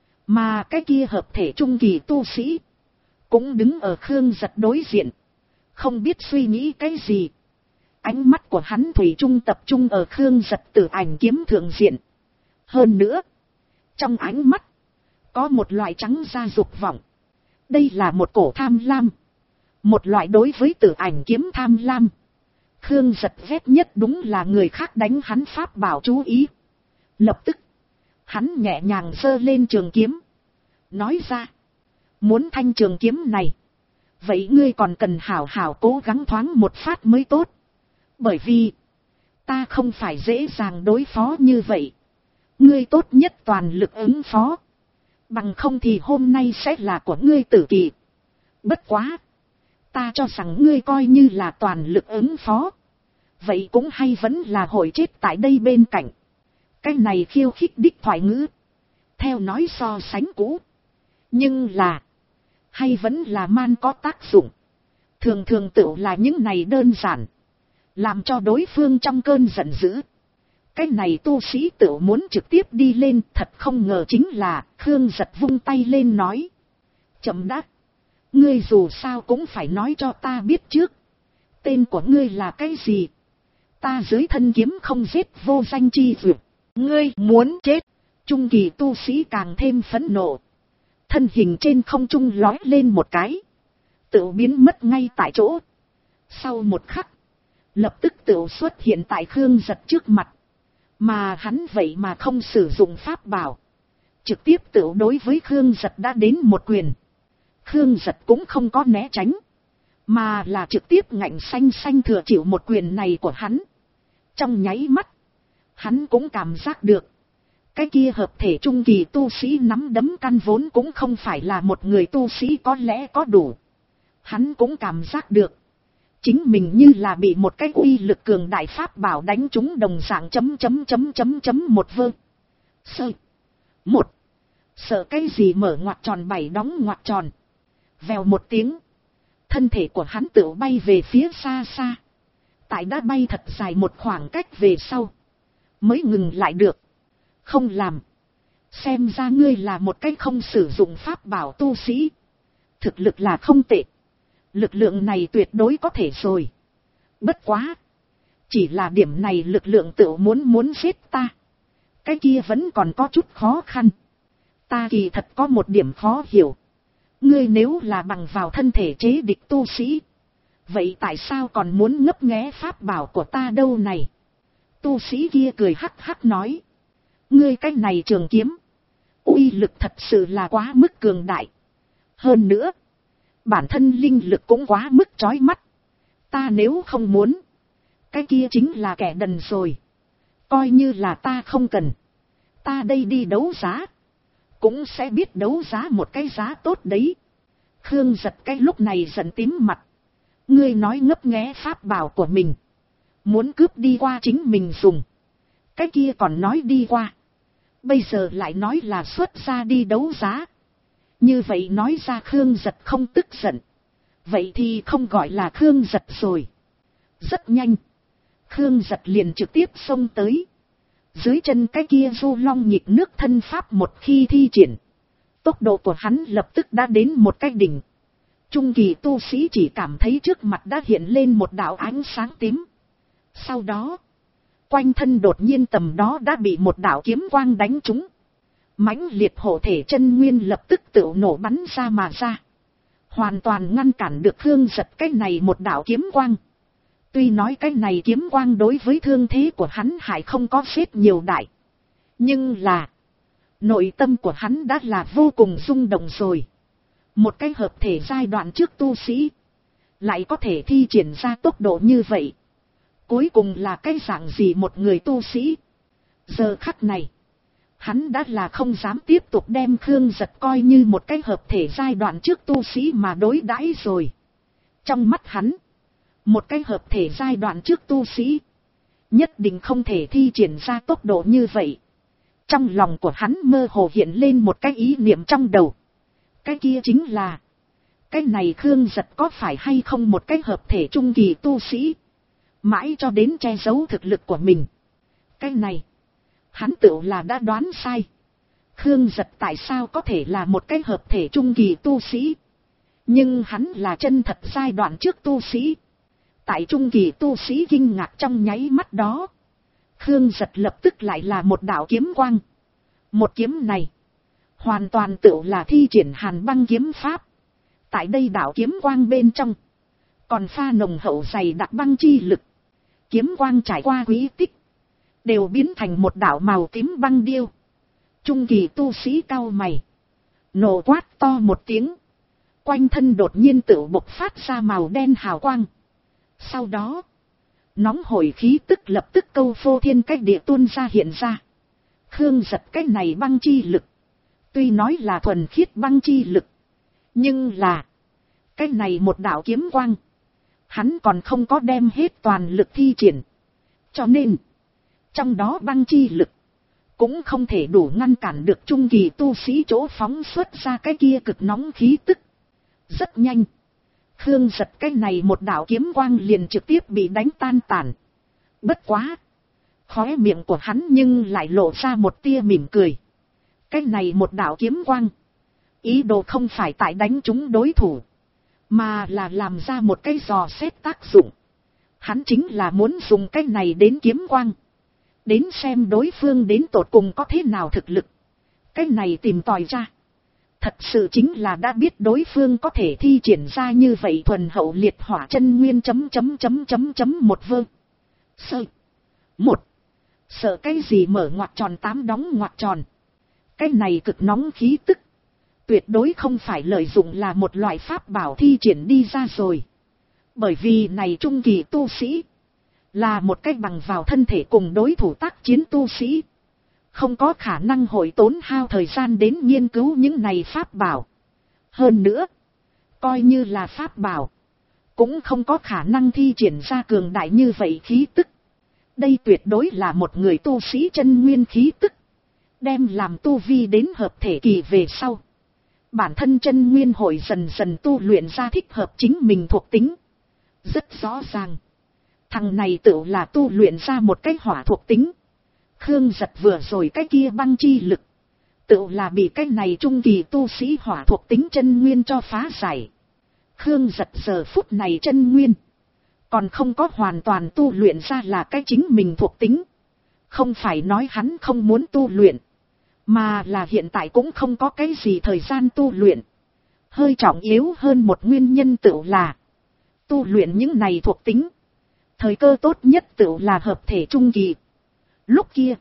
Mà cái kia hợp thể trung kỳ tu sĩ. Cũng đứng ở Khương Giật đối diện. Không biết suy nghĩ cái gì. Ánh mắt của hắn thủy chung tập trung ở Khương Giật tử ảnh kiếm thượng diện. Hơn nữa. Trong ánh mắt. Có một loại trắng da dục vọng. Đây là một cổ tham lam. Một loại đối với tử ảnh kiếm tham lam. Khương Giật ghét nhất đúng là người khác đánh hắn pháp bảo chú ý. Lập tức. Hắn nhẹ nhàng giơ lên trường kiếm. Nói ra. Muốn thanh trường kiếm này. Vậy ngươi còn cần hảo hảo cố gắng thoáng một phát mới tốt. Bởi vì. Ta không phải dễ dàng đối phó như vậy. Ngươi tốt nhất toàn lực ứng phó. Bằng không thì hôm nay sẽ là của ngươi tử kỳ. Bất quá. Ta cho rằng ngươi coi như là toàn lực ứng phó. Vậy cũng hay vẫn là hội chết tại đây bên cạnh. Cái này khiêu khích đích thoại ngữ. Theo nói so sánh cũ. Nhưng là. Hay vẫn là man có tác dụng. Thường thường tự là những này đơn giản. Làm cho đối phương trong cơn giận dữ. Cái này tu sĩ tự muốn trực tiếp đi lên. Thật không ngờ chính là Khương Giật vung tay lên nói. Chậm đã. Ngươi dù sao cũng phải nói cho ta biết trước. Tên của ngươi là cái gì? Ta dưới thân kiếm không giết vô danh chi dược. Ngươi muốn chết. Trung kỳ tu sĩ càng thêm phẫn nộ. Thân hình trên không trung lói lên một cái. Tự biến mất ngay tại chỗ. Sau một khắc. Lập tức tự xuất hiện tại Khương Giật trước mặt. Mà hắn vậy mà không sử dụng pháp bảo. Trực tiếp tự đối với Khương Giật đã đến một quyền. Khương Giật cũng không có né tránh. Mà là trực tiếp ngạnh xanh xanh thừa chịu một quyền này của hắn. Trong nháy mắt. Hắn cũng cảm giác được. Cái kia hợp thể trung kỳ tu sĩ nắm đấm căn vốn cũng không phải là một người tu sĩ có lẽ có đủ. Hắn cũng cảm giác được. Chính mình như là bị một cái uy lực cường đại pháp bảo đánh trúng đồng dạng một vơ. Sơ. Một. Sợ cái gì mở ngoặc tròn bảy đóng ngoặc tròn. Vèo một tiếng. Thân thể của hắn tự bay về phía xa xa. Tại đã bay thật dài một khoảng cách về sau. Mới ngừng lại được. Không làm. Xem ra ngươi là một cái không sử dụng pháp bảo tu sĩ. Thực lực là không tệ. Lực lượng này tuyệt đối có thể rồi. Bất quá. Chỉ là điểm này lực lượng tự muốn giết ta. Cái kia vẫn còn có chút khó khăn. Ta kỳ thật có một điểm khó hiểu. Ngươi nếu là bằng vào thân thể chế địch tu sĩ. Vậy tại sao còn muốn ngấp nghé pháp bảo của ta đâu này? Tu sĩ kia cười hắc hắc nói. Ngươi cái này trường kiếm. Uy lực thật sự là quá mức cường đại. Hơn nữa. Bản thân linh lực cũng quá mức chói mắt. Ta nếu không muốn. Cái kia chính là kẻ đần rồi. Coi như là ta không cần. Ta đây đi đấu giá. Cũng sẽ biết đấu giá một cái giá tốt đấy. Khương Giật cái lúc này giận tím mặt. Ngươi nói ngấp nghé pháp bảo của mình. Muốn cướp đi qua chính mình dùng. Cái kia còn nói đi qua. Bây giờ lại nói là xuất ra đi đấu giá. Như vậy nói ra Khương Giật không tức giận. Vậy thì không gọi là Khương Giật rồi. Rất nhanh. Khương Giật liền trực tiếp xông tới. Dưới chân cái kia du long nhịp nước thân pháp một khi thi triển. Tốc độ của hắn lập tức đã đến một cái đỉnh. Trung kỳ tu sĩ chỉ cảm thấy trước mặt đã hiện lên một đạo ánh sáng tím. Sau đó. Quanh thân đột nhiên tầm đó đã bị một đạo kiếm quang đánh trúng. Mãnh liệt hộ thể chân nguyên lập tức tự nổ bắn ra mà ra. hoàn toàn ngăn cản được Khương Giật cái này một đạo kiếm quang. Tuy nói cái này kiếm quang đối với thương thế của hắn hại không có xếp nhiều đại, nhưng là nội tâm của hắn đã là vô cùng rung động rồi. Một cái hợp thể giai đoạn trước tu sĩ lại có thể thi triển ra tốc độ như vậy, cuối cùng là cái dạng gì một người tu sĩ. Giờ khắc này, hắn đã là không dám tiếp tục đem Khương Giật coi như một cái hợp thể giai đoạn trước tu sĩ mà đối đãi rồi. Trong mắt hắn, một cái hợp thể giai đoạn trước tu sĩ nhất định không thể thi triển ra tốc độ như vậy. Trong lòng của hắn mơ hồ hiện lên một cái ý niệm trong đầu. Cái kia chính là, cái này Khương Giật có phải hay không một cái hợp thể trung kỳ tu sĩ, mãi cho đến che giấu thực lực của mình. Cái này, hắn tự là đã đoán sai. Khương Giật tại sao có thể là một cái hợp thể trung kỳ tu sĩ, nhưng hắn là chân thật giai đoạn trước tu sĩ. Tại trung kỳ tu sĩ kinh ngạc trong nháy mắt đó, Khương Giật lập tức lại là một đạo kiếm quang. Một kiếm này hoàn toàn tự là thi triển Hàn Băng kiếm pháp. Tại đây đạo kiếm quang bên trong còn pha nồng hậu dày đặc băng chi lực. Kiếm quang trải qua quý tích, đều biến thành một đạo màu tím băng điêu. Trung kỳ tu sĩ cao mày, nổ quát to một tiếng, quanh thân đột nhiên tự bộc phát ra màu đen hào quang. Sau đó, nóng hổi khí tức lập tức câu phô thiên cách địa tuôn ra hiện ra. Khương Giật cái này băng chi lực, tuy nói là thuần khiết băng chi lực, nhưng là cái này một đạo kiếm quang, hắn còn không có đem hết toàn lực thi triển. Cho nên, trong đó băng chi lực cũng không thể đủ ngăn cản được trung kỳ tu sĩ chỗ phóng xuất ra cái kia cực nóng khí tức. Rất nhanh, Khương Giật cái này một đạo kiếm quang liền trực tiếp bị đánh tan tàn. Bất quá, khóe miệng của hắn nhưng lại lộ ra một tia mỉm cười. Cái này một đạo kiếm quang, ý đồ không phải tại đánh trúng đối thủ, mà là làm ra một cái dò xét tác dụng. Hắn chính là muốn dùng cái này đến kiếm quang, đến xem đối phương đến tột cùng có thế nào thực lực. Cái này tìm tòi ra, thật sự chính là đã biết đối phương có thể thi triển ra như vậy thuần hậu liệt hỏa chân nguyên một vơ. Sơ. Một. Sợ cái gì mở ngoặc tròn 8 đóng ngoặc tròn. Cái này cực nóng khí tức, tuyệt đối không phải lợi dụng là một loại pháp bảo thi triển đi ra rồi. Bởi vì này trung kỳ tu sĩ, là một cách bằng vào thân thể cùng đối thủ tác chiến tu sĩ, không có khả năng hội tốn hao thời gian đến nghiên cứu những này pháp bảo. Hơn nữa, coi như là pháp bảo, cũng không có khả năng thi triển ra cường đại như vậy khí tức. Đây tuyệt đối là một người tu sĩ chân nguyên khí tức, đem làm tu vi đến hợp thể kỳ về sau, bản thân chân nguyên hội dần dần tu luyện ra thích hợp chính mình thuộc tính. Rất rõ ràng, thằng này tự là tu luyện ra một cái hỏa thuộc tính. Khương Giật vừa rồi cái kia băng chi lực, tự là bị cái này trung kỳ tu sĩ hỏa thuộc tính chân nguyên cho phá giải. Khương Giật giờ phút này chân nguyên còn không có hoàn toàn tu luyện ra là cái chính mình thuộc tính. Không phải nói hắn không muốn tu luyện, mà là hiện tại cũng không có cái gì thời gian tu luyện. Hơi trọng yếu hơn một nguyên nhân tự là tu luyện những này thuộc tính, thời cơ tốt nhất tự là hợp thể trung kỳ. Lúc kia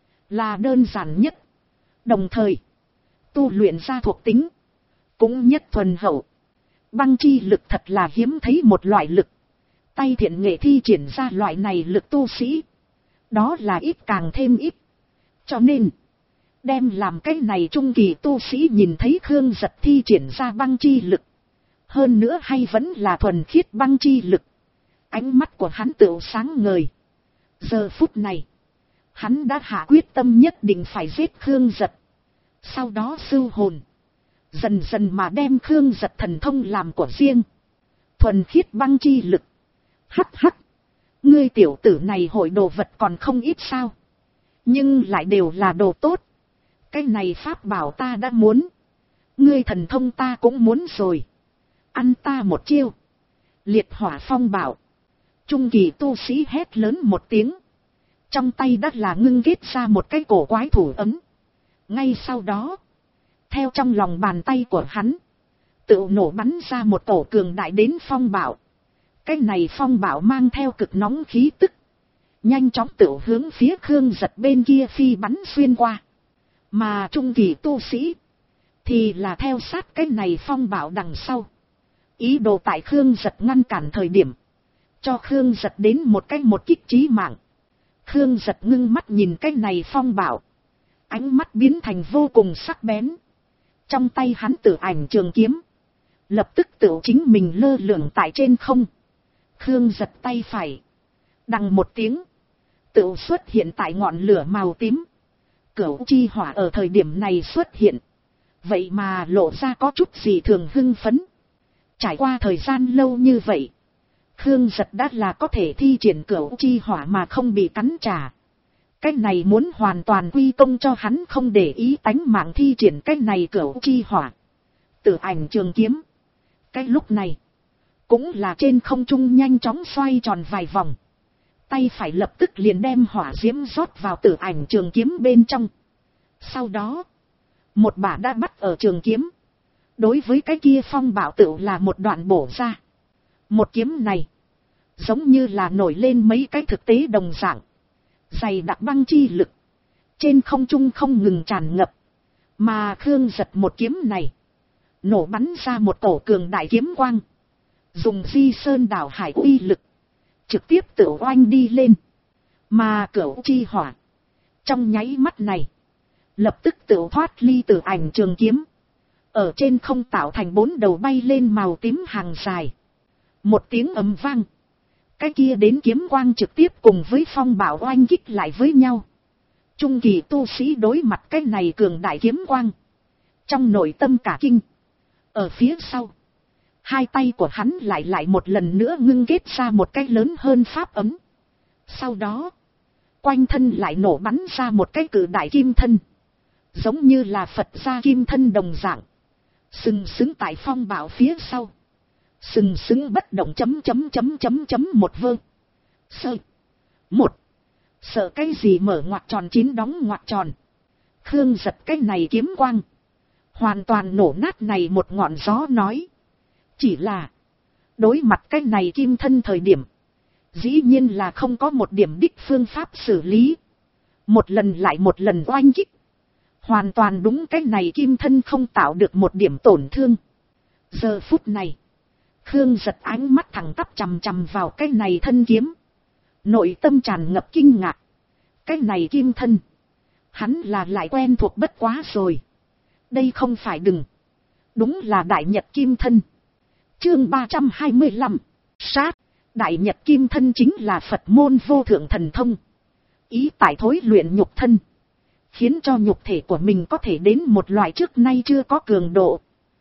là đơn giản nhất, đồng thời tu luyện ra thuộc tính cũng nhất thuần hậu. Băng chi lực thật là hiếm thấy một loại lực, tay thiện nghệ thi triển ra loại này lực tu sĩ, đó là ít càng thêm ít. Cho nên, đem làm cái này trung kỳ tu sĩ nhìn thấy Khương Giật thi triển ra băng chi lực, hơn nữa hay vẫn là thuần khiết băng chi lực, ánh mắt của hắn tựu sáng ngời. Giờ phút này, hắn đã hạ quyết tâm nhất định phải giết Khương Giật, sau đó sưu hồn, dần dần mà đem Khương Giật thần thông làm của riêng. Thuần khiết băng chi lực. Hắc hắc, ngươi tiểu tử này hội đồ vật còn không ít sao, nhưng lại đều là đồ tốt. Cái này pháp bảo ta đã muốn, ngươi thần thông ta cũng muốn rồi, ăn ta một chiêu. Liệt hỏa phong bảo. Trung kỳ tu sĩ hét lớn một tiếng, trong tay đã là ngưng kết ra một cái cổ quái thủ ấm. Ngay sau đó, theo trong lòng bàn tay của hắn, tự nổ bắn ra một tổ cường đại đến phong bạo. Cái này phong bạo mang theo cực nóng khí tức, nhanh chóng tự hướng phía Khương Giật bên kia phi bắn xuyên qua. Mà trung kỳ tu sĩ thì là theo sát cái này phong bạo đằng sau, ý đồ tại Khương Giật ngăn cản thời điểm, cho Khương Giật đến một kích chí mạng. Khương Giật ngưng mắt nhìn cái này phong bạo, ánh mắt biến thành vô cùng sắc bén. Trong tay hắn tử ảnh trường kiếm, lập tức tự chính mình lơ lửng tại trên không. Khương Giật tay phải, đằng một tiếng, tự xuất hiện tại ngọn lửa màu tím. Cửu chi hỏa ở thời điểm này xuất hiện, vậy mà lộ ra có chút gì thường hưng phấn. Trải qua thời gian lâu như vậy, Khương Giật đã là có thể thi triển cửu chi hỏa mà không bị cắn trả. Cái này muốn hoàn toàn quy công cho hắn không để ý tánh mạng thi triển cái này cửu chi hỏa. Tử ảnh trường kiếm, cái lúc này cũng là trên không trung nhanh chóng xoay tròn vài vòng. Tay phải lập tức liền đem hỏa diễm rót vào tử ảnh trường kiếm bên trong. Sau đó, một bả đã bắt ở trường kiếm. Đối với cái kia phong bạo tự là một đoạn bổ ra. Một kiếm này, giống như là nổi lên mấy cái thực tế đồng dạng. Dày đặc băng chi lực, trên không trung không ngừng tràn ngập. Mà Khương Giật một kiếm này, nổ bắn ra một tổ cường đại kiếm quang. Dùng Di Sơn đảo hải uy lực, trực tiếp tự oanh đi lên. Mà cửu chi hỏa, trong nháy mắt này, lập tức tự thoát ly tử ảnh trường kiếm. Ở trên không tạo thành 4 đầu bay lên màu tím hàng dài. Một tiếng ầm vang, cái kia đến kiếm quang trực tiếp cùng với phong bạo oanh kích lại với nhau. Trung kỳ tu sĩ đối mặt cái này cường đại kiếm quang, trong nội tâm cả kinh. Ở phía sau, hai tay của hắn lại một lần nữa ngưng kết ra một cái lớn hơn pháp ấm. Sau đó, quanh thân lại nổ bắn ra một cái cự đại kim thân, giống như là Phật gia kim thân đồng dạng, sừng sững tại phong bạo phía sau, sừng sững bất động một vơ. Sợ cái gì mở ngoặc tròn 9 đóng ngoặc tròn. Khương Giật cái này kiếm quang, hoàn toàn nổ nát này một ngọn gió nói. Chỉ là, đối mặt cái này kim thân thời điểm, dĩ nhiên là không có một điểm đích phương pháp xử lý. Một lần lại một lần oanh kích. Hoàn toàn đúng cái này kim thân không tạo được một điểm tổn thương. Giờ phút này, Khương Giật ánh mắt thẳng tắp chằm chằm vào cái này thân kiếm. Nội tâm tràn ngập kinh ngạc. Cái này kim thân, hắn là lại quen thuộc bất quá rồi. Đây không phải đừng, đúng là Đại Nhật kim thân. Chương 325, sát. Đại Nhật kim thân chính là Phật môn vô thượng thần thông, ý tại thối luyện nhục thân, khiến cho nhục thể của mình có thể đến một loại trước nay chưa có cường độ.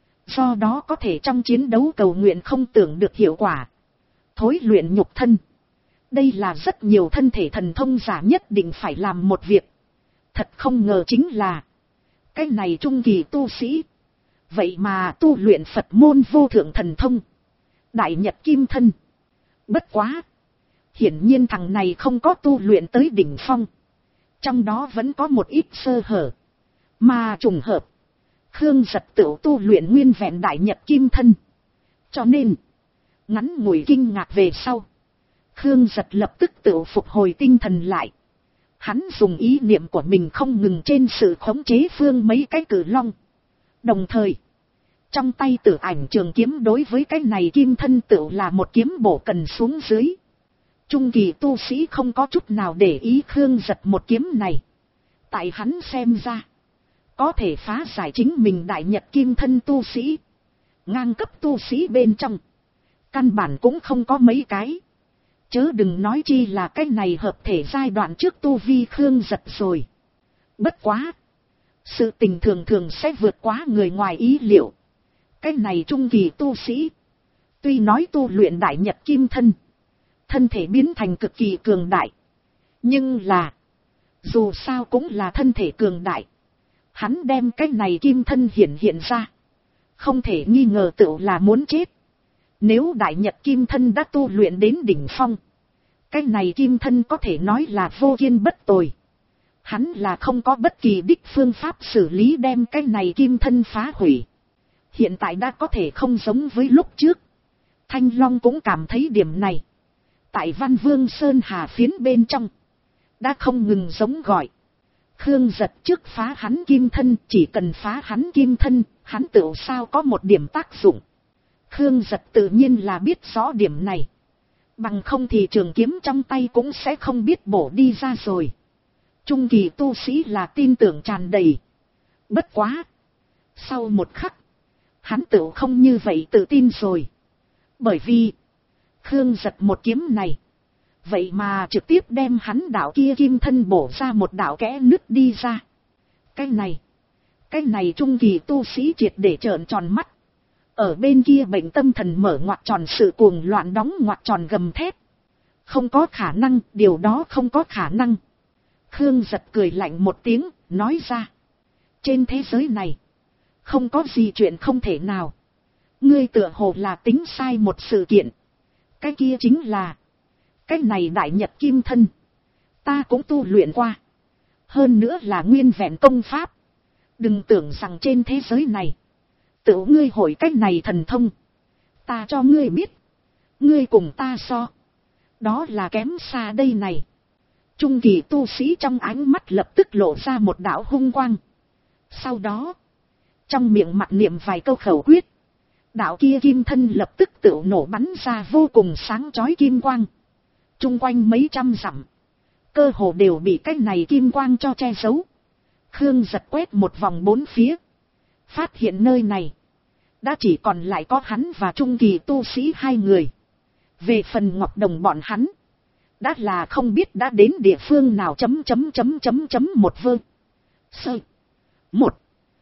Do đó có thể trong chiến đấu cầu nguyện không tưởng được hiệu quả. Thối luyện nhục thân, đây là rất nhiều thân thể thần thông giả nhất định phải làm một việc. Thật không ngờ chính là, cái này trung kỳ tu sĩ, vậy mà tu luyện Phật môn vô thượng thần thông, Đại Nhật kim thân. Bất quá, hiển nhiên thằng này không có tu luyện tới đỉnh phong, trong đó vẫn có một ít sơ hở. Mà trùng hợp, Khương Giật tự tu luyện nguyên vẹn Đại Nhật kim thân. Cho nên, ngắn ngủi kinh ngạc về sau, Khương Giật lập tức tự phục hồi tinh thần lại. Hắn dùng ý niệm của mình không ngừng trên sự khống chế phương mấy cái cử long. Đồng thời, trong tay tử ảnh trường kiếm đối với cái này kim thân tự là một kiếm bổ cần xuống dưới. Trung kỳ tu sĩ không có chút nào để ý Khương Giật một kiếm này. Tại hắn xem ra, có thể phá giải chính mình Đại Nhật kim thân tu sĩ, ngang cấp tu sĩ bên trong, căn bản cũng không có mấy cái. Chớ đừng nói chi là cái này hợp thể giai đoạn trước tu vi Khương Giật rồi. Bất quá, sự tình thường thường sẽ vượt quá người ngoài ý liệu. Cái này trung kỳ tu sĩ, tuy nói tu luyện Đại Nhật kim thân, thân thể biến thành cực kỳ cường đại, nhưng là, dù sao cũng là thân thể cường đại, hắn đem cái này kim thân hiện ra, không thể nghi ngờ tựu là muốn chết. Nếu Đại Nhật kim thân đã tu luyện đến đỉnh phong, cái này kim thân có thể nói là vô kiên bất tồi. Hắn là không có bất kỳ đích phương pháp xử lý đem cái này kim thân phá hủy. hiện tại đã có thể không giống với lúc trước. Thanh Long cũng cảm thấy điểm này. Tại Văn Vương Sơn Hà phiến bên trong, đã không ngừng giống gọi. Khương Giật trước phá hắn kim thân, chỉ cần phá hắn kim thân, hắn tự sao có một điểm tác dụng. Khương Giật tự nhiên là biết rõ điểm này. Bằng không thì trường kiếm trong tay cũng sẽ không biết bổ đi ra rồi. Trung kỳ tu sĩ là tin tưởng tràn đầy. Bất quá. Sau một khắc, hắn tự không như vậy tự tin rồi. Bởi vì, Khương Giật một kiếm này, vậy mà trực tiếp đem hắn đạo kia kim thân bổ ra một đạo kẽ nứt đi ra. Cái này trung kỳ tu sĩ triệt để trợn tròn mắt. Ở bên kia bệnh tâm thần mở ngoặc tròn, sự cuồng loạn đóng ngoặc tròn gầm thét. Không có khả năng, điều đó không có khả năng. Khương Giật cười lạnh một tiếng, nói ra. Trên thế giới này, không có gì chuyện không thể nào. Ngươi tựa hồ là tính sai một sự kiện. Cái kia chính là, cái này đại nhật kim thân, ta cũng tu luyện qua. Hơn nữa là nguyên vẹn công pháp. Đừng tưởng rằng trên thế giới này, tự ngươi hội cách này thần thông. Ta cho ngươi biết, ngươi cùng ta so, đó là kém xa đây này. Trung kỳ tu sĩ trong ánh mắt lập tức lộ ra một đạo hung quang. Sau đó, trong miệng mặc niệm vài câu khẩu quyết, đạo kia kim thân lập tức tự nổ bắn ra vô cùng sáng chói kim quang. Trung quanh mấy trăm dặm, cơ hồ đều bị cái này kim quang cho che giấu. Khương Giật quét một vòng bốn phía, phát hiện nơi này đã chỉ còn lại có hắn và trung kỳ tu sĩ hai người. Về phần Ngọc Đồng bọn hắn, đã là không biết đã đến địa phương nào. Một vơ sơ một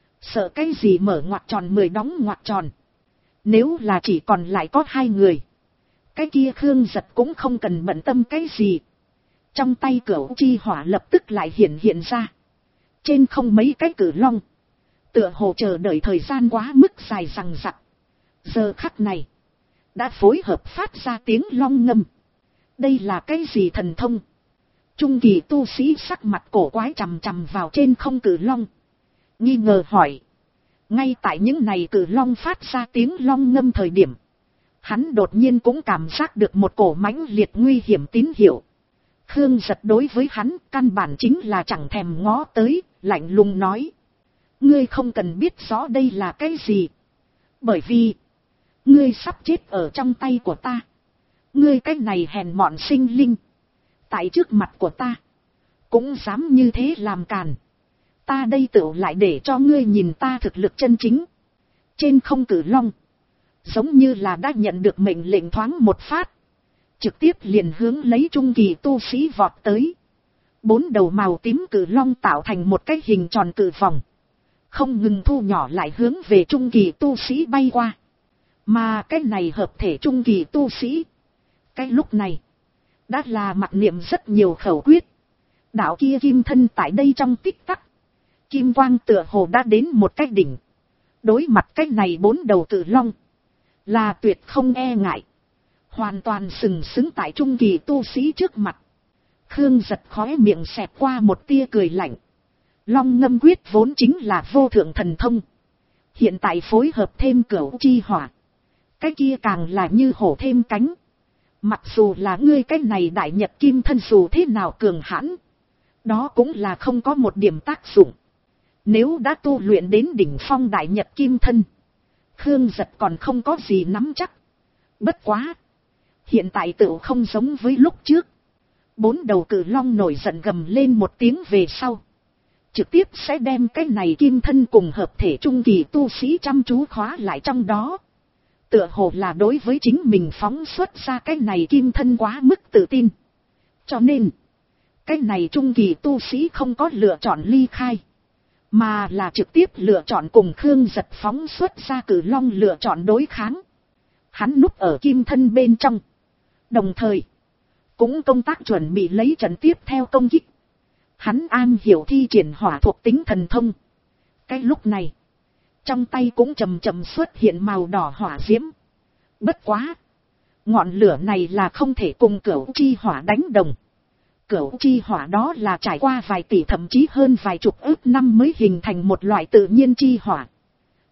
sợ cái gì mở ngoặc tròn 10 đóng ngoặc tròn. Nếu là chỉ còn lại có hai người, cái kia Khương Giật cũng không cần bận tâm cái gì. Trong tay Cửu Chi Hỏa lập tức lại hiện ra. Trên không mấy cái cử long, tựa hồ chờ đợi thời gian quá mức dài dằng dặc. Giờ khắc này, đã phối hợp phát ra tiếng long ngâm. Đây là cái gì thần thông? Trung kỳ tu sĩ sắc mặt cổ quái chằm chằm vào trên không cử long, nghi ngờ hỏi. Ngay tại những này cử long phát ra tiếng long ngâm thời điểm, hắn đột nhiên cũng cảm giác được một cổ mãnh liệt nguy hiểm tín hiệu. Khương Giật đối với hắn căn bản chính là chẳng thèm ngó tới, lạnh lùng nói. Ngươi không cần biết rõ đây là cái gì. Bởi vì, ngươi sắp chết ở trong tay của ta. Ngươi cái này hèn mọn sinh linh, tại trước mặt của ta, cũng dám như thế làm càn. Ta đây tự lại để cho ngươi nhìn ta thực lực chân chính. Trên không cử long, giống như là đã nhận được mệnh lệnh thoáng một phát, trực tiếp liền hướng lấy trung kỳ tu sĩ vọt tới. 4 đầu màu tím cử long tạo thành một cái hình tròn cử vòng, không ngừng thu nhỏ lại hướng về trung kỳ tu sĩ bay qua. Mà cái này hợp thể trung kỳ tu sĩ, cái lúc này, đã là mặc niệm rất nhiều khẩu quyết. Đạo kia kim thân tại đây trong tích tắc, kim quang tựa hồ đã đến một cái đỉnh. Đối mặt cái này 4 đầu cử long, là tuyệt không e ngại, hoàn toàn sừng sững tại trung kỳ tu sĩ trước mặt. Khương Giật khóe miệng xẹt qua một tia cười lạnh. Long ngâm quyết vốn chính là vô thượng thần thông, hiện tại phối hợp thêm Cửu Chi Hỏa, cái kia càng là như hổ thêm cánh. Mặc dù là ngươi cái này đại nhật kim thân dù thế nào cường hãn, đó cũng là không có một điểm tác dụng. Nếu đã tu luyện đến đỉnh phong đại nhật kim thân, Khương Giật còn không có gì nắm chắc. Bất quá, hiện tại tựu không giống với lúc trước. 4 đầu cử long nổi giận gầm lên một tiếng về sau, trực tiếp sẽ đem cái này kim thân cùng hợp thể trung kỳ tu sĩ chăm chú khóa lại trong đó. Tựa hồ là đối với chính mình phóng xuất ra cái này kim thân quá mức tự tin. Cho nên, cái này trung kỳ tu sĩ không có lựa chọn ly khai, mà là trực tiếp lựa chọn cùng Khương Giật phóng xuất ra cử long lựa chọn đối kháng. Hắn núp ở kim thân bên trong, đồng thời cũng công tác chuẩn bị lấy trận tiếp theo công kích. Hắn an hiểu thi triển hỏa thuộc tính thần thông. Cái lúc này, trong tay cũng chầm chậm xuất hiện màu đỏ hỏa diễm. Bất quá, ngọn lửa này là không thể cùng Cửu Chi Hỏa đánh đồng. Cửu Chi Hỏa đó là trải qua vài tỷ thậm chí hơn vài chục ức năm mới hình thành một loại tự nhiên chi hỏa.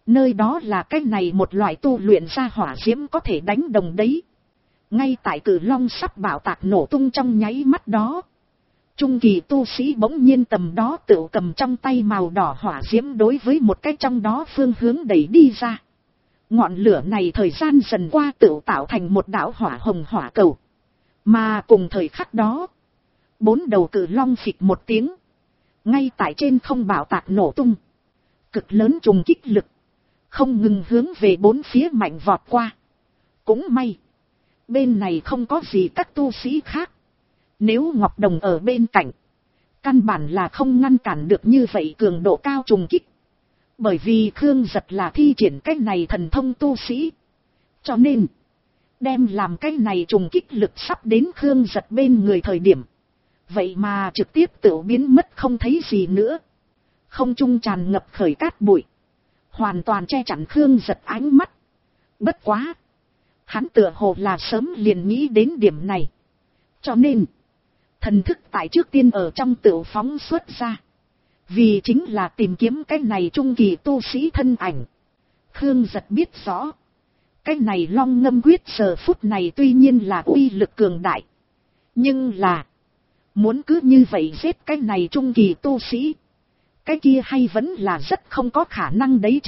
Nơi đó là cái này một loại tu luyện ra hỏa diễm có thể đánh đồng đấy. Ngay tại cử long sắp bạo tạc nổ tung trong nháy mắt đó. Trung kỳ tu sĩ bỗng nhiên tầm đó tự cầm trong tay màu đỏ hỏa diễm đối với một cái trong đó phương hướng đẩy đi ra. Ngọn lửa này thời gian dần qua tự tạo thành một đạo hỏa hồng hỏa cầu. Mà cùng thời khắc đó, 4 đầu cử long phịch một tiếng. Ngay tại trên không bạo tạc nổ tung. Cực lớn trùng kích lực. Không ngừng hướng về 4 phía mạnh vọt qua. Cũng may. Bên này không có gì các tu sĩ khác. Nếu Ngọc Đồng ở bên cạnh. Căn bản là không ngăn cản được như vậy cường độ cao trùng kích. Bởi vì Khương Giật là thi triển cái này thần thông tu sĩ. Cho nên. Đem làm cái này trùng kích lực sắp đến Khương Giật bên người thời điểm. Vậy mà trực tiếp tự biến mất không thấy gì nữa. Không trung tràn ngập khởi cát bụi. Hoàn toàn che chắn Khương Giật ánh mắt. Bất quá. Hắn tựa hồ là sớm liền nghĩ đến điểm này. Cho nên. Thần thức tại trước tiên ở trong tự phóng xuất ra. Vì chính là tìm kiếm cái này trung kỳ tu sĩ thân ảnh. Khương Giật biết rõ. Cái này long ngâm quyết giờ phút này tuy nhiên là uy lực cường đại. Nhưng là. Muốn cứ như vậy giết cái này trung kỳ tu sĩ. Cái kia hay vẫn là rất không có khả năng đấy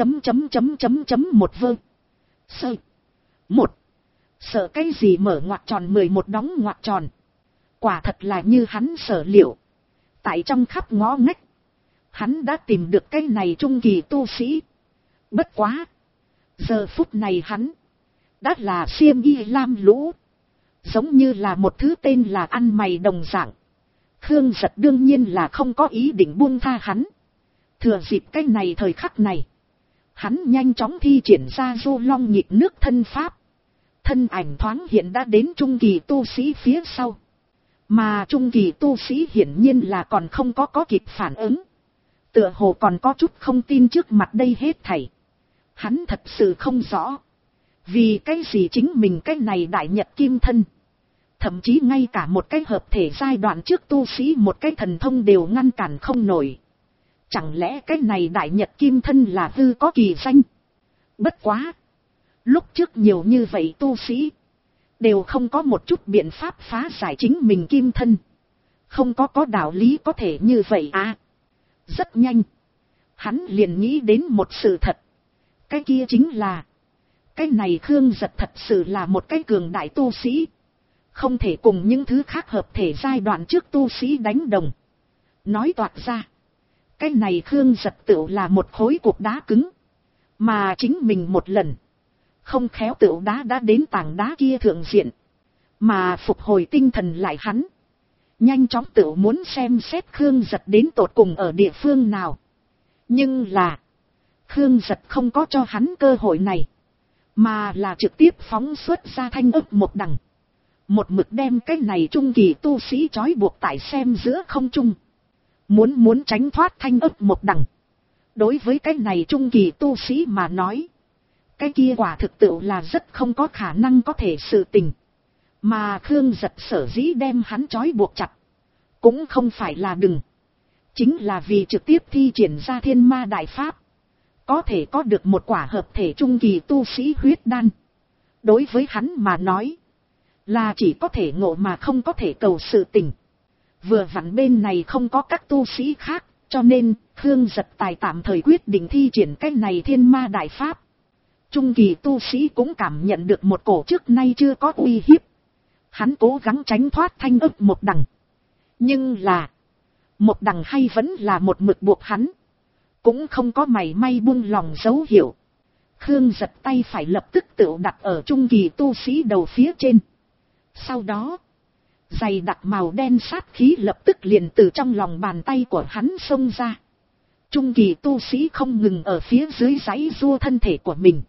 một vơ. Sơ. Một. Sợ cái gì mở ngoặc tròn 11 đóng ngoặc tròn. Quả thật là như hắn sở liệu. Tại trong khắp ngõ ngách. Hắn đã tìm được cái này trung kỳ tu sĩ. Bất quá. Giờ phút này hắn. Đã là xiêm y lam lũ. Giống như là một thứ tên là ăn mày đồng dạng. Khương Giật đương nhiên là không có ý định buông tha hắn. Thừa dịp cái này thời khắc này. Hắn nhanh chóng thi triển ra du long nhịp nước thân pháp. Thân ảnh thoáng hiện đã đến trung kỳ tu sĩ phía sau. Mà trung kỳ tu sĩ hiển nhiên là còn không có kịp phản ứng. Tựa hồ còn có chút không tin trước mặt đây hết thảy. Hắn thật sự không rõ. Vì cái gì chính mình cái này đại nhật kim thân. Thậm chí ngay cả một cái hợp thể giai đoạn trước tu sĩ một cái thần thông đều ngăn cản không nổi. Chẳng lẽ cái này đại nhật kim thân là hư có kỳ danh? Bất quá. Lúc trước nhiều như vậy tu sĩ. Đều không có một chút biện pháp phá giải chính mình kim thân. Không có đạo lý có thể như vậy à. Rất nhanh. Hắn liền nghĩ đến một sự thật. Cái kia chính là. Cái này Khương Giật thật sự là một cái cường đại tu sĩ. Không thể cùng những thứ khác hợp thể giai đoạn trước tu sĩ đánh đồng. Nói toạc ra. Cái này Khương Giật tựu là một khối cục đá cứng. Mà chính mình một lần. Không khéo tựu đá đã đến tảng đá kia thượng diện. Mà phục hồi tinh thần lại hắn. Nhanh chóng tựu muốn xem xét Khương Giật đến tột cùng ở địa phương nào. Nhưng là. Khương Giật không có cho hắn cơ hội này. Mà là trực tiếp phóng xuất ra thanh ức một đằng. Một mực đem cái này trung kỳ tu sĩ trói buộc tại xem giữa không trung. Muốn tránh thoát thanh ức một đằng. Đối với cái này trung kỳ tu sĩ mà nói. Cái kia quả thực tự là rất không có khả năng có thể sự tình. Mà Khương Giật sở dĩ đem hắn trói buộc chặt. Cũng không phải là đừng. Chính là vì trực tiếp thi triển ra thiên ma đại pháp. Có thể có được một quả hợp thể trung kỳ tu sĩ huyết đan. Đối với hắn mà nói. Là chỉ có thể ngộ mà không có thể cầu sự tình. Vừa vặn bên này không có các tu sĩ khác. Cho nên Khương Giật tài tạm thời quyết định thi triển cái này thiên ma đại pháp. Trung kỳ tu sĩ cũng cảm nhận được một cổ trước nay chưa có uy hiếp. Hắn cố gắng tránh thoát thanh ức một đằng. Nhưng là. Một đằng hay vẫn là một mực buộc hắn. Cũng không có mảy may buông lòng dấu hiệu. Khương Giật tay phải lập tức tự đặt ở trung kỳ tu sĩ đầu phía trên. Sau đó. Dày đặc màu đen sát khí lập tức liền từ trong lòng bàn tay của hắn xông ra. Trung kỳ tu sĩ không ngừng ở phía dưới giãy giụa thân thể của mình.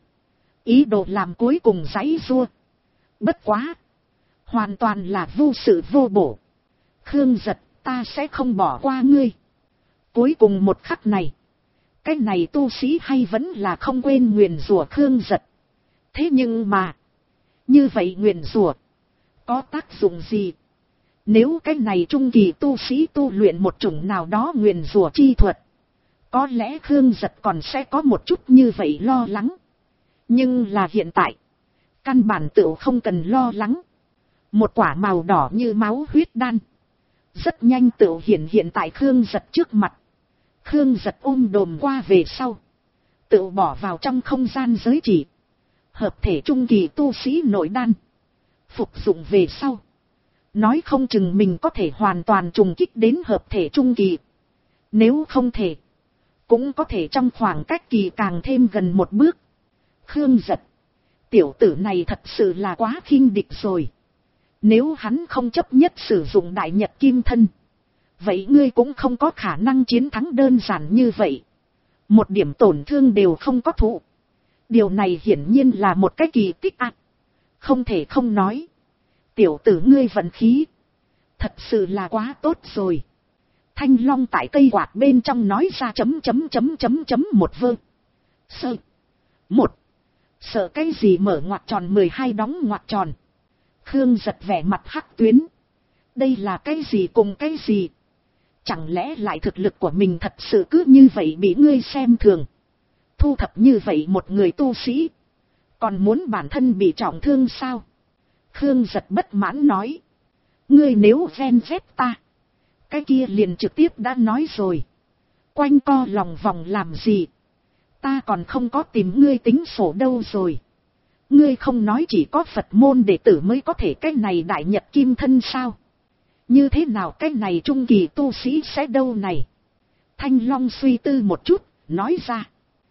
Ý đồ làm cuối cùng giãy giụa. Bất quá. Hoàn toàn là vô sự vô bổ. Khương Giật, ta sẽ không bỏ qua ngươi. Cuối cùng một khắc này. Cái này tu sĩ hay vẫn là không quên nguyền rủa Khương Giật. Thế nhưng mà. Như vậy nguyền rủa có tác dụng gì? Nếu cái này trung kỳ tu sĩ tu luyện một chủng nào đó nguyền rủa chi thuật. Có lẽ Khương Giật còn sẽ có một chút như vậy lo lắng. Nhưng là hiện tại, căn bản tựu không cần lo lắng. Một quả màu đỏ như máu huyết đan, rất nhanh tựu hiện tại Khương Giật trước mặt. Khương Giật đồm qua về sau, tựu bỏ vào trong không gian giới chỉ. Hợp thể trung kỳ tu sĩ nội đan. Phục dụng về sau, nói không chừng mình có thể hoàn toàn trùng kích đến hợp thể trung kỳ. Nếu không thể, cũng có thể trong khoảng cách kỳ càng thêm gần một bước. Khương Giật, tiểu tử này thật sự là quá khinh địch rồi. Nếu hắn không chấp nhất sử dụng đại nhật kim thân, vậy ngươi cũng không có khả năng chiến thắng đơn giản như vậy. Một điểm tổn thương đều không có thụ. Điều này hiển nhiên là một cái kỳ tích ạ. Không thể không nói. Tiểu tử ngươi vận khí thật sự là quá tốt rồi. Thanh Long tại cây quạt bên trong nói ra một vơ. Sợ. Một. Sợ cái gì mở ngoặc tròn 12 đóng ngoặc tròn. Khương Giật vẻ mặt hắc tuyến. Đây là cái gì cùng cái gì? Chẳng lẽ lại thực lực của mình thật sự cứ như vậy bị ngươi xem thường? Thu thập như vậy một người tu sĩ, còn muốn bản thân bị trọng thương sao? Khương Giật bất mãn nói. Ngươi nếu ven vét ta, cái kia liền trực tiếp đã nói rồi. Quanh co lòng vòng làm gì? Ta còn không có tìm ngươi tính sổ đâu rồi. Ngươi không nói chỉ có Phật môn đệ tử mới có thể cái này đại nhật kim thân sao? Như thế nào cái này trung kỳ tu sĩ sẽ đâu này? Thanh Long suy tư một chút, nói ra.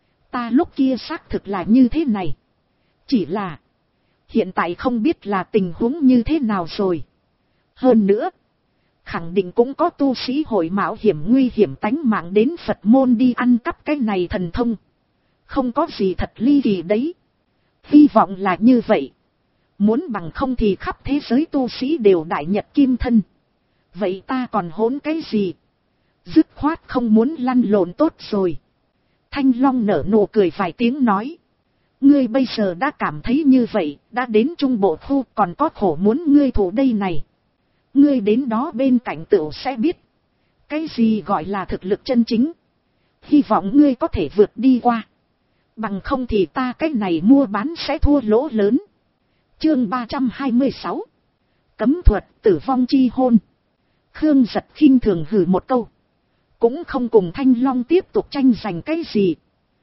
Ta lúc kia xác thực là như thế này. Chỉ là hiện tại không biết là tình huống như thế nào rồi. Hơn nữa, khẳng định cũng có tu sĩ hội mạo hiểm nguy hiểm tánh mạng đến Phật môn đi ăn cắp cái này thần thông. Không có gì thật ly kỳ đấy. Hy vọng là như vậy. Muốn bằng không thì khắp thế giới tu sĩ đều đại nhật kim thân. Vậy ta còn hỗn cái gì? Dứt khoát không muốn lăn lộn tốt rồi. Thanh Long nở nụ cười vài tiếng nói. Ngươi bây giờ đã cảm thấy như vậy, đã đến trung bộ khu còn có khổ muốn ngươi thủ đây này. Ngươi đến đó bên cạnh tựu sẽ biết. Cái gì gọi là thực lực chân chính. Hy vọng ngươi có thể vượt đi qua. Bằng không thì ta cái này mua bán sẽ thua lỗ lớn. Chương 326. Cấm thuật tử vong chi hôn. Khương Giật khinh thường hừ một câu. Cũng không cùng Thanh Long tiếp tục tranh giành cái gì.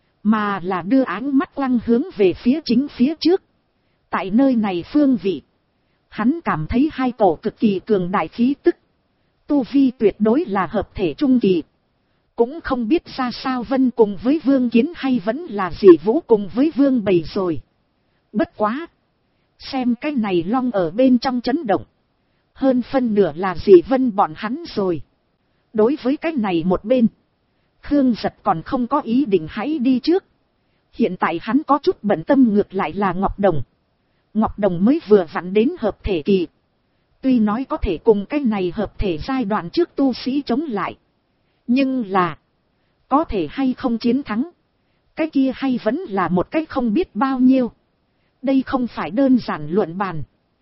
Mà là đưa áng mắt quăng hướng về phía chính phía trước. Tại nơi này phương vị, hắn cảm thấy hai cổ cực kỳ cường đại khí tức. Tu vi tuyệt đối là hợp thể trung kỳ. Cũng không biết ra sao Vân cùng với Vương Kiến hay vẫn là gì Vũ cùng với Vương Bầy rồi. Bất quá. Xem cái này Long ở bên trong chấn động. Hơn phân nửa là gì Vân bọn hắn rồi. Đối với cái này một bên, Khương Giật còn không có ý định hãy đi trước. Hiện tại hắn có chút bận tâm ngược lại là Ngọc Đồng. Ngọc Đồng mới vừa vặn đến hợp thể kỳ. Tuy nói có thể cùng cái này hợp thể giai đoạn trước tu sĩ chống lại. Nhưng là, có thể hay không chiến thắng. Cái kia hay vẫn là một cái không biết bao nhiêu. Đây không phải đơn giản luận bàn,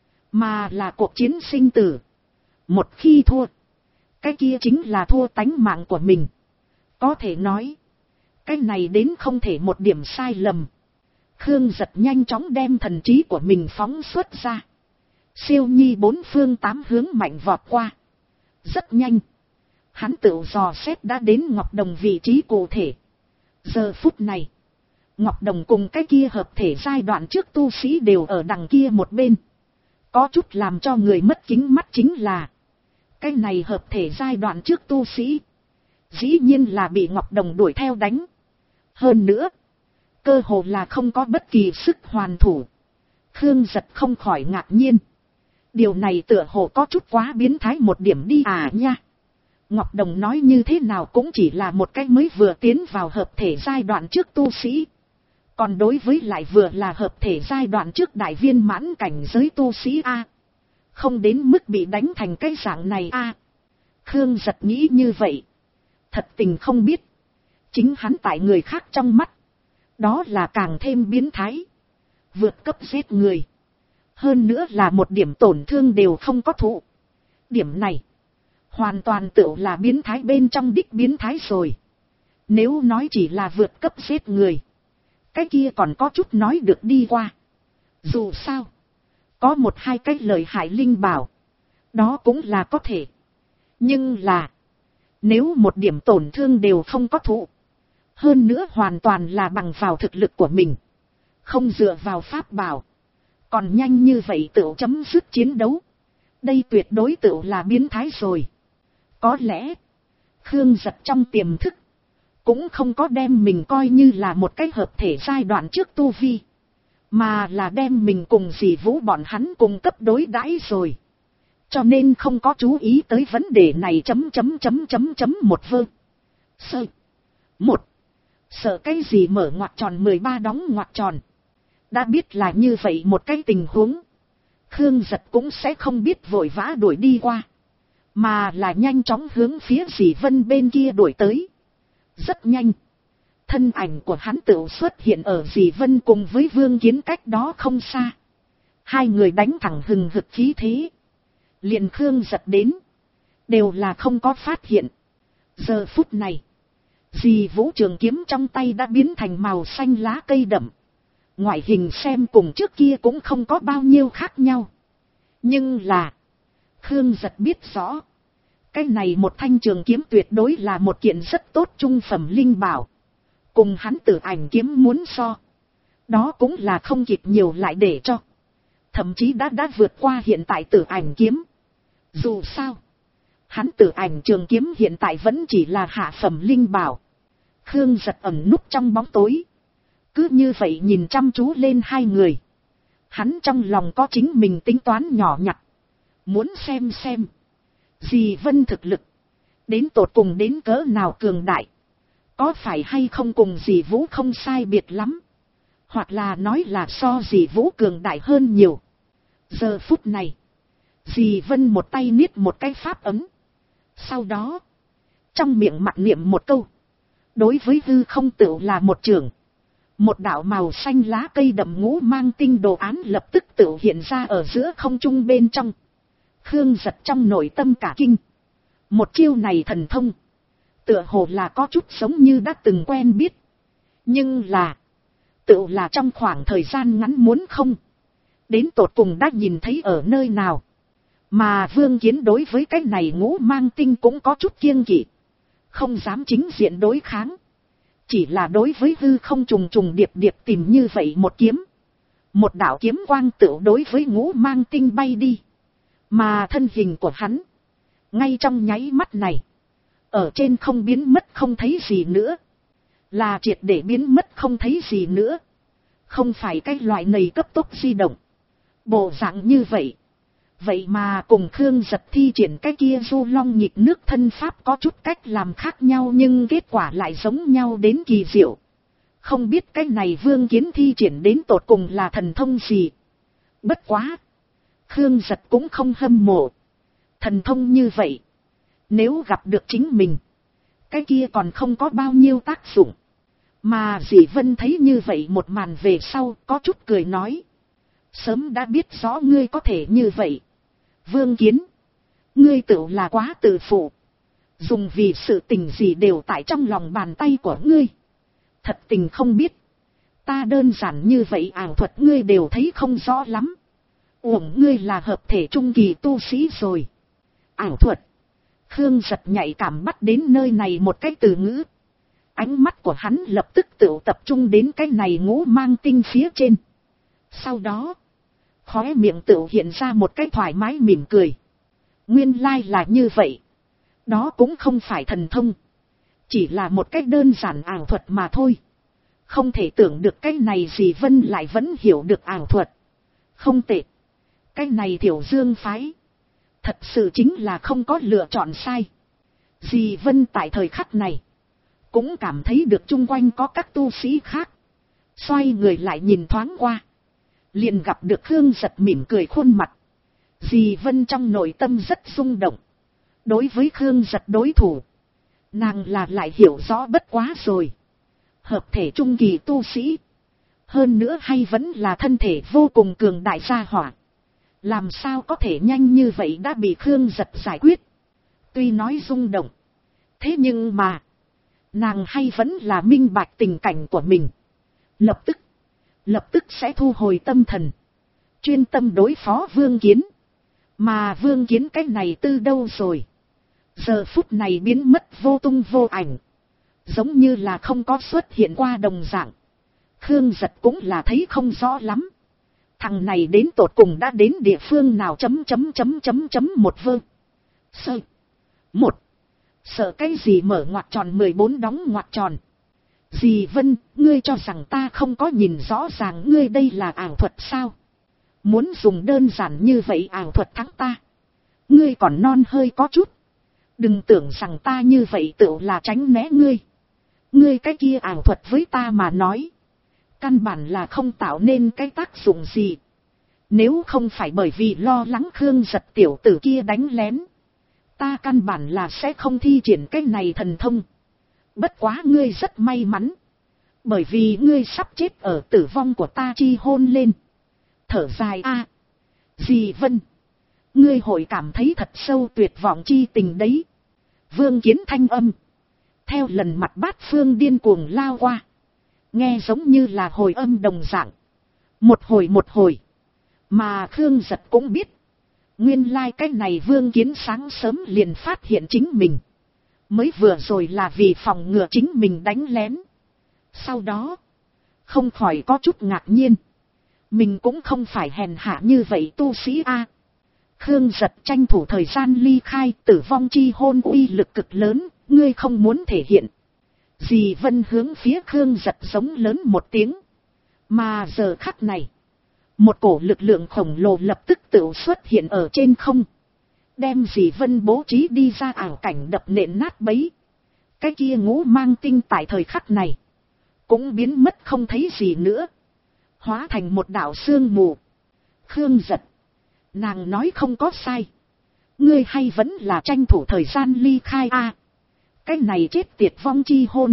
mà là cuộc chiến sinh tử. Một khi thua, cái kia chính là thua tánh mạng của mình. Có thể nói, cái này đến không thể một điểm sai lầm. Khương Giật nhanh chóng đem thần trí của mình phóng xuất ra. Siêu nhi bốn phương tám hướng mạnh vọt qua. Rất nhanh, hắn tự dò xét đã đến Ngọc Đồng vị trí cụ thể. Giờ phút này, Ngọc Đồng cùng cái kia hợp thể giai đoạn trước tu sĩ đều ở đằng kia một bên. Có chút làm cho người mất kính mắt chính là, cái này hợp thể giai đoạn trước tu sĩ, dĩ nhiên là bị Ngọc Đồng đuổi theo đánh. Hơn nữa, cơ hồ là không có bất kỳ sức hoàn thủ. Khương Giật không khỏi ngạc nhiên. Điều này tựa hồ có chút quá biến thái một điểm đi à nha. Ngọc Đồng nói như thế nào cũng chỉ là một cái mới vừa tiến vào hợp thể giai đoạn trước tu sĩ. Còn đối với lại vừa là hợp thể giai đoạn trước đại viên mãn cảnh giới tu sĩ A. Không đến mức bị đánh thành cái dạng này A. Khương Giật nghĩ như vậy. Thật tình không biết. Chính hắn tại người khác trong mắt, đó là càng thêm biến thái. Vượt cấp giết người. Hơn nữa là một điểm tổn thương đều không có thụ. Điểm này hoàn toàn tựu là biến thái bên trong đích biến thái rồi. Nếu nói chỉ là vượt cấp giết người, cái kia còn có chút nói được đi qua. Dù sao, có một hai cái lời hại linh bảo, đó cũng là có thể. Nhưng là, nếu một điểm tổn thương đều không có thụ, hơn nữa hoàn toàn là bằng vào thực lực của mình, không dựa vào pháp bảo, còn nhanh như vậy tự chấm dứt chiến đấu, đây tuyệt đối tự là biến thái rồi. Có lẽ, Khương Giật trong tiềm thức, cũng không có đem mình coi như là một cái hợp thể giai đoạn trước tu vi, mà là đem mình cùng dì Vũ bọn hắn cùng cấp đối đãi rồi. Cho nên không có chú ý tới vấn đề này một vơ. Sơ. Một. Sợ cái gì mở ngoặc tròn 13 đóng ngoặc tròn. Đã biết là như vậy một cái tình huống, Khương Giật cũng sẽ không biết vội vã đuổi đi qua, mà là nhanh chóng hướng phía dì Vân bên kia đuổi tới. Rất nhanh, thân ảnh của hắn tự xuất hiện ở dì Vân cùng với Vương Kiến cách đó không xa. Hai người đánh thẳng hừng hực khí thế, liền Khương Giật đến, đều là không có phát hiện. Giờ phút này, dì Vũ trường kiếm trong tay đã biến thành màu xanh lá cây đậm. Ngoại hình xem cùng trước kia cũng không có bao nhiêu khác nhau. Nhưng là, Khương Giật biết rõ, cái này một thanh trường kiếm tuyệt đối là một kiện rất tốt trung phẩm linh bảo. Cùng hắn Tử Ảnh kiếm muốn so, đó cũng là không kịp nhiều lại để cho. Thậm chí đã vượt qua hiện tại Tử Ảnh kiếm. Dù sao, hắn Tử Ảnh trường kiếm hiện tại vẫn chỉ là hạ phẩm linh bảo. Khương Giật ẩn núp trong bóng tối, cứ như vậy nhìn chăm chú lên hai người. Hắn trong lòng có chính mình tính toán nhỏ nhặt, muốn xem dì Vân thực lực đến tột cùng đến cỡ nào cường đại, có phải hay không cùng dì Vũ không sai biệt lắm, hoặc là nói là so dì Vũ cường đại hơn nhiều. Giờ phút này, dì Vân một tay niết một cái pháp ấm, sau đó trong miệng mặc niệm một câu, đối với hư không tựu là một trường. Một đạo màu xanh lá cây đậm ngũ mang tinh đồ án lập tức tự hiện ra ở giữa không trung bên trong. Khương Giật trong nội tâm cả kinh. Một chiêu này thần thông, tựa hồ là có chút giống như đã từng quen biết. Nhưng là, tự là trong khoảng thời gian ngắn muốn không, đến tột cùng đã nhìn thấy ở nơi nào. Mà Vương Kiến đối với cái này ngũ mang tinh cũng có chút kiêng kỵ, không dám chính diện đối kháng. Chỉ là đối với hư không trùng trùng điệp điệp tìm như vậy một kiếm. Một đạo kiếm quang tựu đối với ngũ mang tinh bay đi. Mà thân hình của hắn, ngay trong nháy mắt này, ở trên không biến mất không thấy gì nữa. Là triệt để biến mất không thấy gì nữa. Không phải cái loại này cấp tốc di động. Bộ dạng như vậy. Vậy mà cùng Khương Giật thi triển cái kia du long nhịp nước thân pháp có chút cách làm khác nhau, nhưng kết quả lại giống nhau đến kỳ diệu. Không biết cái này Vương Kiến thi triển đến tột cùng là thần thông gì. Bất quá, Khương Giật cũng không hâm mộ. Thần thông như vậy, nếu gặp được chính mình, cái kia còn không có bao nhiêu tác dụng. Mà dì Vân thấy như vậy một màn về sau có chút cười nói. Sớm đã biết rõ ngươi có thể như vậy. Vương Kiến, ngươi tự là quá tự phụ. Dùng vì sự tình gì đều tại trong lòng bàn tay của ngươi. Thật tình không biết. Ta đơn giản như vậy ảo thuật ngươi đều thấy không rõ lắm. Uổng ngươi là hợp thể trung kỳ tu sĩ rồi. Ảo thuật. Khương Giật nhạy cảm bắt đến nơi này một cái từ ngữ. Ánh mắt của hắn lập tức tự tập trung đến cái này ngũ mang tinh phía trên. Sau đó, khóe miệng tự hiện ra một cái thoải mái mỉm cười. Nguyên lai là như vậy. Đó cũng không phải thần thông. Chỉ là một cái đơn giản ảo thuật mà thôi. Không thể tưởng được cái này dì Vân lại vẫn hiểu được ảo thuật. Không tệ. Cái này Thiểu Dương phái, thật sự chính là không có lựa chọn sai. Dì Vân tại thời khắc này, cũng cảm thấy được chung quanh có các tu sĩ khác. Xoay người lại nhìn thoáng qua. Liền gặp được Khương Giật mỉm cười khuôn mặt. Dì Vân trong nội tâm rất rung động. Đối với Khương Giật đối thủ, nàng là lại hiểu rõ bất quá rồi. Hợp thể trung kỳ tu sĩ. Hơn nữa hay vẫn là thân thể vô cùng cường đại gia hỏa. Làm sao có thể nhanh như vậy đã bị Khương Giật giải quyết. Tuy nói rung động, thế nhưng mà Nàng hay vẫn là minh bạch tình cảnh của mình. Lập tức sẽ thu hồi tâm thần. Chuyên tâm đối phó Vương Kiến. Mà Vương Kiến cái này tư đâu rồi? Giờ phút này biến mất vô tung vô ảnh. Giống như là không có xuất hiện qua đồng dạng. Khương Giật cũng là thấy không rõ lắm. Thằng này đến tột cùng đã đến địa phương nào một vơ. Sơ. Một. Sợ cái gì mở ngoặc tròn 14 đóng ngoặc tròn. Dì Vân, ngươi cho rằng ta không có nhìn rõ ràng ngươi đây là ảo thuật sao? Muốn dùng đơn giản như vậy ảo thuật thắng ta. Ngươi còn non hơi có chút. Đừng tưởng rằng ta như vậy tự là tránh né ngươi. Ngươi cái kia ảo thuật với ta mà nói. Căn bản là không tạo nên cái tác dụng gì. Nếu không phải bởi vì lo lắng Khương Giật tiểu tử kia đánh lén. Ta căn bản là sẽ không thi triển cái này thần thông. Bất quá ngươi rất may mắn. Bởi vì ngươi sắp chết ở tử vong của ta chi hôn lên. Thở dài a. Dì Vân. Ngươi hội cảm thấy thật sâu tuyệt vọng chi tình đấy. Vương Kiến thanh âm. Theo lần mặt bát phương điên cuồng lao qua. Nghe giống như là hồi âm đồng dạng. Một hồi. Mà Khương Giật cũng biết. Nguyên lai cái này Vương Kiến sáng sớm liền phát hiện chính mình. Mới vừa rồi là vì phòng ngừa chính mình đánh lén. Sau đó. Không khỏi có chút ngạc nhiên. Mình cũng không phải hèn hạ như vậy tu sĩ a. Khương Giật tranh thủ thời gian ly khai, tử vong chi hôn uy lực cực lớn, ngươi không muốn thể hiện. Dì Vân hướng phía Khương Giật giống lớn một tiếng. Mà giờ khắc này, một cổ lực lượng khổng lồ lập tức tự xuất hiện ở trên không. Đem dì Vân bố trí đi ra ảo cảnh đập nện nát bấy. Cái kia ngũ mang tinh tại thời khắc này, cũng biến mất không thấy gì nữa. Hóa thành một đạo sương mù. Khương Giật. Nàng nói không có sai. Ngươi hay vẫn là tranh thủ thời gian ly khai a. Cái này chết tiệt vong chi hôn.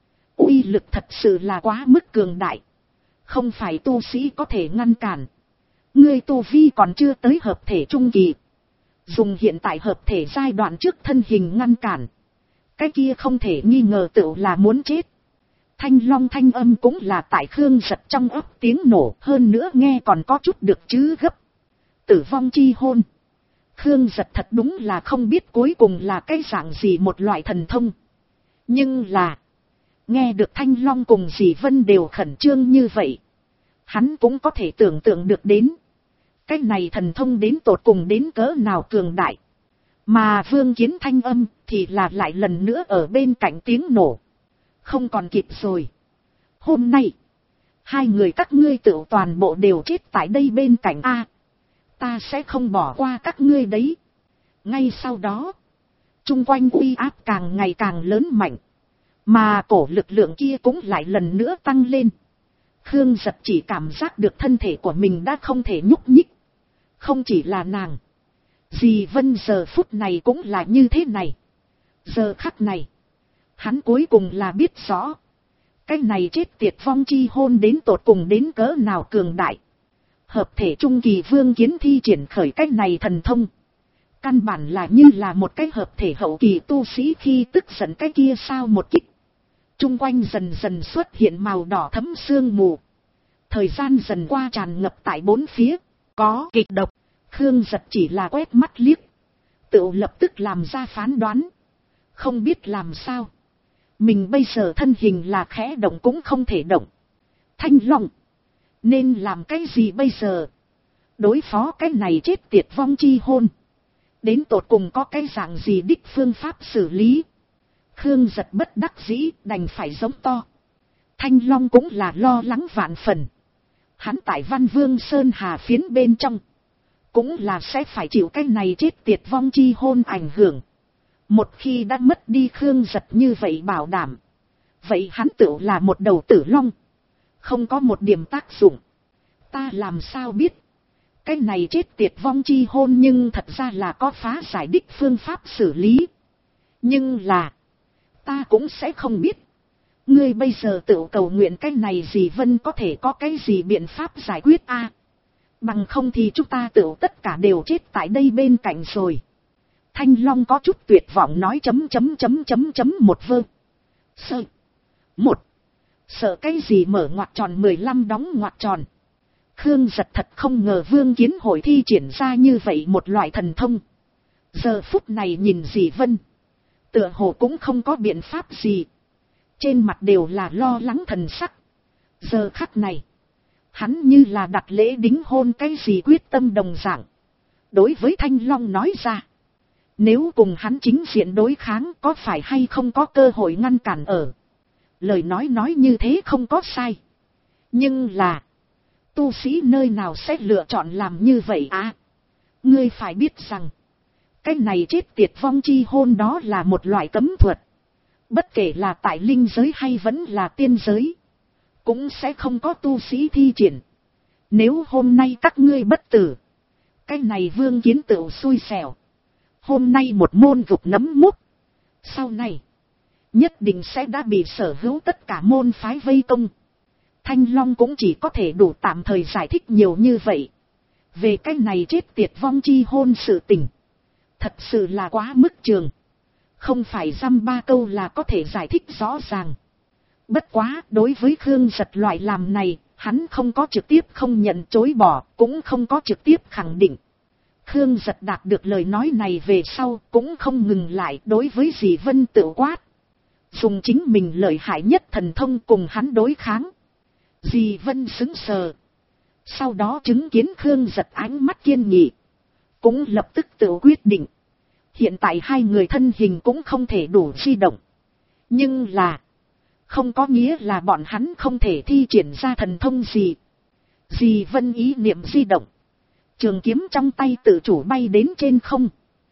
Uy lực thật sự là quá mức cường đại. Không phải tu sĩ có thể ngăn cản. Ngươi tu vi còn chưa tới hợp thể trung kỳ. Dùng hiện tại hợp thể giai đoạn trước thân hình ngăn cản. Cái kia không thể nghi ngờ tựu là muốn chết. Thanh long thanh âm cũng là tại Khương Giật trong ấp tiếng nổ, hơn nữa nghe còn có chút được chứ gấp. Tử vong chi hôn. Khương Giật thật đúng là không biết cuối cùng là cái dạng gì một loại thần thông. Nhưng là, nghe được Thanh Long cùng dì Vân đều khẩn trương như vậy. Hắn cũng có thể tưởng tượng được đến. Cái này thần thông đến tột cùng đến cỡ nào cường đại. Mà Vương Kiến thanh âm thì là lại lần nữa ở bên cạnh tiếng nổ. Không còn kịp rồi. Hôm nay, hai người các ngươi tự toàn bộ đều chết tại đây bên cạnh a. Ta sẽ không bỏ qua các ngươi đấy. Ngay sau đó, chung quanh uy áp càng ngày càng lớn mạnh. Mà cổ lực lượng kia cũng lại lần nữa tăng lên. Khương Giật chỉ cảm giác được thân thể của mình đã không thể nhúc nhích. Không chỉ là nàng. Dì Vân giờ phút này cũng là như thế này. Giờ khắc này, hắn cuối cùng là biết rõ. Cái này chết tiệt vong chi hôn đến tột cùng đến cỡ nào cường đại. Hợp thể trung kỳ Vương Kiến thi triển khởi cái này thần thông. Căn bản là như là một cái hợp thể hậu kỳ tu sĩ khi tức giận cái kia sao một kích. Trung quanh dần dần xuất hiện màu đỏ thấm sương mù. Thời gian dần qua tràn ngập tại bốn phía. Có kịch độc. Khương Giật chỉ là quét mắt liếc. Tự lập tức làm ra phán đoán. Không biết làm sao. Mình bây giờ thân hình là khẽ động cũng không thể động. Thanh Long. Nên làm cái gì bây giờ? Đối phó cái này chết tiệt vong chi hôn. Đến tột cùng có cái dạng gì đích phương pháp xử lý. Khương Giật bất đắc dĩ đành phải giống to. Thanh Long cũng là lo lắng vạn phần. Hắn tại Văn Vương Sơn Hà phiến bên trong. Cũng là sẽ phải chịu cái này chết tiệt vong chi hôn ảnh hưởng. Một khi đã mất đi Khương Giật như vậy bảo đảm. Vậy hắn tự là một đầu tử long. Không có một điểm tác dụng. Ta làm sao biết. Cái này chết tiệt vong chi hôn nhưng thật ra là có phá giải đích phương pháp xử lý. Nhưng là. Ta cũng sẽ không biết. Ngươi bây giờ tự cầu nguyện cái này dì Vân có thể có cái gì biện pháp giải quyết a? Bằng không thì chúng ta tự tất cả đều chết tại đây bên cạnh rồi. Thanh Long có chút tuyệt vọng nói một vơ. Sơ. Một. Sợ cái gì mở ngoặc tròn 15 đóng ngoặc tròn. Khương Giật thật không ngờ Vương Kiến hội thi triển ra như vậy một loại thần thông. Giờ phút này nhìn dì Vân, tựa hồ cũng không có biện pháp gì. Trên mặt đều là lo lắng thần sắc. Giờ khắc này, hắn như là đặt lễ đính hôn cái gì quyết tâm đồng dạng. Đối với Thanh Long nói ra, nếu cùng hắn chính diện đối kháng có phải hay không có cơ hội ngăn cản ở. Lời nói như thế không có sai. Nhưng là, tu sĩ nơi nào sẽ lựa chọn làm như vậy à? Ngươi phải biết rằng, cái này chết tiệt vong chi hôn đó là một loại cấm thuật. Bất kể là tại linh giới hay vẫn là tiên giới, cũng sẽ không có tu sĩ thi triển. Nếu hôm nay các ngươi bất tử, cái này Vương Kiến tựu xui xẻo. Hôm nay một môn gục nấm mút, sau này nhất định sẽ đã bị sở hữu tất cả môn phái vây công. Thanh Long cũng chỉ có thể đủ tạm thời giải thích nhiều như vậy. Về cái này chết tiệt vong chi hôn sự tình, thật sự là quá mức trường. Không phải dăm ba câu là có thể giải thích rõ ràng. Bất quá đối với Khương Giật loại làm này, hắn không có trực tiếp không nhận chối bỏ, cũng không có trực tiếp khẳng định. Khương Giật đạt được lời nói này về sau cũng không ngừng lại đối với dì Vân tự quát. Dùng chính mình lợi hại nhất thần thông cùng hắn đối kháng. Dì Vân sững sờ. Sau đó chứng kiến Khương Giật ánh mắt kiên nghị, cũng lập tức tự quyết định. Hiện tại hai người thân hình cũng không thể đủ di động. Nhưng là, không có nghĩa là bọn hắn không thể thi triển ra thần thông gì. Dì Vân ý niệm di động, trường kiếm trong tay tự chủ bay đến trên không.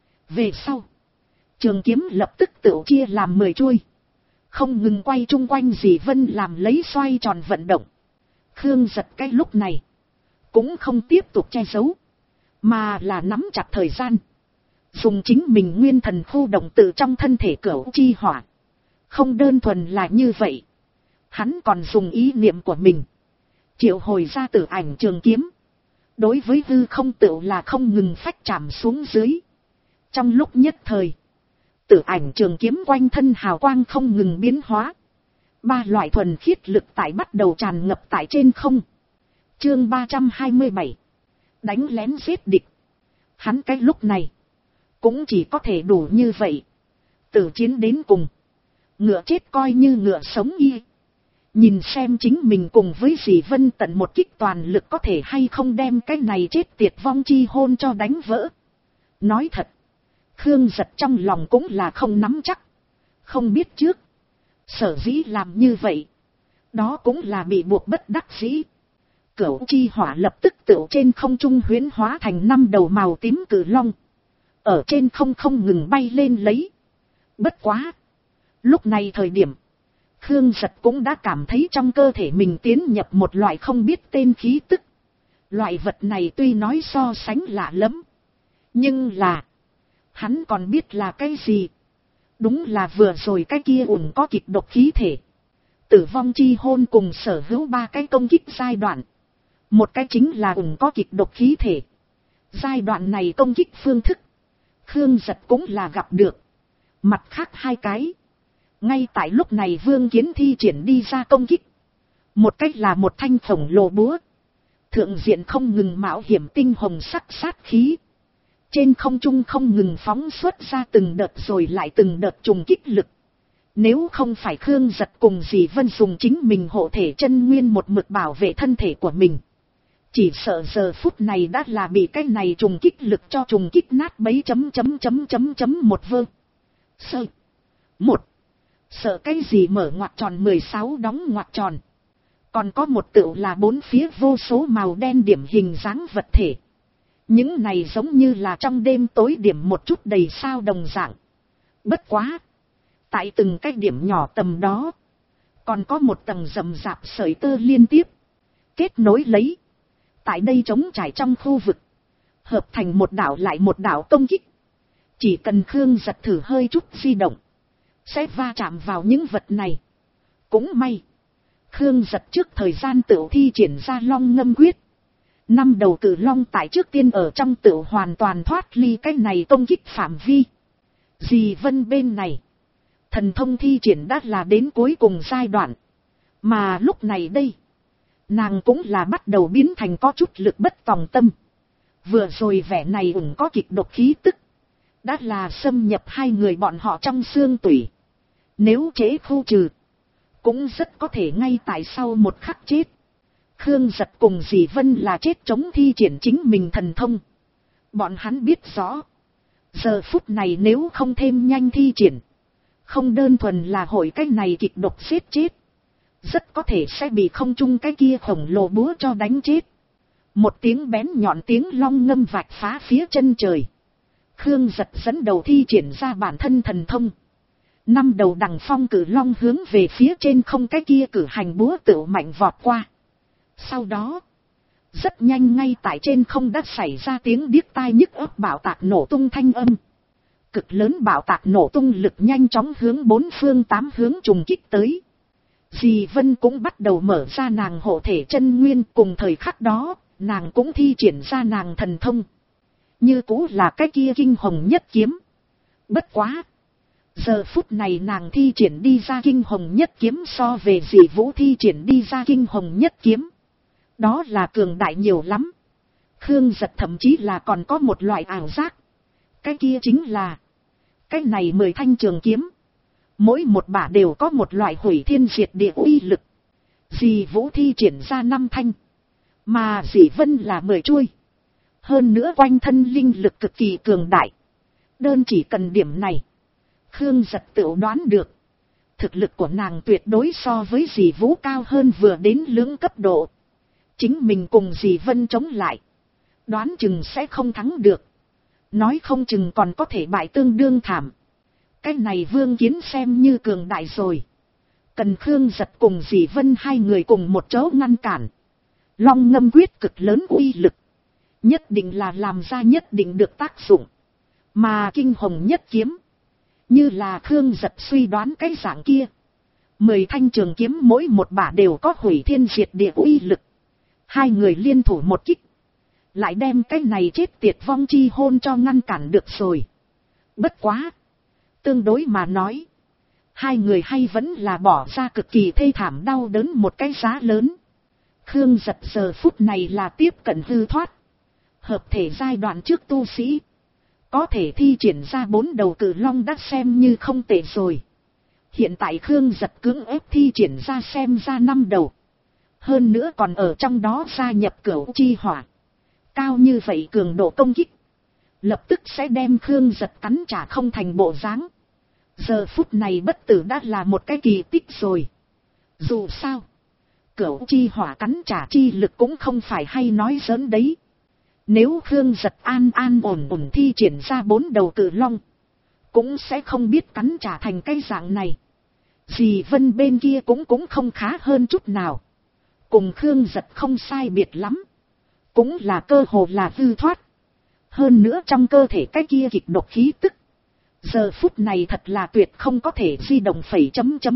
Về sau, trường kiếm lập tức tự chia làm 10 chuôi, không ngừng quay chung quanh dì Vân làm lấy xoay tròn vận động. Khương Giật cái lúc này cũng không tiếp tục che giấu, mà là nắm chặt thời gian, dùng chính mình nguyên thần khu động tự trong thân thể Cửu Chi Hỏa. Không đơn thuần là như vậy, hắn còn dùng ý niệm của mình triệu hồi ra Tử Ảnh trường kiếm. Đối với hư không tựu là không ngừng phách chạm xuống dưới. Trong lúc nhất thời, Tử Ảnh trường kiếm quanh thân hào quang không ngừng biến hóa. Ba loại thuần khiết lực tại bắt đầu tràn ngập tại trên không. Chương 327, đánh lén giết địch. Hắn cái lúc này cũng chỉ có thể đủ như vậy. Tử chiến đến cùng, ngựa chết coi như ngựa sống y. Nhìn xem chính mình cùng với dì Vân tận một kích toàn lực có thể hay không đem cái này chết tiệt vong chi hôn cho đánh vỡ. Nói thật, Khương Giật trong lòng cũng là không nắm chắc. Không biết trước, sở dĩ làm như vậy, đó cũng là bị buộc bất đắc dĩ. Cửu Chi Hỏa lập tức tựu trên không trung huyễn hóa thành 5 đầu màu tím cử long. Ở trên không không ngừng bay lên lấy. Bất quá, lúc này thời điểm, Khương Giật cũng đã cảm thấy trong cơ thể mình tiến nhập một loại không biết tên khí tức. Loại vật này tuy nói so sánh lạ lắm, nhưng là, hắn còn biết là cái gì. Đúng là vừa rồi cái kia ủng có kịch độc khí thể. Tử vong chi hôn cùng sở hữu 3 cái công kích giai đoạn. Một cái chính là ủng có kịch độc khí thể. Giai đoạn này công kích phương thức, Khương Giật cũng là gặp được. Mặt khác 2 cái, ngay tại lúc này Vương Kiến thi triển đi ra công kích. Một cách là một thanh khổng lồ búa, thượng diện không ngừng mạo hiểm tinh hồng sắc sát khí. Trên không trung không ngừng phóng xuất ra từng đợt rồi lại từng đợt trùng kích lực. Nếu không phải Khương Giật cùng dì Vân dùng chính mình hộ thể chân nguyên một mực bảo vệ thân thể của mình, chỉ sợ giờ phút này đã là bị cái này trùng kích lực cho trùng kích nát bấy một vơ. Sơ. Một. Sợ cái gì mở ngoặc tròn 16 đóng ngoặc tròn. Còn có một tựu là 4 phía vô số màu đen điểm hình dáng vật thể. Những này giống như là trong đêm tối điểm một chút đầy sao đồng dạng. Bất quá, tại từng cái điểm nhỏ tầm đó, còn có một tầng rậm rạp sợi tơ liên tiếp kết nối lấy. Tại đây trống trải trong khu vực, hợp thành một đảo lại một đảo công kích. Chỉ cần Khương Giật thử hơi chút di động, sẽ va chạm vào những vật này. Cũng may, Khương Giật trước thời gian tự thi triển ra long ngâm quyết. 5 đầu cử long tại trước tiên ở trong tự hoàn toàn thoát ly cái này công kích phạm vi. Dì Vân bên này, Thần thông thi triển đã là đến cuối cùng giai đoạn. Mà lúc này đây, nàng cũng là bắt đầu biến thành có chút lực bất tòng tâm. Vừa rồi vẻ này ủng có kịch độc khí tức, đã là xâm nhập hai người bọn họ trong xương tủy. Nếu chế khu trừ, cũng rất có thể ngay tại sau một khắc chết. Khương Giật cùng Dì Vân là chết chống thi triển chính mình thần thông. Bọn hắn biết rõ, giờ phút này nếu không thêm nhanh thi triển, không đơn thuần là hội cái này kịch độc giết chết, rất có thể sẽ bị không trung cái kia khổng lồ búa cho đánh chết. Một tiếng bén nhọn tiếng long ngâm vạch phá phía chân trời. Khương Giật dẫn đầu thi triển ra bản thân thần thông. 5 đầu đằng phong cử long hướng về phía trên không cái kia cử hành búa tựu mạnh vọt qua. Sau đó, rất nhanh ngay tại trên không đã xảy ra tiếng điếc tai nhức óc bạo tạc nổ tung thanh âm. Cực lớn bạo tạc nổ tung lực nhanh chóng hướng 4 phương 8 hướng trùng kích tới. Dì Vân cũng bắt đầu mở ra nàng hộ thể chân nguyên, cùng thời khắc đó, nàng cũng thi triển ra nàng thần thông. Như cũ là cái kia kinh hồng nhất kiếm. Bất quá, giờ phút này nàng thi triển đi ra kinh hồng nhất kiếm so về Dì Vũ thi triển đi ra kinh hồng nhất kiếm, đó là cường đại nhiều lắm. Khương Giật thậm chí là còn có một loại ảo giác. Cái kia chính là, cái này 10 thanh trường kiếm, mỗi một bả đều có một loại hủy thiên diệt địa uy lực. Dì Vũ thi triển ra 5 thanh, mà Dì Vân là 10 chuôi. Hơn nữa quanh thân linh lực cực kỳ cường đại. Đơn chỉ cần điểm này, Khương Giật tự đoán được, thực lực của nàng tuyệt đối so với Dì Vũ cao hơn vừa đến lưỡng cấp độ. Chính mình cùng Dì Vân chống lại, đoán chừng sẽ không thắng được. Nói không chừng còn có thể bại tương đương thảm. Cái này Vương Kiến xem như cường đại rồi. Cần Khương Giật cùng Dì Vân hai người cùng một chỗ ngăn cản. Long ngâm quyết cực lớn uy lực, nhất định là làm ra nhất định được tác dụng. Mà kinh hồng nhất kiếm, như là Khương Giật suy đoán cái dạng kia, 10 thanh trường kiếm mỗi một bả đều có hủy thiên diệt địa uy lực. Hai người liên thủ một kích, lại đem cái này chết tiệt vong chi hôn cho ngăn cản được rồi. Bất quá, tương đối mà nói, hai người hay vẫn là bỏ ra cực kỳ thê thảm đau đớn một cái giá lớn. Khương Giật giờ phút này là tiếp cận hư thoát. Hợp thể giai đoạn trước tu sĩ, có thể thi triển ra 4 đầu cử long đã xem như không tệ rồi. Hiện tại Khương Giật cưỡng ép thi triển ra xem ra 5 đầu. Hơn nữa còn ở trong đó gia nhập cửu chi hỏa. Cao như vậy cường độ công kích, lập tức sẽ đem Khương Giật cắn trả không thành bộ dáng. Giờ phút này bất tử đã là một cái kỳ tích rồi. Dù sao, cửu chi hỏa cắn trả chi lực cũng không phải hay nói giỡn đấy. Nếu Khương Giật an ổn thi triển ra 4 đầu cử long, cũng sẽ không biết cắn trả thành cái dạng này. Dì Vân bên kia cũng không khá hơn chút nào. Cùng Khương Giật không sai biệt lắm, cũng là cơ hồ là hư thoát. Hơn nữa trong cơ thể cái kia kịch độc khí tức, giờ phút này thật là tuyệt không có thể di động phẩy ...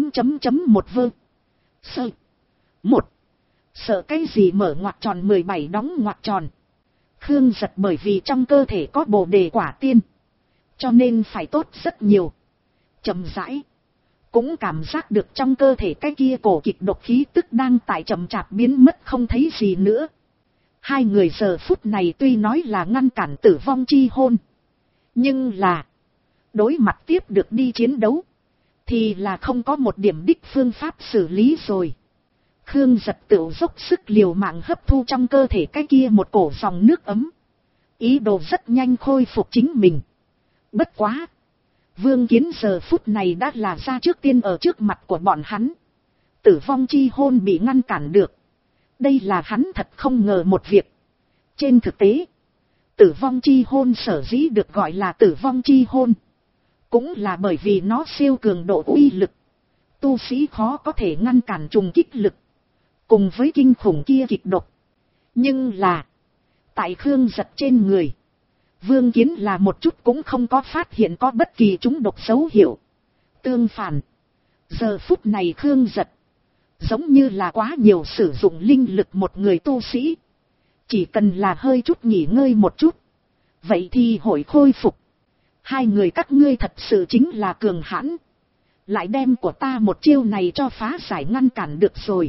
một vơ. Sơ. Một. Sợ cái gì mở ngoặc tròn 17 đóng ngoặc tròn. Khương Giật bởi vì trong cơ thể có bồ đề quả tiên, cho nên phải tốt rất nhiều. Chậm rãi, cũng cảm giác được trong cơ thể cái kia cổ kịch độc khí tức đang tại chậm chạp biến mất không thấy gì nữa. Hai người giờ phút này tuy nói là ngăn cản tử vong chi hôn, nhưng là đối mặt tiếp được đi chiến đấu, thì là không có một điểm đích phương pháp xử lý rồi. Khương Giật tự dốc sức liều mạng hấp thu trong cơ thể cái kia một cổ dòng nước ấm, ý đồ rất nhanh khôi phục chính mình. Bất quá, Vương Kiến giờ phút này đã là ra trước tiên ở trước mặt của bọn hắn. Tử vong chi hôn bị ngăn cản được, đây là hắn thật không ngờ một việc. Trên thực tế, tử vong chi hôn sở dĩ được gọi là tử vong chi hôn, cũng là bởi vì nó siêu cường độ uy lực, tu sĩ khó có thể ngăn cản trùng kích lực, cùng với kinh khủng kia kịch độc. Nhưng là, tại Khương Giật trên người, Vương Kiến là một chút cũng không có phát hiện có bất kỳ trúng độc dấu hiệu. Tương phản, giờ phút này Khương Giật giống như là quá nhiều sử dụng linh lực một người tu sĩ. Chỉ cần là hơi chút nghỉ ngơi một chút, vậy thì hội khôi phục. Hai người các ngươi thật sự chính là cường hãn. lại đem của ta một chiêu này cho phá giải ngăn cản được rồi.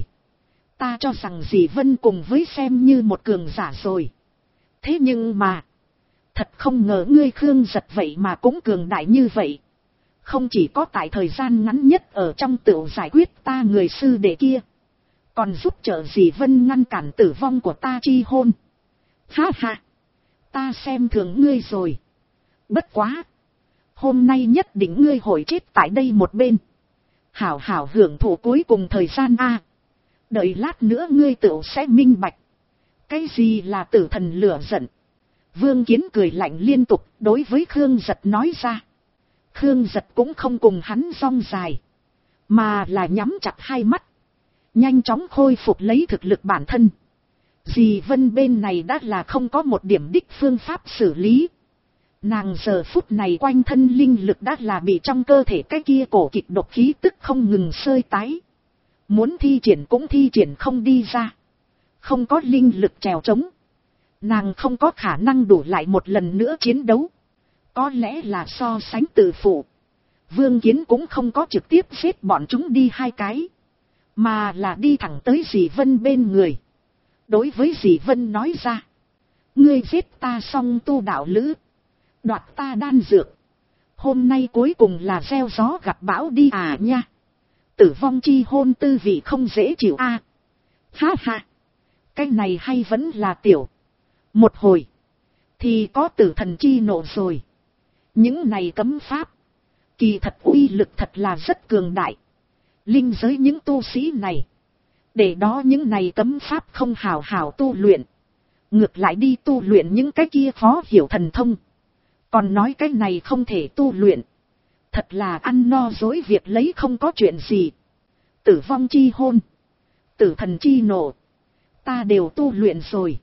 Ta cho rằng dì Vân cùng với xem như một cường giả rồi. Thế nhưng mà, thật không ngờ ngươi Khương Giật vậy mà cũng cường đại như vậy. Không chỉ có tại thời gian ngắn nhất ở trong tựu giải quyết ta người sư đệ kia, còn giúp trợ dì Vân ngăn cản tử vong của ta chi hôn. Ha ha, ta xem thường ngươi rồi. Bất quá, hôm nay nhất định ngươi hội chết tại đây một bên. Hảo hảo hưởng thụ cuối cùng thời gian a. Đợi lát nữa ngươi tựu sẽ minh bạch. Cái gì là tử thần lửa giận? Vương Kiến cười lạnh liên tục đối với Khương Giật nói ra. Khương Giật cũng không cùng hắn rong dài, mà là nhắm chặt hai mắt, nhanh chóng khôi phục lấy thực lực bản thân. Dì Vân bên này đã là không có một điểm đích phương pháp xử lý. Nàng giờ phút này quanh thân linh lực đã là bị trong cơ thể cái kia cổ kịch độc khí tức không ngừng sơi tái. Muốn thi triển cũng thi triển không đi ra. Không có linh lực trèo trống, nàng không có khả năng đủ lại một lần nữa chiến đấu. Có lẽ là so sánh tự phụ, Vương Kiến cũng không có trực tiếp giết bọn chúng đi hai cái, mà là đi thẳng tới dì Vân bên người. Đối với dì Vân nói ra, ngươi giết ta xong tu đạo lữ, đoạt ta đan dược, hôm nay cuối cùng là gieo gió gặt bão đi à nha. Tử vong chi hôn tư vị không dễ chịu a. Ha ha, cái này hay vẫn là tiểu. Một hồi thì có tử thần chi nộ rồi. Những này cấm pháp, kỳ thật uy lực thật là rất cường đại. Linh giới những tu sĩ này, để đó những này cấm pháp không hào hào tu luyện, ngược lại đi tu luyện những cái kia khó hiểu thần thông. Còn nói cái này không thể tu luyện, thật là ăn no dối việc lấy không có chuyện gì. Tử vong chi hôn, tử thần chi nộ, ta đều tu luyện rồi.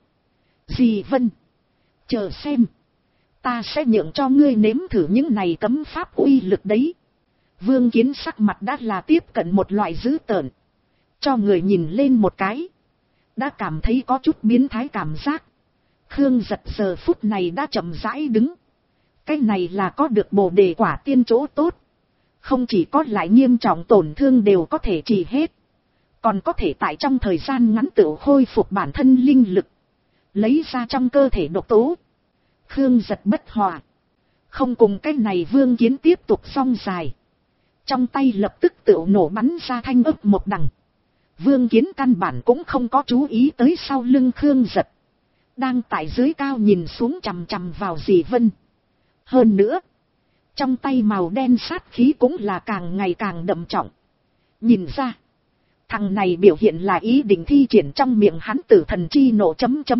Dì Vân, chờ xem, ta sẽ nhượng cho ngươi nếm thử những này cấm pháp uy lực đấy. Vương Kiến sắc mặt đã là tiếp cận một loại dữ tợn, cho người nhìn lên một cái, đã cảm thấy có chút biến thái cảm giác. Khương Giật giờ phút này đã chậm rãi đứng. Cái này là có được bồ đề quả tiên chỗ tốt. Không chỉ có lại nghiêm trọng tổn thương đều có thể trị hết, còn có thể tại trong thời gian ngắn tự khôi phục bản thân linh lực, lấy ra trong cơ thể độc tố. Khương Giật bất hòa, không cùng cái này Vương Kiến tiếp tục song dài. Trong tay lập tức tự nổ bắn ra thanh ức một đằng. Vương Kiến căn bản cũng không có chú ý tới sau lưng Khương Giật, đang tại dưới cao nhìn xuống chằm chằm vào dì Vân. Hơn nữa, trong tay màu đen sát khí cũng là càng ngày càng đậm trọng. Nhìn ra, thằng này biểu hiện là ý định thi triển trong miệng hắn tử thần chi nộ ...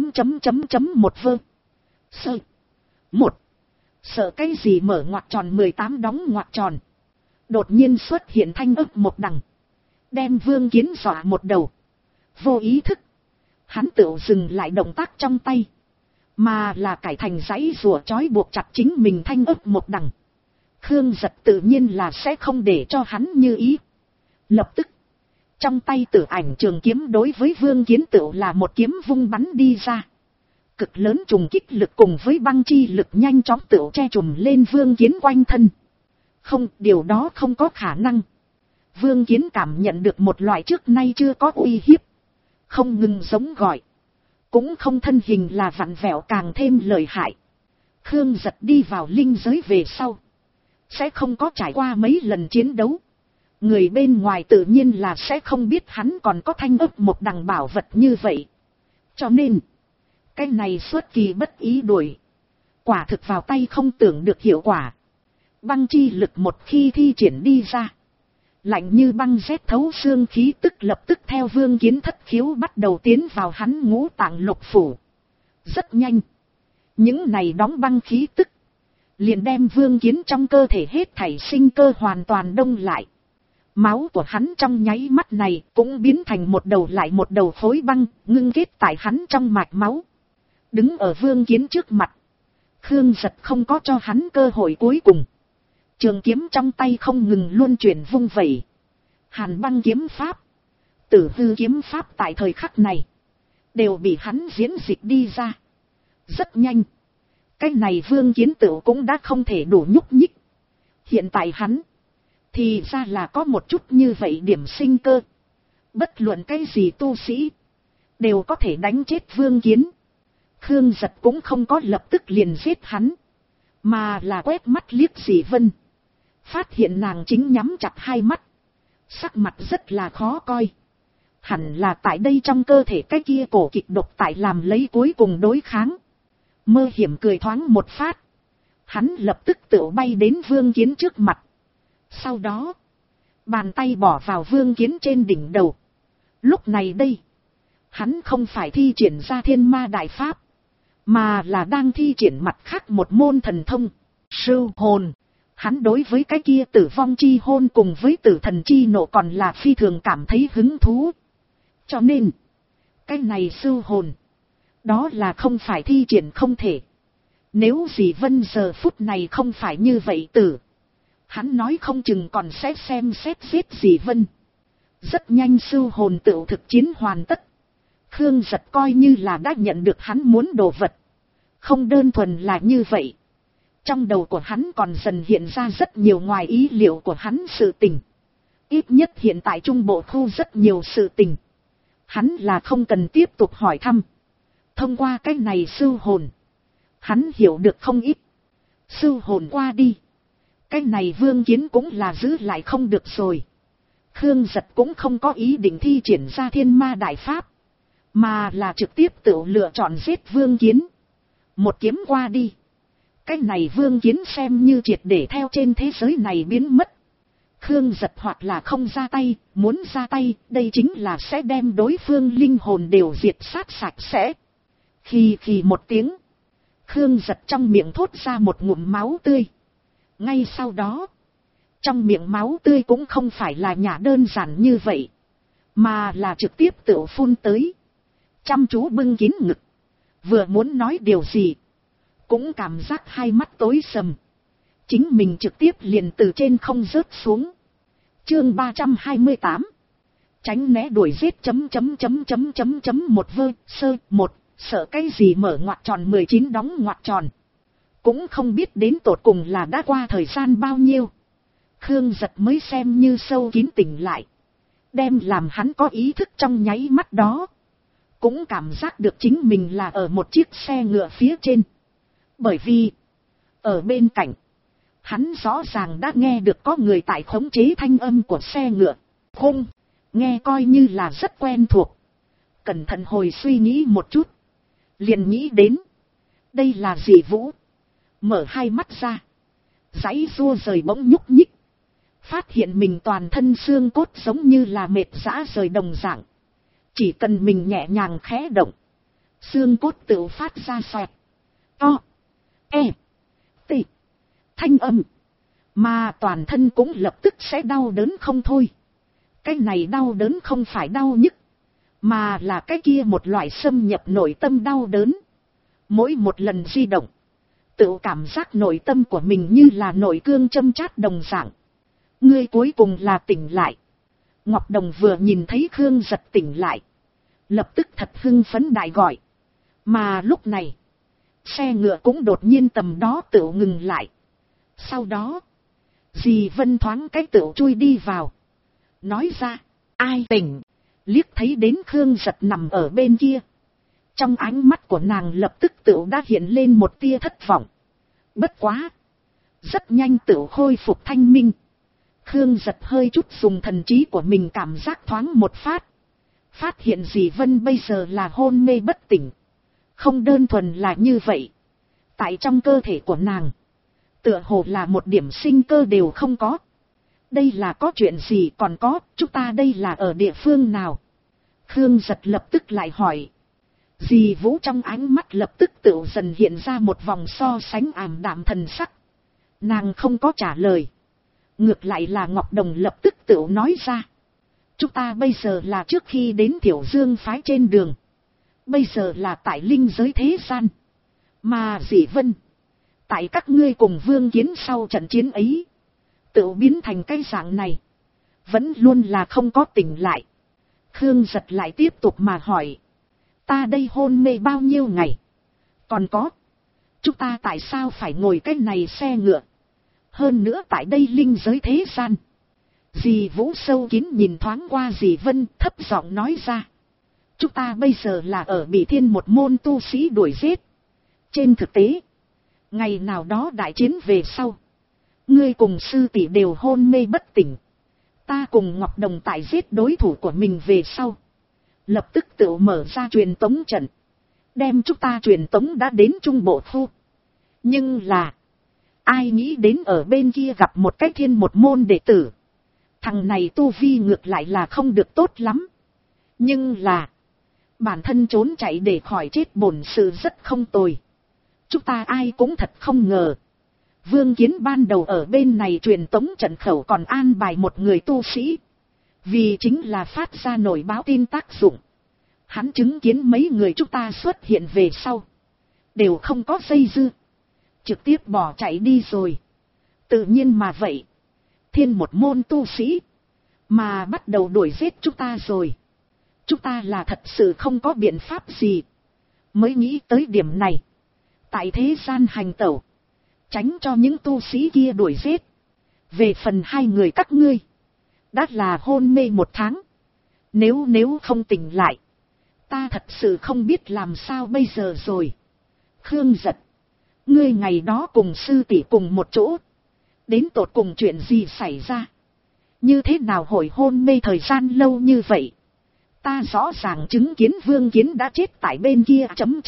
một vơ. Sơ. Một. Sợ cái gì mở ngoặc tròn 18 đóng ngoặc tròn. Đột nhiên xuất hiện thanh ức một đằng, đem Vương Kiến dọa một đầu. Vô ý thức, hắn tự dừng lại động tác trong tay, mà là cải thành dãy rùa trói buộc chặt chính mình thanh ức một đằng. Khương Giật tự nhiên là sẽ không để cho hắn như ý. Lập tức, trong tay tử ảnh trường kiếm đối với Vương Kiến tự là một kiếm vung bắn đi ra. Cực lớn trùng kích lực cùng với băng chi lực nhanh chóng tự che trùm lên Vương Kiến quanh thân. Không, điều đó không có khả năng. Vương Kiến cảm nhận được một loại trước nay chưa có uy hiếp, không ngừng giống gọi, cũng không thân hình là vặn vẹo càng thêm lợi hại. Khương Giật đi vào linh giới về sau, sẽ không có trải qua mấy lần chiến đấu. Người bên ngoài tự nhiên là sẽ không biết hắn còn có thanh ức một đằng bảo vật như vậy. Cho nên, cái này xuất kỳ bất ý đuổi, quả thực vào tay không tưởng được hiệu quả. Băng chi lực một khi thi triển đi ra, lạnh như băng rét thấu xương khí tức lập tức theo Vương Kiến thất khiếu bắt đầu tiến vào hắn ngũ tạng lục phủ. Rất nhanh, những này đóng băng khí tức liền đem Vương Kiến trong cơ thể hết thảy sinh cơ hoàn toàn đông lại. Máu của hắn trong nháy mắt này cũng biến thành một đầu lại một đầu khối băng, ngưng kết tại hắn trong mạch máu. Đứng ở Vương Kiến trước mặt, Khương Giật không có cho hắn cơ hội cuối cùng. Trường kiếm trong tay không ngừng luân chuyển vung vẩy. Hàn băng kiếm pháp, tử hư kiếm pháp tại thời khắc này đều bị hắn diễn dịch đi ra. Rất nhanh, cái này Vương Kiến Tửu cũng đã không thể đủ nhúc nhích. Hiện tại hắn Thì ra là có một chút như vậy điểm sinh cơ. Bất luận cái gì tu sĩ, đều có thể đánh chết Vương Kiến. Khương Giật cũng không có lập tức liền giết hắn, mà là quét mắt liếc Dì Vân. Phát hiện nàng chính nhắm chặt hai mắt, sắc mặt rất là khó coi. Hẳn là tại đây trong cơ thể cái kia cổ kịch độc tại làm lấy cuối cùng đối kháng. Mơ Hiểm cười thoáng một phát, hắn lập tức tự bay đến Vương Kiến trước mặt. Sau đó, bàn tay bỏ vào Vương Kiến trên đỉnh đầu. Lúc này đây, hắn không phải thi triển ra Thiên Ma Đại Pháp, mà là đang thi triển mặt khác một môn thần thông, Sưu Hồn. Hắn đối với cái kia tử vong chi hôn cùng với tử thần chi nộ còn là phi thường cảm thấy hứng thú. Cho nên, cái này Sưu Hồn, đó là không phải thi triển không thể. Nếu Dì Vân giờ phút này không phải như vậy tử, hắn nói không chừng còn sẽ xem xét giết Dì Vân. Rất nhanh Sưu Hồn tựu thực chiến hoàn tất. Khương Giật coi như là đã nhận được hắn muốn đồ vật. Không đơn thuần là như vậy. Trong đầu của hắn còn dần hiện ra rất nhiều ngoài ý liệu của hắn sự tình. Ít nhất hiện tại Trung Bộ khu rất nhiều sự tình. Hắn là không cần tiếp tục hỏi thăm. Thông qua cái này Sưu Hồn, hắn hiểu được không ít. Sưu Hồn qua đi, cái này Vương Kiến cũng là giữ lại không được rồi. Khương Giật cũng không có ý định thi triển ra Thiên Ma Đại Pháp, mà là trực tiếp tự lựa chọn giết Vương Kiến. Một kiếm qua đi, cái này Vương Kiến xem như triệt để theo trên thế giới này biến mất. Khương Giật hoặc là không ra tay, muốn ra tay, đây chính là sẽ đem đối phương linh hồn đều diệt sát sạch sẽ. Khì khì một tiếng, Khương Giật trong miệng thốt ra một ngụm máu tươi. Ngay sau đó, trong miệng máu tươi cũng không phải là nhả đơn giản như vậy, mà là trực tiếp tự phun tới. Chăm chú bưng kín ngực, vừa muốn nói điều gì, cũng cảm giác hai mắt tối sầm. Chính mình trực tiếp liền từ trên không rớt xuống. Chương 328, tránh né đuổi giết một vơ sơ một, sợ cái gì mở ngoặc tròn 19 đóng ngoặc tròn. Cũng không biết đến tột cùng là đã qua thời gian bao nhiêu, Khương Giật mới xem như sâu kín tỉnh lại. Đem làm hắn có ý thức trong nháy mắt đó, cũng cảm giác được chính mình là ở một chiếc xe ngựa phía trên. Bởi vì, ở bên cạnh, hắn rõ ràng đã nghe được có người tại khống chế thanh âm của xe ngựa. Khung, nghe coi như là rất quen thuộc. Cẩn thận hồi suy nghĩ một chút, liền nghĩ đến, đây là Dì Vũ. Mở hai mắt ra, giãy giụa rời bỗng nhúc nhích. Phát hiện mình toàn thân xương cốt giống như là mệt rã rời đồng dạng. Chỉ cần mình nhẹ nhàng khẽ động, xương cốt tự phát ra xoẹt, to, t, thanh âm. Mà toàn thân cũng lập tức sẽ đau đớn không thôi. Cái này đau đớn không phải đau nhức, mà là cái kia một loại xâm nhập nội tâm đau đớn. Mỗi một lần di động, tự cảm giác nội tâm của mình như là nội cương châm chát đồng dạng. Ngươi cuối cùng là tỉnh lại. Ngọc Đồng vừa nhìn thấy Khương Giật tỉnh lại, lập tức thật hưng phấn đại gọi. Mà lúc này, xe ngựa cũng đột nhiên tầm đó tự ngừng lại. Sau đó, Dì Vân thoáng cái tự chui đi vào, nói ra, ai tỉnh. Liếc thấy đến Khương Giật nằm ở bên kia, trong ánh mắt của nàng lập tức tự đã hiện lên một tia thất vọng. Bất quá, rất nhanh tự khôi phục thanh minh. Khương Giật hơi chút dùng thần trí của mình cảm giác thoáng một phát. Phát hiện Dì Vân bây giờ là hôn mê bất tỉnh. Không đơn thuần là như vậy. Tại trong cơ thể của nàng, tựa hồ là một điểm sinh cơ đều không có. Đây là có chuyện gì, còn có, chúng ta đây là ở địa phương nào? Khương Giật lập tức lại hỏi. Dì Vũ trong ánh mắt lập tức tự dần hiện ra một vòng so sánh ảm đạm thần sắc. Nàng không có trả lời. Ngược lại là Ngọc Đồng lập tức tự nói ra. Chúng ta bây giờ là trước khi đến Tiểu Dương phái trên đường. Bây giờ là tại linh giới thế gian. Mà Dì Vân, tại các ngươi cùng Vương Kiến sau trận chiến ấy, tự biến thành cái dạng này, vẫn luôn là không có tỉnh lại. Khương Giật lại tiếp tục mà hỏi. Ta đây hôn mê bao nhiêu ngày? Còn có, chúng ta tại sao phải ngồi cái này xe ngựa? Hơn nữa tại đây linh giới thế gian, Dì Vũ sâu kín nhìn thoáng qua dì Vân, thấp giọng nói ra. Chúng ta bây giờ là ở bị thiên một môn tu sĩ đuổi giết. Trên thực tế, ngày nào đó đại chiến về sau, ngươi cùng sư tỷ đều hôn mê bất tỉnh. Ta cùng Ngọc Đồng tại giết đối thủ của mình về sau, lập tức tự mở ra truyền tống trận, đem chúng ta truyền tống đã đến Trung Bộ Khu. Nhưng là, ai nghĩ đến ở bên kia gặp một cái thiên một môn đệ tử. Thằng này tu vi ngược lại là không được tốt lắm. Nhưng là, bản thân trốn chạy để khỏi chết bổn sự rất không tồi. Chúng ta ai cũng thật không ngờ. Vương Kiến ban đầu ở bên này truyền tống trận khẩu còn an bài một người tu sĩ. Vì chính là phát ra nổi báo tin tác dụng. Hắn chứng kiến mấy người chúng ta xuất hiện về sau, đều không có dây dưa, trực tiếp bỏ chạy đi rồi. Tự nhiên mà vậy, thiên một môn tu sĩ mà bắt đầu đuổi giết chúng ta rồi. Chúng ta là thật sự không có biện pháp gì, mới nghĩ tới điểm này. Tại thế gian hành tẩu, tránh cho những tu sĩ kia đuổi giết. Về phần hai người các ngươi, đã là hôn mê 1 tháng. Nếu không tỉnh lại, ta thật sự không biết làm sao bây giờ rồi. Khương Giật, ngươi ngày đó cùng sư tỷ cùng một chỗ, đến tột cùng chuyện gì xảy ra? Như thế nào hồi hôn mê thời gian lâu như vậy? Ta rõ ràng chứng kiến Vương Kiến đã chết tại bên kia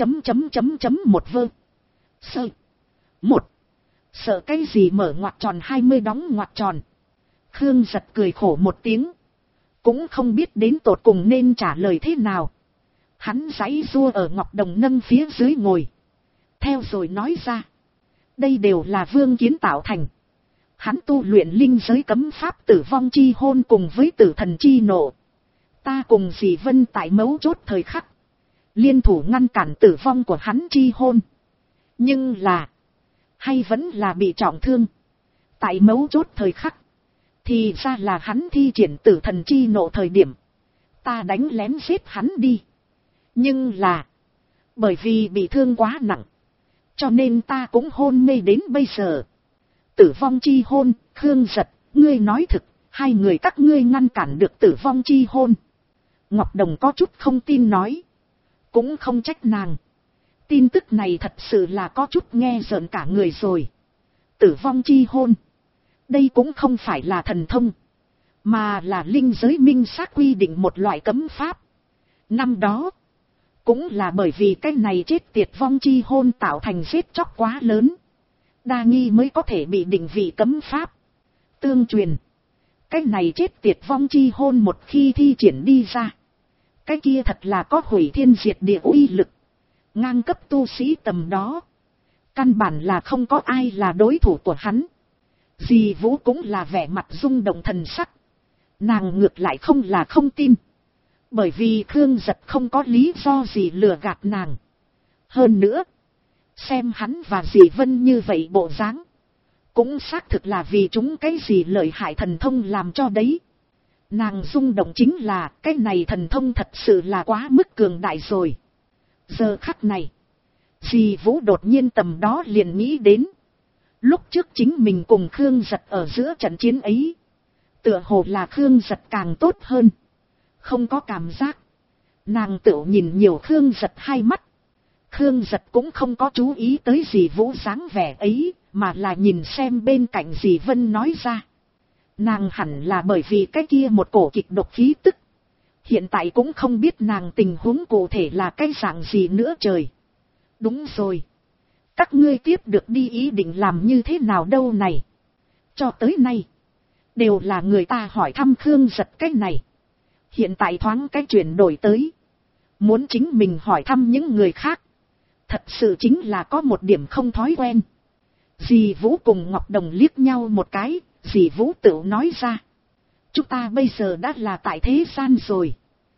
một vơ. Sơ. Một. Sợ cái gì mở ngoặc tròn 20 đóng ngoặc tròn. Khương Giật cười khổ một tiếng, cũng không biết đến tột cùng nên trả lời thế nào. Hắn giãy giụa ở Ngọc Đồng nâng phía dưới ngồi. Theo rồi nói ra. Đây đều là Vương Kiến tạo thành. Hắn tu luyện linh giới cấm pháp tử vong chi hôn cùng với tử thần chi nộ. Ta cùng dì Vân tại mấu chốt thời khắc, liên thủ ngăn cản tử vong của hắn chi hôn. Nhưng là, hay vẫn là bị trọng thương. Tại mấu chốt thời khắc, thì ra là hắn thi triển tử thần chi nộ thời điểm, ta đánh lén giết hắn đi. Nhưng là, bởi vì bị thương quá nặng, cho nên ta cũng hôn mê đến bây giờ. Tử vong chi hôn, Khương Giật, ngươi nói thực, hai người các ngươi ngăn cản được tử vong chi hôn. Ngọc Đồng có chút không tin nói. Cũng không trách nàng. Tin tức này thật sự là có chút nghe rợn cả người rồi. Tử vong chi hôn, đây cũng không phải là thần thông, mà là linh giới minh xác quy định một loại cấm pháp. Năm đó, cũng là bởi vì cái này chết tiệt vong chi hôn tạo thành giết chóc quá lớn, đa nghi mới có thể bị định vị cấm pháp. Tương truyền, cái này chết tiệt vong chi hôn một khi thi triển đi ra, cái kia thật là có hủy thiên diệt địa uy lực, ngang cấp tu sĩ tầm đó. Căn bản là không có ai là đối thủ của hắn. Dì Vũ cũng là vẻ mặt rung động thần sắc. Nàng ngược lại không là không tin. Bởi vì Khương Giật không có lý do gì lừa gạt nàng. Hơn nữa, xem hắn và dì Vân như vậy bộ dáng, cũng xác thực là vì chúng cái gì lợi hại thần thông làm cho đấy. Nàng rung động chính là cái này thần thông thật sự là quá mức cường đại rồi. Giờ khắc này, dì Vũ đột nhiên tầm đó liền nghĩ đến. Lúc trước chính mình cùng Khương Giật ở giữa trận chiến ấy, tựa hồ là Khương Giật càng tốt hơn. Không có cảm giác. Nàng tự nhìn nhiều Khương Giật hai mắt. Khương Giật cũng không có chú ý tới dì Vũ dáng vẻ ấy, mà là nhìn xem bên cạnh dì Vân nói ra. Nàng hẳn là bởi vì cái kia một cổ kịch độc khí tức. Hiện tại cũng không biết nàng tình huống cụ thể là cái dạng gì nữa trời. Đúng rồi. Các ngươi tiếp được đi ý định làm như thế nào đâu này. Cho tới nay, đều là người ta hỏi thăm Khương Giật cái này. Hiện tại thoáng cái chuyển đổi tới. Muốn chính mình hỏi thăm những người khác. Thật sự chính là có một điểm không thói quen. Dì Vũ cùng Ngọc Đồng liếc nhau một cái, dì Vũ tự nói ra. Chúng ta bây giờ đã là tại thế gian rồi.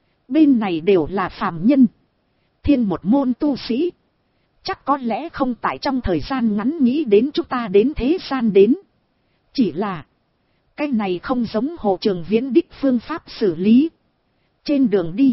Bên này đều là phàm nhân. Thiên một môn tu sĩ. Chắc có lẽ không tại trong thời gian ngắn nghĩ đến chúng ta đến thế gian đến. Chỉ là, cái này không giống Hồ Trường Viễn đích phương pháp xử lý. Trên đường đi,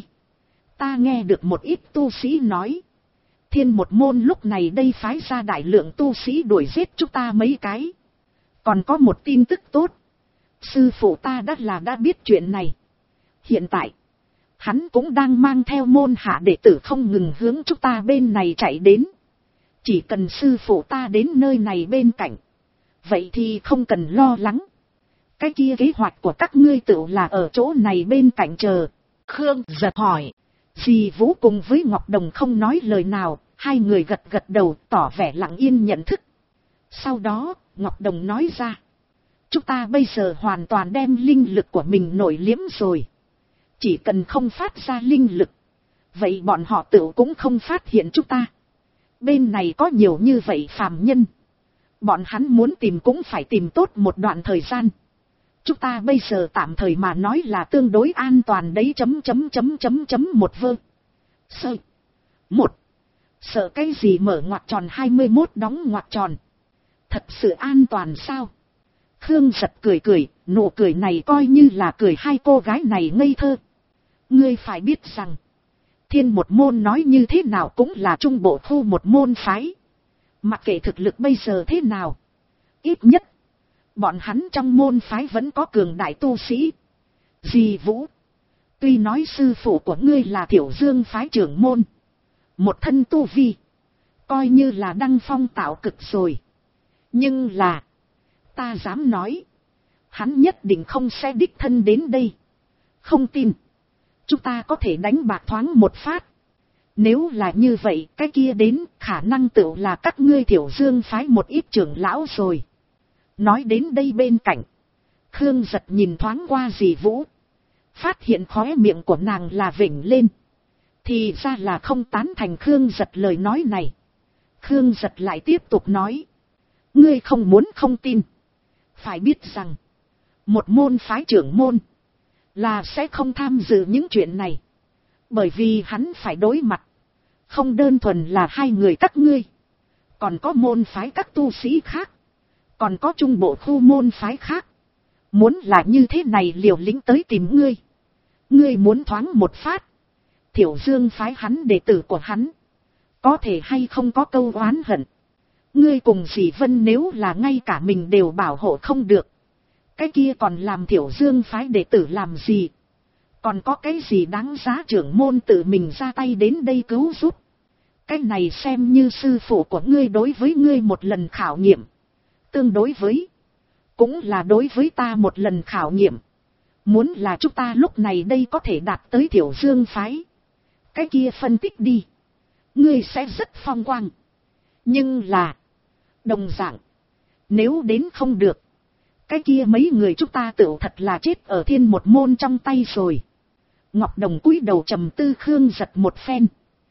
ta nghe được một ít tu sĩ nói. Thiên một môn lúc này đây phái ra đại lượng tu sĩ đuổi giết chúng ta mấy cái. Còn có một tin tức tốt. Sư phụ ta đã biết chuyện này. Hiện tại, hắn cũng đang mang theo môn hạ đệ tử không ngừng hướng chúng ta bên này chạy đến. Chỉ cần sư phụ ta đến nơi này bên cạnh, vậy thì không cần lo lắng. Cái kia kế hoạch của các ngươi tự là ở chỗ này bên cạnh chờ. Khương Giật hỏi. Dì Vũ cùng với Ngọc Đồng không nói lời nào, hai người gật gật đầu tỏ vẻ lặng yên nhận thức. Sau đó, Ngọc Đồng nói ra. Chúng ta bây giờ hoàn toàn đem linh lực của mình nổi liếm rồi. Chỉ cần không phát ra linh lực, vậy bọn họ tự cũng không phát hiện chúng ta. Bên này có nhiều như vậy phàm nhân, bọn hắn muốn tìm cũng phải tìm tốt một đoạn thời gian. Chúng ta bây giờ tạm thời mà nói là tương đối an toàn đấy. Một vơ. Sơ. Một. Sợ cái gì mở ngoặc tròn 21 đóng ngoặc tròn. Thật sự an toàn sao? Khương Giật cười cười, nụ cười này coi như là cười hai cô gái này ngây thơ. Ngươi phải biết rằng, Thiên một môn nói như thế nào cũng là trung bộ khu một môn phái. Mặc kệ thực lực bây giờ thế nào, ít nhất, bọn hắn trong môn phái vẫn có cường đại tu sĩ. Dì Vũ, tuy nói sư phụ của ngươi là Thiểu Dương phái trưởng môn, một thân tu vi, coi như là đăng phong tạo cực rồi. Nhưng là, ta dám nói, hắn nhất định không sẽ đích thân đến đây. Không tin, chúng ta có thể đánh bạc thoáng một phát. Nếu là như vậy, cái kia đến khả năng tựu là các ngươi Thiểu Dương phái một ít trưởng lão rồi. Nói đến đây bên cạnh, Khương Giật nhìn thoáng qua dì Vũ, phát hiện khóe miệng của nàng là vểnh lên. Thì ra là không tán thành Khương Giật lời nói này. Khương Giật lại tiếp tục nói. Ngươi không muốn không tin. Phải biết rằng, một môn phái trưởng môn là sẽ không tham dự những chuyện này. Bởi vì hắn phải đối mặt, không đơn thuần là hai người các ngươi, còn có môn phái các tu sĩ khác, còn có trung bộ khu môn phái khác. Muốn là như thế này liều lĩnh tới tìm ngươi, ngươi muốn thoáng một phát, Thiểu Dương phái hắn đệ tử của hắn, có thể hay không có câu oán hận. Ngươi cùng dì Vân nếu là ngay cả mình đều bảo hộ không được, cái kia còn làm Thiểu Dương phái đệ tử làm gì? Còn có cái gì đáng giá trưởng môn tự mình ra tay đến đây cứu giúp? Cái này xem như sư phụ của ngươi đối với ngươi một lần khảo nghiệm. Tương đối với, cũng là đối với ta một lần khảo nghiệm. Muốn là chúng ta lúc này đây có thể đạt tới Thiểu Dương phái, cái kia phân tích đi, ngươi sẽ rất phong quang. Nhưng là, đồng dạng, nếu đến không được, cái kia mấy người chúng ta tự thật là chết ở Thiên một môn trong tay rồi. Ngọc Đồng cúi đầu trầm tư Khương Giật một phen.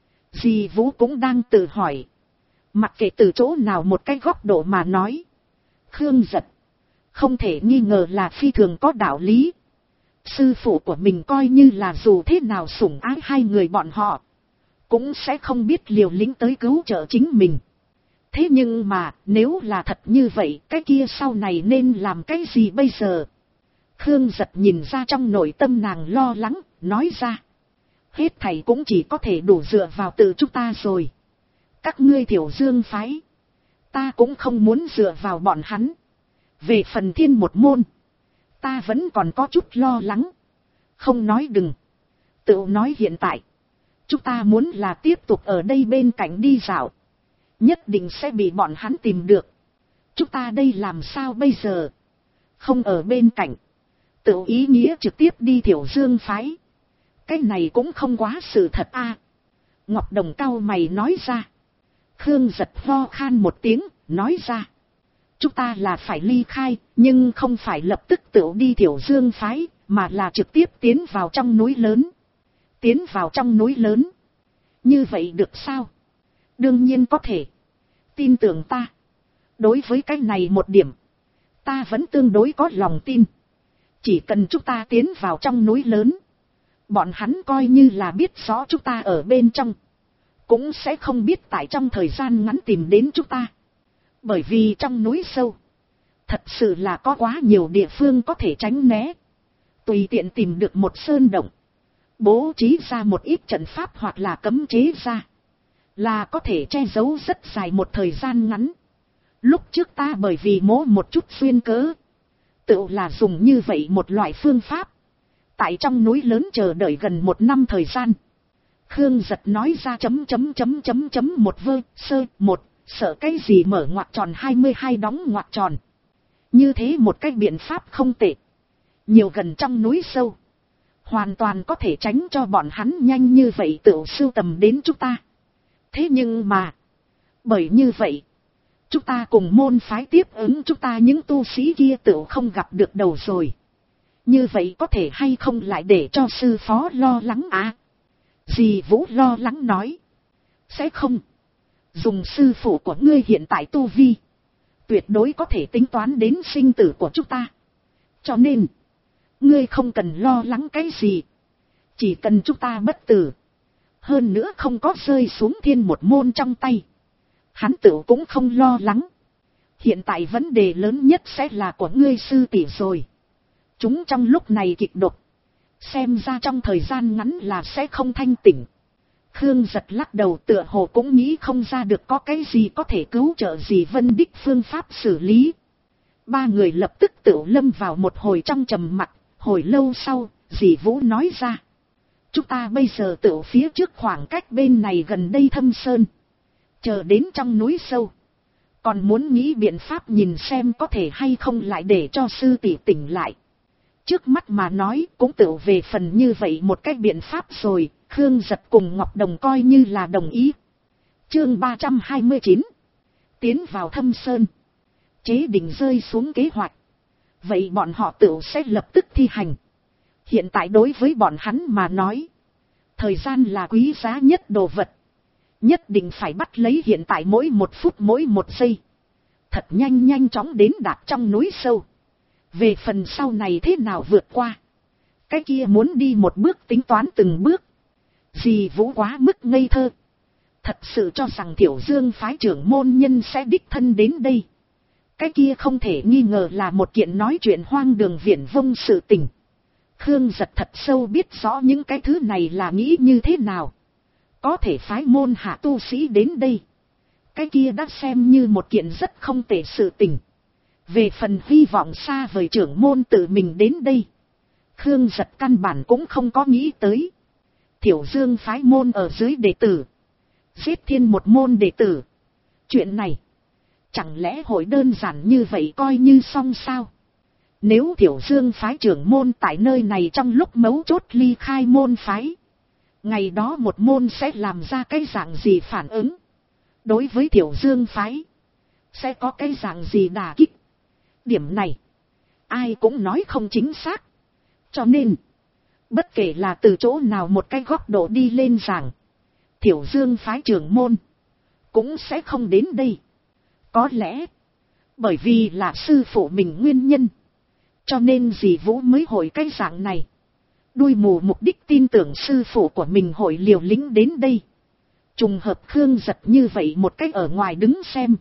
Dì Vũ cũng đang tự hỏi. Mặc kệ từ chỗ nào một cái góc độ mà nói, Khương Giật không thể nghi ngờ là phi thường có đạo lý. Sư phụ của mình coi như là dù thế nào sủng ái hai người bọn họ, cũng sẽ không biết liều lĩnh tới cứu trợ chính mình. Thế nhưng mà, nếu là thật như vậy, cái kia sau này nên làm cái gì bây giờ? Khương Giật nhìn ra trong nội tâm nàng lo lắng, nói ra. Hết thầy cũng chỉ có thể đủ dựa vào tự chúng ta rồi. Các ngươi Thiểu Dương phái, ta cũng không muốn dựa vào bọn hắn. Về phần Thiên một môn, ta vẫn còn có chút lo lắng. Không nói đừng, tự nói hiện tại, chúng ta muốn là tiếp tục ở đây bên cạnh đi dạo, nhất định sẽ bị bọn hắn tìm được. Chúng ta đây làm sao bây giờ? Không ở bên cạnh, tự ý nghĩa trực tiếp đi Thiểu Dương phái, cái này cũng không quá sự thật a. Ngọc Đồng cau mày nói ra. Khương Giật ho khan một tiếng, nói ra. Chúng ta là phải ly khai, nhưng không phải lập tức tự đi Thiểu Dương phái, mà là trực tiếp tiến vào trong núi lớn. Tiến vào trong núi lớn. Như vậy được sao? Đương nhiên có thể. Tin tưởng ta. Đối với cái này một điểm, ta vẫn tương đối có lòng tin. Chỉ cần chúng ta tiến vào trong núi lớn, bọn hắn coi như là biết rõ chúng ta ở bên trong, cũng sẽ không biết tại trong thời gian ngắn tìm đến chúng ta. Bởi vì trong núi sâu, thật sự là có quá nhiều địa phương có thể tránh né. Tùy tiện tìm được một sơn động, bố trí ra một ít trận pháp hoặc là cấm chế ra, là có thể che giấu rất dài một thời gian ngắn. Lúc trước ta bởi vì mố một chút xuyên cớ, Tựu là dùng như vậy một loại phương pháp. Tại trong núi lớn chờ đợi gần 1 năm thời gian. Khương Giật nói ra một vơ sơ một, sợ cái gì mở ngoặc tròn 22 đóng ngoặc tròn. Như thế một cái biện pháp không tệ. Nhiều gần trong núi sâu. Hoàn toàn có thể tránh cho bọn hắn nhanh như vậy tựu sưu tầm đến chúng ta. Thế nhưng mà, bởi như vậy, chúng ta cùng môn phái tiếp ứng chúng ta những tu sĩ kia tựu không gặp được đầu rồi. Như vậy có thể hay không lại để cho sư phó lo lắng à? Dì Vũ lo lắng nói. Sẽ không. Dùng sư phụ của ngươi hiện tại tu vi. Tuyệt đối có thể tính toán đến sinh tử của chúng ta. Cho nên, ngươi không cần lo lắng cái gì. Chỉ cần chúng ta bất tử. Hơn nữa không có rơi xuống thiên một môn trong tay. Hắn tự cũng không lo lắng. Hiện tại vấn đề lớn nhất sẽ là của ngươi sư tỷ rồi. Chúng trong lúc này kịch độc. Xem ra trong thời gian ngắn là sẽ không thanh tỉnh. Khương Giật lắc đầu tựa hồ cũng nghĩ không ra được có cái gì có thể cứu trợ gì Vân Đích phương pháp xử lý. Ba người lập tức tự lâm vào một hồi trong trầm mặc. Hồi lâu sau, dì Vũ nói ra. Chúng ta bây giờ tự phía trước khoảng cách bên này gần đây thâm sơn. Chờ đến trong núi sâu. Còn muốn nghĩ biện pháp nhìn xem có thể hay không lại để cho sư tỷ tỉnh lại. Trước mắt mà nói cũng tự về phần như vậy một cách biện pháp rồi. Khương Giật cùng Ngọc Đồng coi như là đồng ý. Chương 329. Tiến vào thâm sơn. Chế định rơi xuống kế hoạch. Vậy bọn họ tự sẽ lập tức thi hành. Hiện tại đối với bọn hắn mà nói. Thời gian là quý giá nhất đồ vật. Nhất định phải bắt lấy hiện tại mỗi 1 phút mỗi 1 giây. Thật nhanh chóng đến đạt trong núi sâu. Về phần sau này thế nào vượt qua. Cái kia muốn đi một bước tính toán từng bước. Dì Vũ quá mức ngây thơ. Thật sự cho rằng Thiểu Dương phái trưởng môn nhân sẽ đích thân đến đây. Cái kia không thể nghi ngờ là một kiện nói chuyện hoang đường viển vông sự tình. Khương Giật thật sâu biết rõ những cái thứ này là nghĩ như thế nào. Có thể phái môn hạ tu sĩ đến đây. Cái kia đã xem như một kiện rất không tệ sự tình. Về phần hy vọng xa vời trưởng môn tự mình đến đây. Khương Giật căn bản cũng không có nghĩ tới. Thiểu Dương phái môn ở dưới đệ tử. Giết thiên một môn đệ tử. Chuyện này. Chẳng lẽ hội đơn giản như vậy coi như xong sao? Nếu Thiểu Dương phái trưởng môn tại nơi này trong lúc mấu chốt ly khai môn phái. Ngày đó một môn sẽ làm ra cái dạng gì phản ứng? Đối với Thiểu Dương phái. Sẽ có cái dạng gì đả kích? Điểm này. Ai cũng nói không chính xác. Cho nên. Bất kể là từ chỗ nào một cái góc độ đi lên giảng. Thiểu Dương phái trưởng môn. Cũng sẽ không đến đây. Có lẽ. Bởi vì là sư phụ mình nguyên nhân. Cho nên dì Vũ mới hội cái dạng này. Đuôi mù mục đích tin tưởng sư phụ của mình hội liều lĩnh đến đây. Trùng hợp Khương Giật như vậy một cách ở ngoài đứng xem.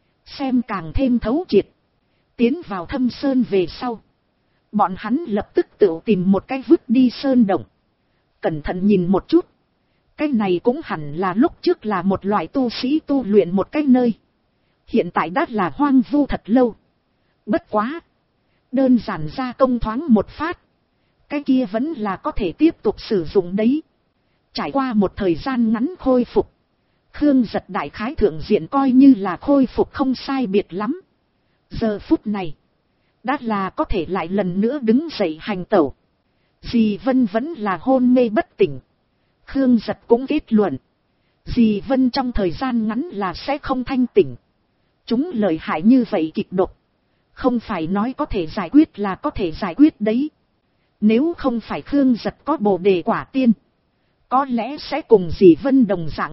Xem càng thêm thấu triệt. Tiến vào thâm sơn về sau. Bọn hắn lập tức tự tìm một cái vứt đi sơn động. Cẩn thận nhìn một chút. Cái này cũng hẳn là lúc trước là một loại tu sĩ tu luyện một cái nơi. Hiện tại đã là hoang vu thật lâu. Bất quá. Đơn giản ra công thoáng một phát. Cái kia vẫn là có thể tiếp tục sử dụng đấy. Trải qua một thời gian ngắn khôi phục. Khương Giật đại khái thượng diện coi như là khôi phục không sai biệt lắm. Giờ phút này. Đã là có thể lại lần nữa đứng dậy hành tẩu. Dì Vân vẫn là hôn mê bất tỉnh. Khương Giật cũng kết luận. Dì Vân trong thời gian ngắn là sẽ không thanh tỉnh. Chúng lợi hại như vậy kịch độc. Không phải nói có thể giải quyết là có thể giải quyết đấy. Nếu không phải Khương Giật có bồ đề quả tiên. Có lẽ sẽ cùng dì Vân đồng dạng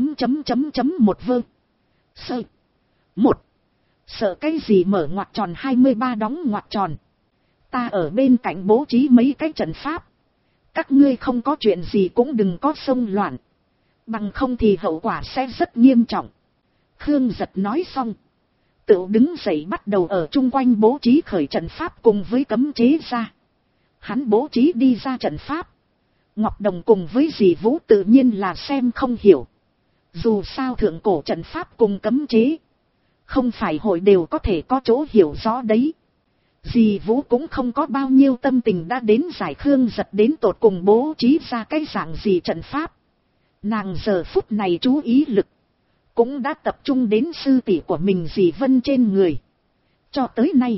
một vơ. Sơ. Một. Sợ cái gì mở ngoặc tròn 23 đóng ngoặc tròn. Ta ở bên cạnh bố trí mấy cái trận pháp. Các ngươi không có chuyện gì cũng đừng có xông loạn. Bằng không thì hậu quả sẽ rất nghiêm trọng. Khương Giật nói xong. Tự đứng dậy bắt đầu ở chung quanh bố trí khởi trận pháp cùng với cấm chế ra. Hắn bố trí đi ra trận pháp. Ngọc Đồng cùng với dì Vũ tự nhiên là xem không hiểu. Dù sao thượng cổ trận pháp cùng cấm chế. Không phải hội đều có thể có chỗ hiểu rõ đấy. Dì Vũ cũng không có bao nhiêu tâm tình đã đến giải Khương Giật đến tột cùng bố trí ra cái dạng gì trận pháp. Nàng giờ phút này chú ý lực cũng đã tập trung đến sư tỷ của mình dì Vân trên người. Cho tới nay,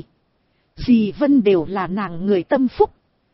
dì Vân đều là nàng người tâm phúc.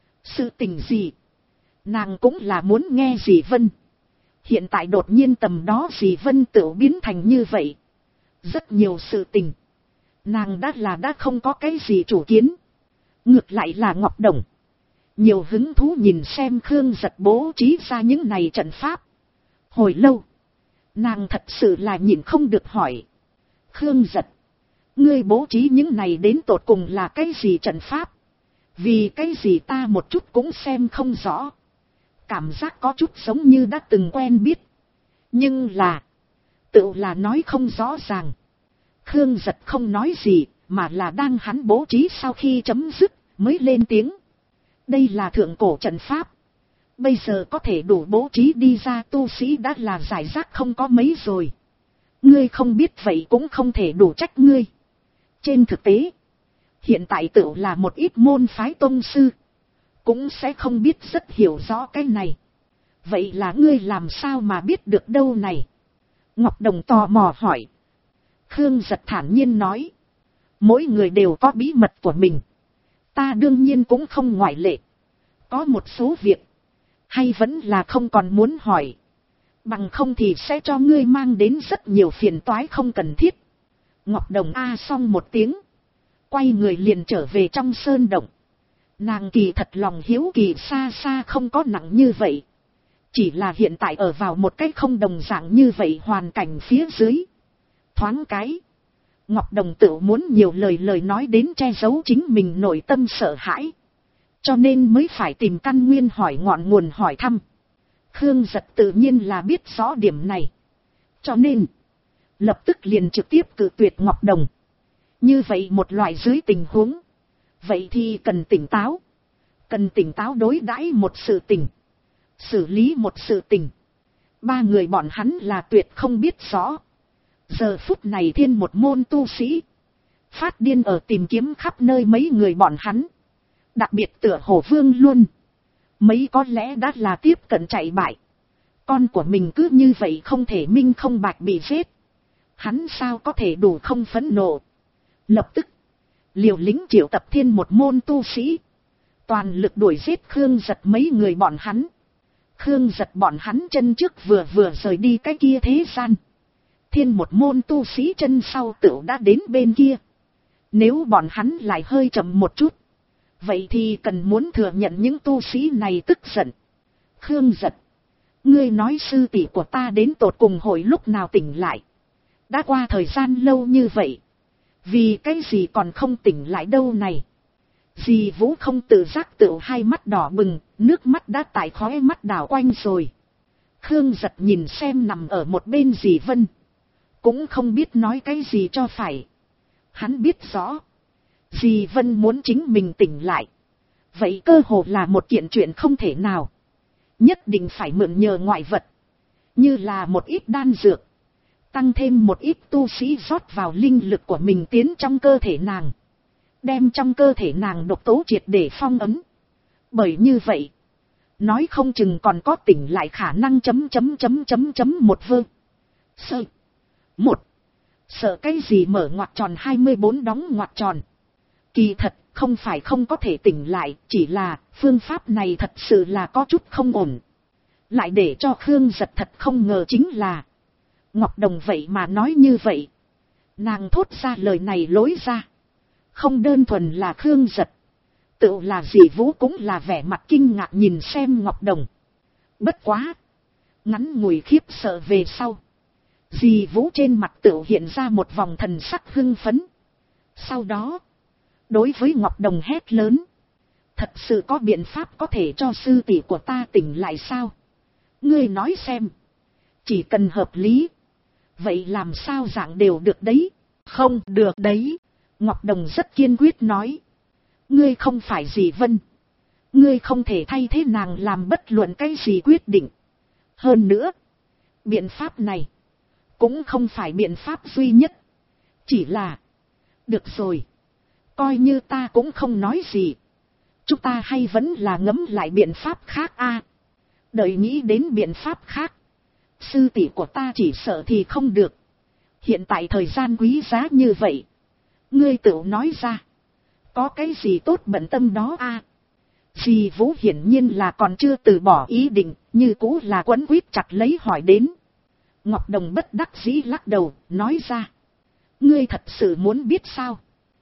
Sự tình gì, nàng cũng là muốn nghe dì Vân. Hiện tại đột nhiên tầm đó dì Vân tự biến thành như vậy. Rất nhiều sự tình, nàng đã không có cái gì chủ kiến. Ngược lại là Ngọc Đồng, nhiều hứng thú nhìn xem Khương Giật bố trí ra những này trận pháp. Hồi lâu, nàng thật sự là nhìn không được hỏi. Khương Giật, ngươi bố trí những này đến tột cùng là cái gì trận pháp? Vì cái gì ta một chút cũng xem không rõ. Cảm giác có chút giống như đã từng quen biết. Nhưng là, tự là nói không rõ ràng. Khương Giật không nói gì, mà là đang hắn bố trí sau khi chấm dứt, mới lên tiếng. Đây là thượng cổ trận pháp. Bây giờ có thể đủ bố trí đi ra tu sĩ đã là giải rác không có mấy rồi. Ngươi không biết vậy cũng không thể đủ trách ngươi. Trên thực tế, hiện tại tự là một ít môn phái tông sư, cũng sẽ không biết rất hiểu rõ cái này. Vậy là ngươi làm sao mà biết được đâu này? Ngọc Đồng tò mò hỏi. Khương Giật thản nhiên nói. Mỗi người đều có bí mật của mình. Ta đương nhiên cũng không ngoại lệ. Có một số việc, hay vẫn là không còn muốn hỏi. Bằng không thì sẽ cho ngươi mang đến rất nhiều phiền toái không cần thiết. Ngọc Đồng a xong một tiếng, quay người liền trở về trong sơn động. Nàng kỳ thật lòng hiếu kỳ xa xa không có nặng như vậy. Chỉ là hiện tại ở vào một cái không đồng dạng như vậy hoàn cảnh phía dưới. Thoáng cái, Ngọc Đồng tự muốn nhiều lời nói đến che giấu chính mình nội tâm sợ hãi. Cho nên mới phải tìm căn nguyên hỏi ngọn nguồn hỏi thăm. Khương Giật tự nhiên là biết rõ điểm này. Cho nên, lập tức liền trực tiếp cự tuyệt Ngọc Đồng. Như vậy một loại dưới tình huống, vậy thì cần tỉnh táo. Cần tỉnh táo đối đãi một sự tình, xử lý một sự tình. Ba người bọn hắn là tuyệt không biết rõ. Giờ phút này thiên một môn tu sĩ phát điên ở tìm kiếm khắp nơi mấy người bọn hắn. Đặc biệt tựa hồ Vương luôn. Mấy có lẽ đã là tiếp cận chạy bại. Con của mình cứ như vậy không thể minh không bạch bị giết. Hắn sao có thể đủ không phẫn nộ. Lập tức, liều lĩnh triệu tập thiên một môn tu sĩ. Toàn lực đuổi giết Khương Giật mấy người bọn hắn. Khương Giật bọn hắn chân trước vừa rời đi cái kia thế gian. Thiên một môn tu sĩ chân sau tựu đã đến bên kia. Nếu bọn hắn lại hơi chậm một chút, vậy thì cần muốn thừa nhận những tu sĩ này tức giận. Khương Giật, ngươi nói sư tỷ của ta đến tột cùng hồi lúc nào tỉnh lại? Đã qua thời gian lâu như vậy, vì cái gì còn không tỉnh lại đâu này? Dì Vũ không tự giác tựu hai mắt đỏ bừng, nước mắt đã tại khóe mắt đảo quanh rồi. Khương Giật nhìn xem nằm ở một bên dì Vân, cũng không biết nói cái gì cho phải. Hắn biết rõ, dì Vân muốn chính mình tỉnh lại, vậy cơ hồ là một kiện chuyện không thể nào. Nhất định phải mượn nhờ ngoại vật, như là một ít đan dược, tăng thêm một ít tu sĩ rót vào linh lực của mình tiến trong cơ thể nàng, đem trong cơ thể nàng độc tố triệt để phong ấn. Bởi như vậy, nói không chừng còn có tỉnh lại khả năng một vơ. Sơ. Một. Sợ cái gì mở ngoặc tròn 24 đóng ngoặc tròn. Kỳ thật, không phải không có thể tỉnh lại, chỉ là phương pháp này thật sự là có chút không ổn. Lại để cho Khương Giật thật không ngờ chính là Ngọc Đồng vậy mà nói như vậy. Nàng thốt ra lời này lối ra, không đơn thuần là Khương Giật, tự là dì Vũ cũng là vẻ mặt kinh ngạc nhìn xem Ngọc Đồng. Bất quá, ngắn ngủi khiếp sợ về sau, dì Vũ trên mặt tự hiện ra một vòng thần sắc hưng phấn. Sau đó, đối với Ngọc Đồng hét lớn. Thật sự có biện pháp có thể cho sư tỷ của ta tỉnh lại sao? Ngươi nói xem. Chỉ cần hợp lý. Vậy làm sao dạng đều được đấy? Không được đấy. Ngọc Đồng rất kiên quyết nói. Ngươi không phải dì Vân. Ngươi không thể thay thế nàng làm bất luận cái gì quyết định. Hơn nữa, biện pháp này cũng không phải biện pháp duy nhất. Chỉ là, được rồi. Coi như ta cũng không nói gì. Chúng ta hay vẫn là ngẫm lại biện pháp khác a. Đợi nghĩ đến biện pháp khác. Sư tỷ của ta chỉ sợ thì không được. Hiện tại thời gian quý giá như vậy. Ngươi tự nói ra. Có cái gì tốt bận tâm đó a? Dì Vũ hiển nhiên là còn chưa từ bỏ ý định, như cũ là quấn quýt chặt lấy hỏi đến. Ngọc Đồng bất đắc dĩ lắc đầu, nói ra. Ngươi thật sự muốn biết sao?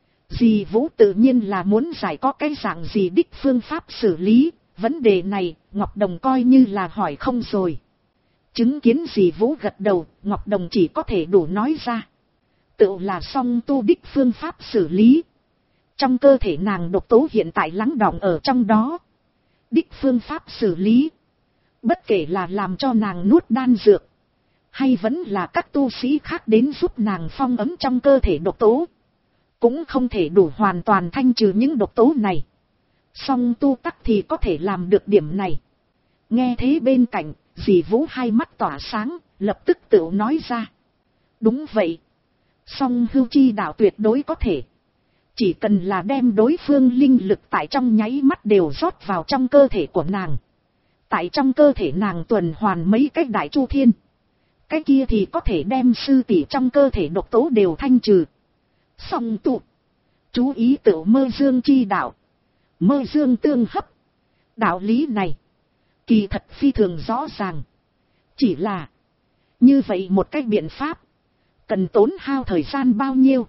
Dì Vũ tự nhiên là muốn giải có cái dạng gì đích phương pháp xử lý, vấn đề này, Ngọc Đồng coi như là hỏi không rồi. Chứng kiến dì Vũ gật đầu, Ngọc Đồng chỉ có thể đủ nói ra. Tự là song tu đích phương pháp xử lý. Trong cơ thể nàng độc tố hiện tại lắng đọng ở trong đó. Đích phương pháp xử lý. Bất kể là làm cho nàng nuốt đan dược. Hay vẫn là các tu sĩ khác đến giúp nàng phong ấm trong cơ thể độc tố. Cũng không thể đủ hoàn toàn thanh trừ những độc tố này. Song tu tắc thì có thể làm được điểm này. Nghe thế bên cạnh, dì Vũ hai mắt tỏa sáng, lập tức tự nói ra. Đúng vậy. Song hưu chi đạo tuyệt đối có thể. Chỉ cần là đem đối phương linh lực tại trong nháy mắt đều rót vào trong cơ thể của nàng. Tại trong cơ thể nàng tuần hoàn mấy cái đại chu thiên. Cái kia thì có thể đem sư tỷ trong cơ thể độc tố đều thanh trừ. Song tu. Chú ý tự mơ dương chi đạo. Mơ dương tương hấp. Đạo lý này. Kỳ thật phi thường rõ ràng. Chỉ là. Như vậy một cách biện pháp. Cần tốn hao thời gian bao nhiêu.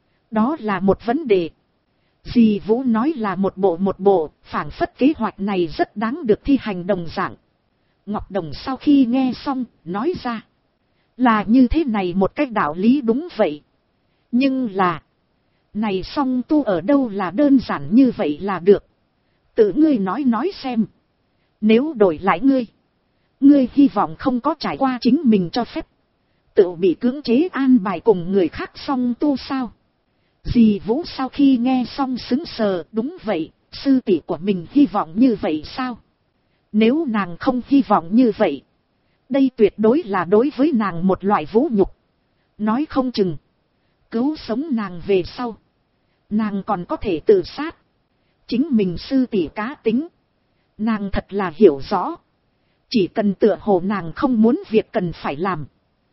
Đó là một vấn đề. Dì Vũ nói là một bộ, phảng phất kế hoạch này rất đáng được thi hành đồng dạng. Ngọc Đồng sau khi nghe xong, nói ra. Là như thế này một cách đạo lý đúng vậy. Nhưng là. Này song tu ở đâu là đơn giản như vậy là được. Tự ngươi nói xem. Nếu đổi lại ngươi. Ngươi hy vọng không có trải qua chính mình cho phép. Tự bị cưỡng chế an bài cùng người khác song tu sao. Dì Vũ sau khi nghe xong sững sờ, đúng vậy, sư tỷ của mình hy vọng như vậy sao? Nếu nàng không hy vọng như vậy, đây tuyệt đối là đối với nàng một loại vũ nhục. Nói không chừng, cứu sống nàng về sau, nàng còn có thể tự sát. Chính mình sư tỷ cá tính, nàng thật là hiểu rõ. Chỉ cần tựa hồ nàng không muốn việc cần phải làm,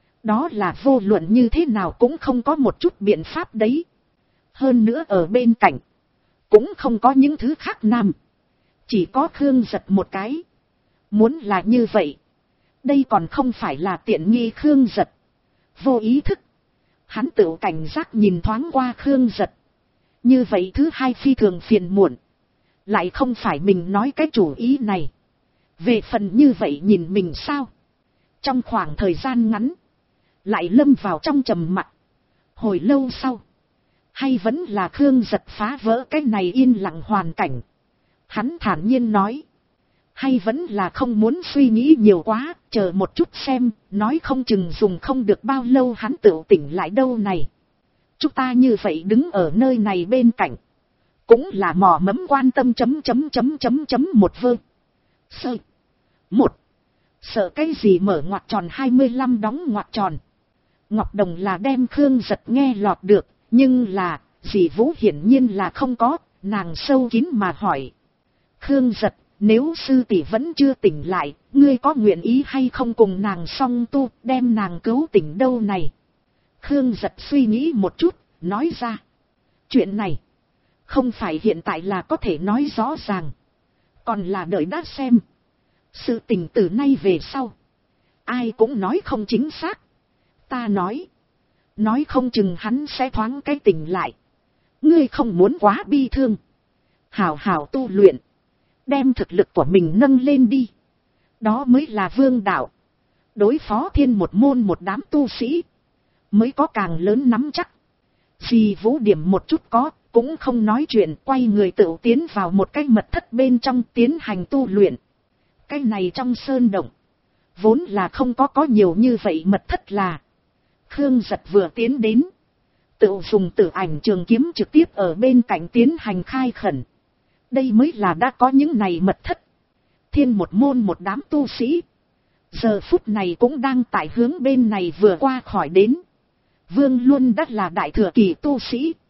đó là vô luận như thế nào cũng không có một chút biện pháp đấy. Hơn nữa ở bên cạnh, cũng không có những thứ khác nam. Chỉ có Khương Giật một cái. Muốn là như vậy, đây còn không phải là tiện nghi Khương Giật. Vô ý thức, hắn tự cảnh giác nhìn thoáng qua Khương Giật. Như vậy thứ hai phi thường phiền muộn. Lại không phải mình nói cái chủ ý này. Về phần như vậy nhìn mình sao? Trong khoảng thời gian ngắn, lại lâm vào trong trầm mặc. Hồi lâu sau, hay vẫn là Khương Giật phá vỡ cái này yên lặng hoàn cảnh. Hắn thản nhiên nói. Hay vẫn là không muốn suy nghĩ nhiều quá, chờ một chút xem, nói không chừng dùng không được bao lâu hắn tự tỉnh lại đâu này. Chúng ta như vậy đứng ở nơi này bên cạnh. Cũng là mò mẫm quan tâm ... một vơ. Sơ. Một. Sợ cái gì mở ngoặc tròn 25 đóng ngoặc tròn. Ngọc Đồng là đem Khương Giật nghe lọt được. Nhưng là, dì Vũ hiển nhiên là không có, nàng sâu kín mà hỏi. Khương Giật, nếu sư tỷ vẫn chưa tỉnh lại, ngươi có nguyện ý hay không cùng nàng song tu, đem nàng cứu tỉnh đâu này? Khương Giật suy nghĩ một chút, nói ra. Chuyện này, không phải hiện tại là có thể nói rõ ràng. Còn là đợi đã xem. Sự tình từ nay về sau. Ai cũng nói không chính xác. Ta nói không chừng hắn sẽ thoáng cái tỉnh lại. Ngươi không muốn quá bi thương. Hảo hảo tu luyện. Đem thực lực của mình nâng lên đi. Đó mới là vương đạo. Đối phó thiên một môn một đám tu sĩ. Mới có càng lớn nắm chắc. Dì Vũ điểm một chút có, cũng không nói chuyện. Quay người tự tiến vào một cái mật thất bên trong tiến hành tu luyện. Cái này trong sơn động. Vốn là không có nhiều như vậy mật thất là. Khương Giật vừa tiến đến. Tự dùng tử ảnh trường kiếm trực tiếp ở bên cạnh tiến hành khai khẩn. Đây mới là đã có những này mật thất. Thiên một môn một đám tu sĩ. Giờ phút này cũng đang tại hướng bên này vừa qua khỏi đến. Vương Luân đã là đại thừa kỳ tu sĩ.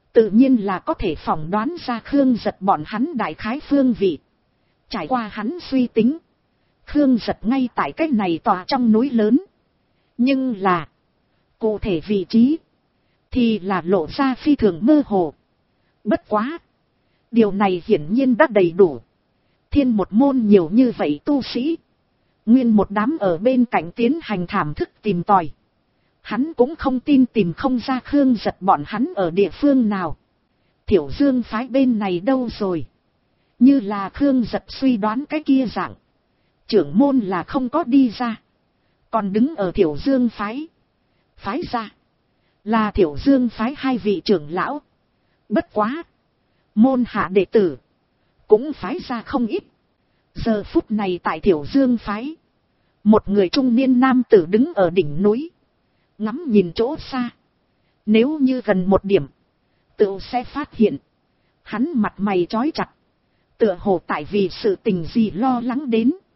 tự nhiên là có thể phỏng đoán ra Khương Giật bọn hắn đại khái phương vị. Trải qua hắn suy tính, Khương Giật ngay tại cái này tòa trong núi lớn. Nhưng là, cụ thể vị trí, thì là lộ ra phi thường mơ hồ. Bất quá, điều này hiển nhiên đã đầy đủ. Thiên một môn nhiều như vậy tu sĩ, nguyên một đám ở bên cạnh tiến hành thảm thức tìm tòi. Hắn cũng không tin tìm không ra Khương Giật bọn hắn ở địa phương nào. Thiểu Dương phái bên này đâu rồi? Như là Khương Giật suy đoán cái kia dạng. Trưởng môn là không có đi ra. Còn đứng ở Thiểu Dương phái. Phái ra. Là Thiểu Dương phái hai vị trưởng lão. Bất quá. Môn hạ đệ tử. Cũng phái ra không ít. Giờ phút này tại Thiểu Dương phái. Một người trung niên nam tử đứng ở đỉnh núi. Ngắm nhìn chỗ xa. Nếu như gần một điểm. Tự sẽ phát hiện. Hắn mặt mày trói chặt. Tựa hồ tại vì sự tình gì lo lắng đến.